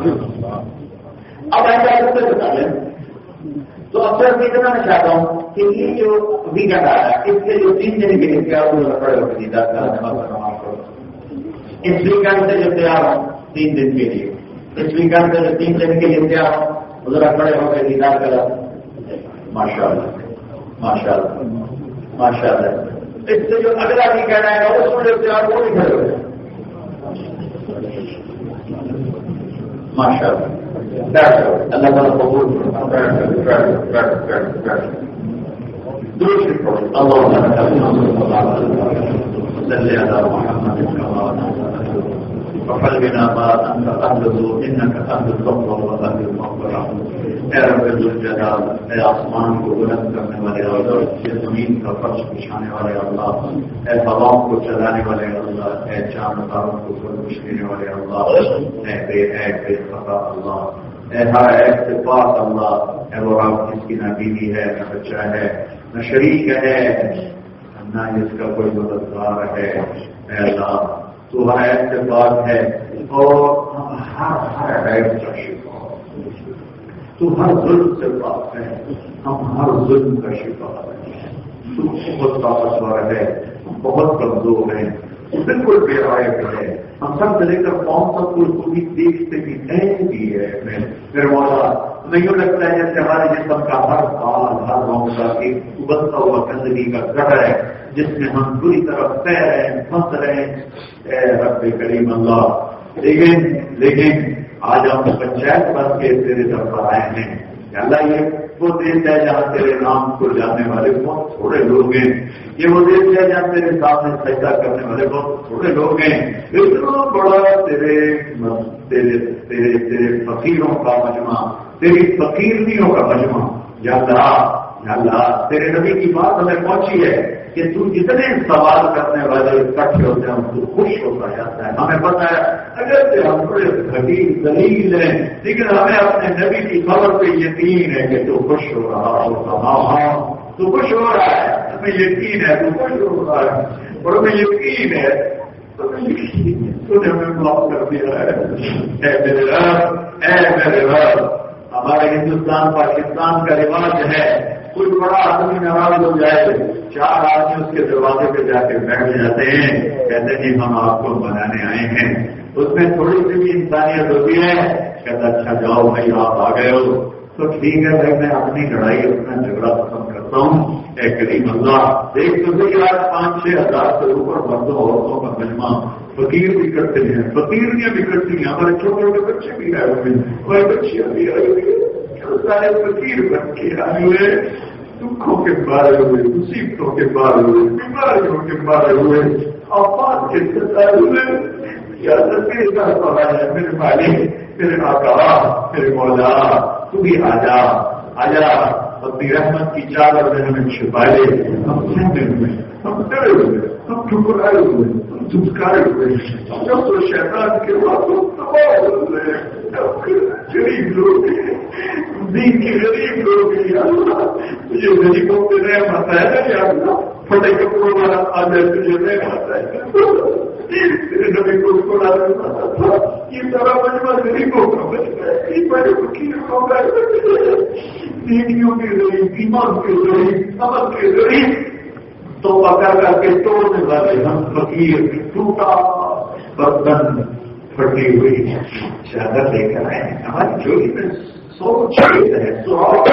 اب ایسا ایسے بتا دیں تو اکثر میں اتنا میں چاہتا ہوں کہ یہ جو ویکینڈ آ رہا ہے اس کے جو 3 دن کے لیے تیار ہو کھڑے ہو کے دیدار کرنا، اس ویکینڈ سے جو تیار ہوں 3 دن کے لیے، اس ویکینڈ سے جو 3 دن کے لیے تیار ہوں ذرا کھڑے ہو کے دیدار کرا، ماشاء اللہ ماشاء اللہ ماشاء اللہ، اس سے جو اگلا ویکینڈ آئے گا اس میں جو تیار وہ نہیں کھڑے ہو جائے ماشاء اللہ۔ اللہ تعالیٰ قبول وقلبنا ما أنت أهله إنك أهل الفضل وأهل المغفرة، اے رب ذوالجلال، اے آسمان کو بلند کرنے والے اللہ، اے زمین کا فرش بچھانے والے اللہ، اے ہواؤں کو چلانے والے اللہ، اے چاند تاروں کو پرورش دینے والے اللہ، اے بے خطا اللہ، اے ہر ایک سے پاک اللہ، اے وہ رب جس کی نہ بیوی ہے نہ بچہ ہے نہ شریک ہے نہ اس کا کوئی مددگار ہے، اے اللہ تو ہر ایک سے پاک ہے اور ہر ایک کا شفا، تو ہر ظلم سے پاک ہے، ہم ہر ظلم کا شفا ہے، تو بہت طاقتور ہے، بہت کمزور ہیں، بالکل بے رائے ہے. ہم سب سے لے کر کون سا کو بھی دیکھتے بھی بھی ہے. میرے مولا ہمیں یوں لگتا ہے جیسے ہمارے جسم کا ہر حال ہر روم کا ایک ابلتا ہوا گندگی کا گٹر ہے جس میں ہم بری طرح تیر رہے ہیں پھنس رہے ہیں. اے رب کریم اللہ لیکن آج ہم پنچایت بن کے تیرے طرف آئے ہیں. اللہ یہ وہ دیش ہے جہاں تیرے نام کو جاننے والے بہت تھوڑے لوگ ہیں. یہ وہ دیش ہے جہاں تیرے سامنے سجدہ کرنے والے بہت تھوڑے لوگ ہیں. اتنا بڑا تیرے فقیروں کا مجمع تیری فقیرنیوں کا مجمع. یا اللہ تیرے نبی کی بات ہمیں پہنچی ہے کہ تو جتنے سوال کرنے والے اکٹھے ہوتے ہیں تو خوش ہوتا جاتا ہے. ہمیں پتا ہے اگر ہم بڑے حقیق دلیل ہیں لیکن ہمیں اپنے نبی کی خبر پہ یقین ہے کہ تو خوش ہو رہا ہوگا. ہاں تو خوش ہو رہا ہے. ہمیں یقین ہے تو خوش ہو رہا ہے اور ہمیں یقین ہے تو نے ہمیں معاف کر دیا ہے. اے میرے رب ہمارے ہندوستان پاکستان کا رواج ہے کوئی بڑا آدمی ناراض ہو جائے 4 آدمی اس کے دروازے پہ جا کے بیٹھ جاتے ہیں کہتے ہیں ہم آپ کو بنانے آئے ہیں. اس میں تھوڑی سی بھی انسانیت ہوتی ہے. کہتا اچھا جاؤ بھائی آپ آ گئے ہو تو ٹھیک ہے بھائی میں اپنی لڑائی اپنا جھگڑا ختم کرتا ہوں. اے کریم اللہ دیکھ تو صحیح آج 5-6 ہزار سے اوپر مردوں عورتوں کا مجمع فقیر بھی کرتے ہیں فقیرنیاں بھی کرتی ہیں. ہمارے چھوٹے چھوٹے بچے بھی آئے ہوئے ہماری بچیاں بھی آئی ہوئی سارے فقیر بن کے آئے ہوئے دکھوں کے بارے ہوئے مصیبتوں کے بارے ہوئے بیماریوں کے بارے ہوئے آفات کے ستائے ہوئے. یا تیرے گھر پر آیا میرے مالک میرے آقا میرے مولا تو بھی آجا اپنی رحمت کی چادر میں ہمیں چھپا لے. ہم سہتے ہوئے ہم ڈرے ہوئے ہم ٹھکرائے ہوئے ہم دھتکارے ہوئے جب تو شیطان کے باتوں تباہ ہوئے غریب لوگ دین کے غریب لوگ تجھے غریبوں پہ رحمت ہے یا پھٹے کپڑوں والا آ جائے تجھے رحمت ہے. تیرے نبی کو چھوڑا تھا یہ سارا مجمع غریبوں کا مجمع ہے. یہ بڑے فقیروں کا دیکھیوں کے غریب ایمان کے غریب عمل کے غریب تو پکڑ کر کے توڑنے والے ہم فقیر ٹوٹا برتن پھٹی ہوئی چادر لے کر آئے. ہماری جوڑی میں سوچ ہے سوال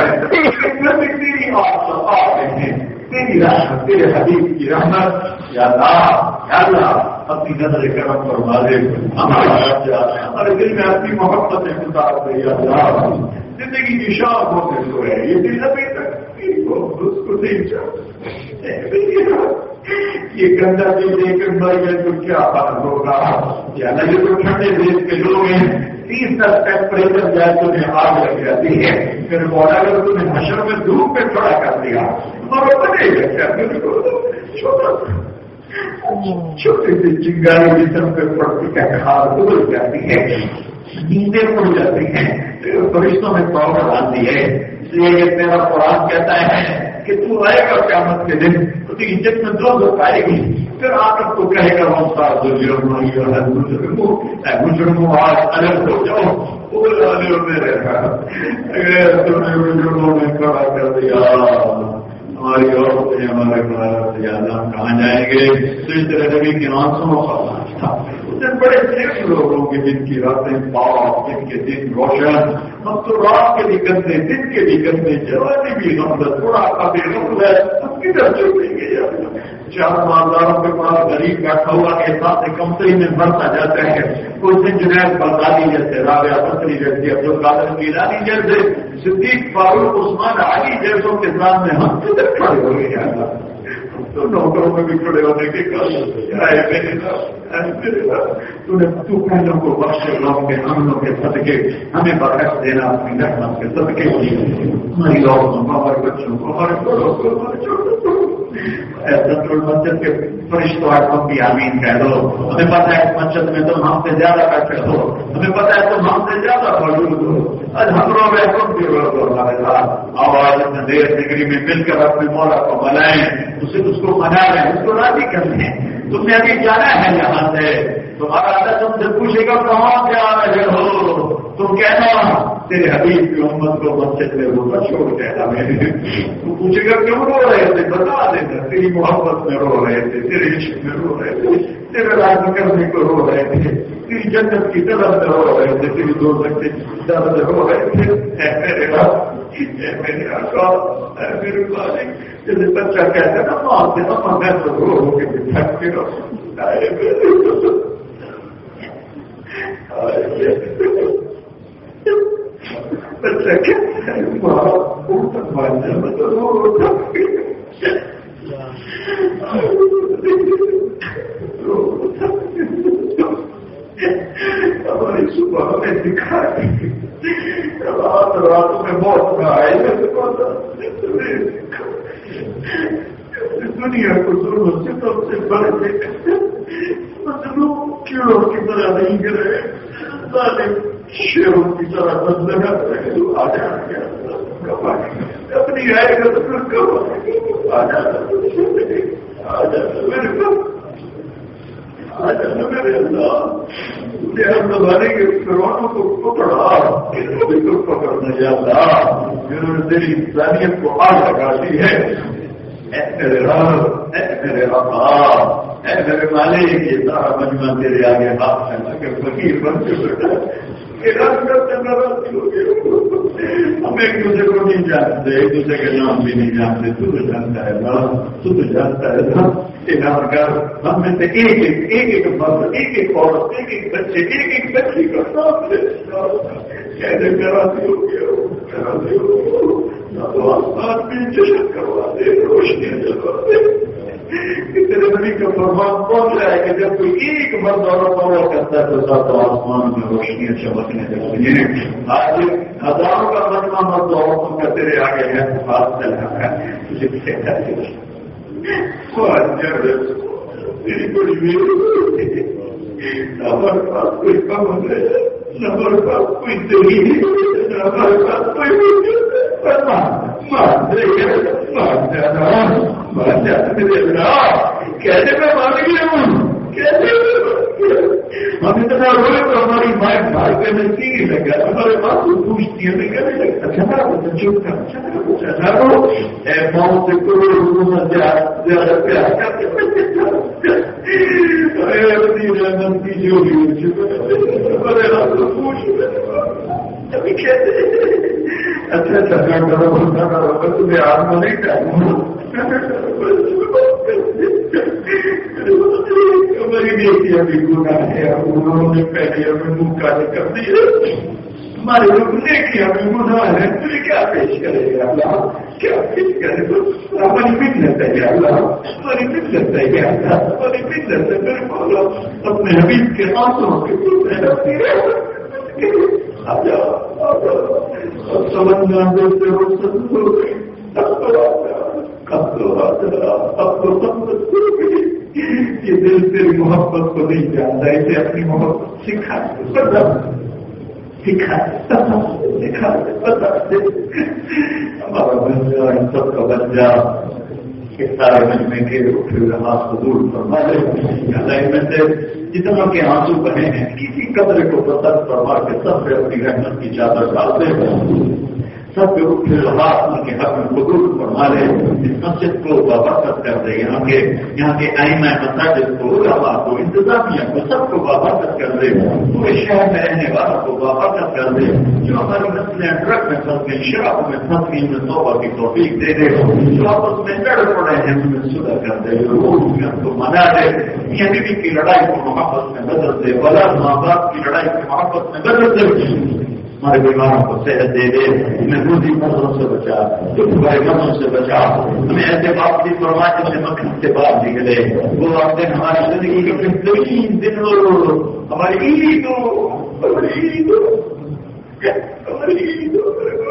ہے تیری رحمت تیرے حبیب کی رحمت. یا اللہ اپنی نظر کرم فرما دے. ہمارے دل میں اپنی محبت اتار دے. یا اللہ زندگی کی شوق ہوتے تو ہے یہ دل ابھی تک اس کو نہیں چاہتا. یہ گندا دل لے کر مر گئے تو کیا بات ہوگا. یا اللہ یہ تو ٹھنڈے دیش کے لوگ ہیں 30 تک ٹیمپریچر جائے تو انہیں آگ لگ جاتی ہے. پھر بولا اگر تم نے حشر میں دھوپ پہ کھڑا کر دیا اور بنے گا کیا چھوٹی سی چنگاری جسم پہ پڑتی ہے کھاد ابل جاتی ہے نیندیں اڑ جاتی ہیں فرشتوں میں پاور آتی ہے. اس لیے یہ میرا قرآن کہتا ہے کہ تو آئے گا قیامت کے دن تیری جسم میں دو آئے گی پھر آ کر تو کہے گا ہم ساتھ مجرموں آج الگ ہو جاؤ میرے اگر تم نے مجرموں میں کھڑا کر دیا ہماری عورتیں ہمارے گھر زیادہ کہاں جائیں گے. تو اس طرح نبی کی آنسوں کا بڑے صرف لوگ ہوں گے جن کی راتیں پاک جن کے دن روشن. ہم تو رات کے بھی گندے دن کے بھی گندے جوانی بھی غفلت تھوڑا کبھی غفلت ہم کدھر چلیں گے. 4 مالداروں کے پاس غریب بیٹھا ہوا احساس کمتری میں بڑھتا جاتا ہے. کوئی دن جنید بغدادی جیسے رابعہ بصری جیسے عبد القادر گیلانی جیسے صدیق فاروق عثمان علی جیسوں کے سامنے ہم کدھر کھڑے ہو گئے. تو نوکروں میں بھی کھڑے ہونے کے تو پہلوں کو بخشے لوگوں کے حملوں کے صدقے ہمیں برکت دینا اپنی رحمت کے صدقے ہماری عورتوں کو ہمارے بچوں کو ہمارے بڑوں کو ہمارے چھوٹوں کو مسجد کے فرشتوں ہم بھی آمین کہہ دو. ہمیں پتا ہے اس مسجد میں تم ہم سے زیادہ بیٹھے ہو ہمیں پتا ہے تم ہم سے زیادہ موجود ہو. آج ہم لوگ تم بھی ہمارے ساتھ آواز اپنے دیر ڈگری میں مل کر اپنے مولا کو بلائیں اس کو منا رہے ہیں اس کو راضی کر لیں. تم نے ابھی جانا ہے یہاں سے تمہارا اللہ تم سے پوچھے گا کہاں سے آ رہے ہو تم کہنا تیرے حبیب کی امت کو مسجد میں روزہ چھوڑ کے ہمیں تو پوچھے گا کیوں رو رہے تھے؟ بتا دینا تیری محبت میں رو رہے تھے، تیرے عشق میں رو رہے تھے، تیرے راضی کرنے کو رو رہے تھے، تیری جنت کی طرف سے رو رہے تھے، تیری دوزخ کی طرف سے رو رہے تھے۔ اے میرے رب، اے میرے آقا، اے میرے مالک، جیسے بچہ کہتا ہے نا ماں سے اما میں تو رو کے تھک کے رو بچہ کہتا ہے ماں تک ماننا میں تو رو ہماری صبح ہمیں دکھائی راتوں میں موت نہ آئے دنیا کو ضرورت سے سب سے بڑے مطلب کیڑوں کی طرح نہیں گرے، شیروں کی طرح بدلنا رہے تو آ جانا گیا اپنی آئے گا تو پھر کب آ جانا میرے آ جانا میرے اللہ زمانے کے فرعونوں کو پکڑا پکڑنا یا اللہ جنہوں نے تیری انسانیت کو آگ لگا دی ہے۔ اے میرے رب، اے میرے آقا، اے میرے مالک، یہ سارا مجمع تیرے آگے ہاتھ میں اگر فقیر بن کے بیٹھا ہم ایک دوسرے کو نہیں جانتے، ایک دوسرے کے نام بھی نہیں جانتے، تو جانتا ہے نا، تو جانتا ہے نا۔ ہم میں سے ایک مرد، ایک عورت، ایک بچے، ایک بچی کا نام کیسے کراتے ہو تو آسمان بھی جشن کروا دے، روشنیاں جلوا دے۔ تیرے نبی کا فرمان پہنچ رہا ہے کہ جب کوئی ایک مرد عورت پورا کرتا ہے تو ساتھ آسمان میں روشنیاں چمکنے لگتی ہیں۔ آج ہزاروں کا مجمع مرد عورتوں کا تیرے آگے ہے، ہاتھ چلا ہے تجھے کہتا ہے تیری بڑی ہمارے پاس کوئی کم ہے، ہمارے پاس کوئی دلی، ہمارے پاس کوئی کیسے میں مان گیا ہوں، کیسے ہم اتنا روئے تو ہماری مائیں بھائی کے میں سیڑھی لگا، ہمارے پاس کو پوچھتی ہے میں کہنے لگا اچھا چپ کر ماؤں سے کروڑوں زیادہ پیار کرتے جو بھی پوچھ ابھی کہتے اچھا کرو تمہیں آدمی نہیں ٹائم ہماری بیٹی ابھی گناہ ہے، انہوں نے پہلے ہمیں منہ کالے کر دیا، ہمارے لوگ نیکی ہمیں گناہ ہے، تجھے کیا پیش کرے گا اللہ؟ کیا پیش کرے تو ہماری فطرت ہے یا اللہ، ہماری فطرت ہے یا اللہ، ہماری فطرت ہے میرے مولا، اپنے حبیب کے آنسوں کے سمجھنا دیتے ہو یہ دل تیری محبت کو نہیں جانتا، اسے اپنی محبت سکھا ہمارا بن جا، ان سب کا بن جا، کہ سارے مجمے کے ہاتھ کو دور فرما دے۔ میں سے جتنا کے آنسو بنے ہیں کسی قدرے کو پسند فرما کے سب سے اپنی رحمت کی چادر ڈالتے ہیں، سب کے اٹھے ہاتھ ان کے حق میں قبول فرما لے، اس مسجد کو بابرکت کر دے، یہاں کے ائمہ مساجد کو، علماء کو، انتظامیہ کو، سب کو بابرکت کر دے، پورے شہر میں رہنے والوں کو بابرکت کر دے، جو ہماری نسلیں ڈرگ میں پھنس گئی، شراب میں پھنس گئی، ان میں توبہ کی توفیق دے دے، جو آپس میں لڑ پڑے ہیں ان میں صلح کر دے، روز میں ان کو منا دے، میاں بیوی کی لڑائی کو محبت میں بدل دے، اولاد ماں باپ کی لڑائی کو محبت میں بدل دے، ہمارے بیماروں کو صحت دے دے، ہمیں روزی مرضوں سے بچا، دکھ بھرے غموں سے بچا، ہمیں ایسے واپسی فرما جن سے مکھن سے باہر نکلے، وہ وقت ہماری زندگی کے بہترین دن ہو، ہماری عید ہو، ہماری عید ہو، ہماری عید ہو،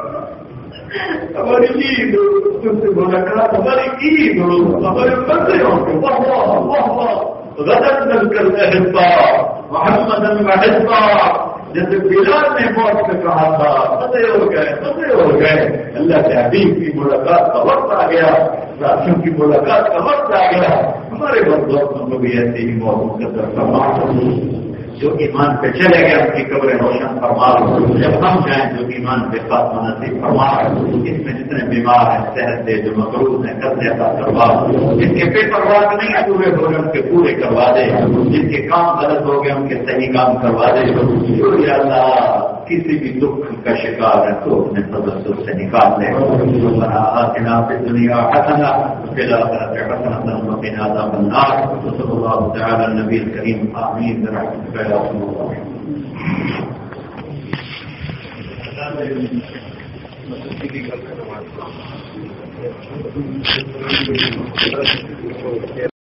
ہماری عید ہو، تم سے ملاقات ہماری عید ہو، ہمارے بندے ہوں گے، واہ واہ واہ واہ غدر نل کر احبا محمد احبا، جیسے بلال نے موت سے کہا تھا مزے ہو گئے، مزے ہو گئے، اللہ کے حبیب کی ملاقات کا وقت آ گیا، ساتھیوں کی ملاقات کا وقت آ گیا، ہمارے وقت دوستوں کو بھی ایسے ہی موت مقدر فرما، جو ایمان پہ چلے گئے ان کی قبریں روشن فرما دو، جب ہم جائیں جو ایمان پہ خاتمہ نصیب فرما دو، اس میں جتنے بیمار ہیں صحت دے، جو مقروض ہیں قرضے عطا کروا دو، جن کے پیپر ورک نہیں پورے ہو گئے ان کے پورے کروا دے، جن کے کام غلط ہو گئے ان کے صحیح کام کروا دے، جو یا اللہ کسی بھی دکھ کا شکار ہے تو اپنے تبصر سے نکال دے۔ ربنا آتنا فی الدنیا حسنہ وفی الآخرۃ حسنہ وقنا عذاب النار۔ صلی اللہ تعالی علی النبی الکریم، آمین برحمتک یا ارحم الراحمین۔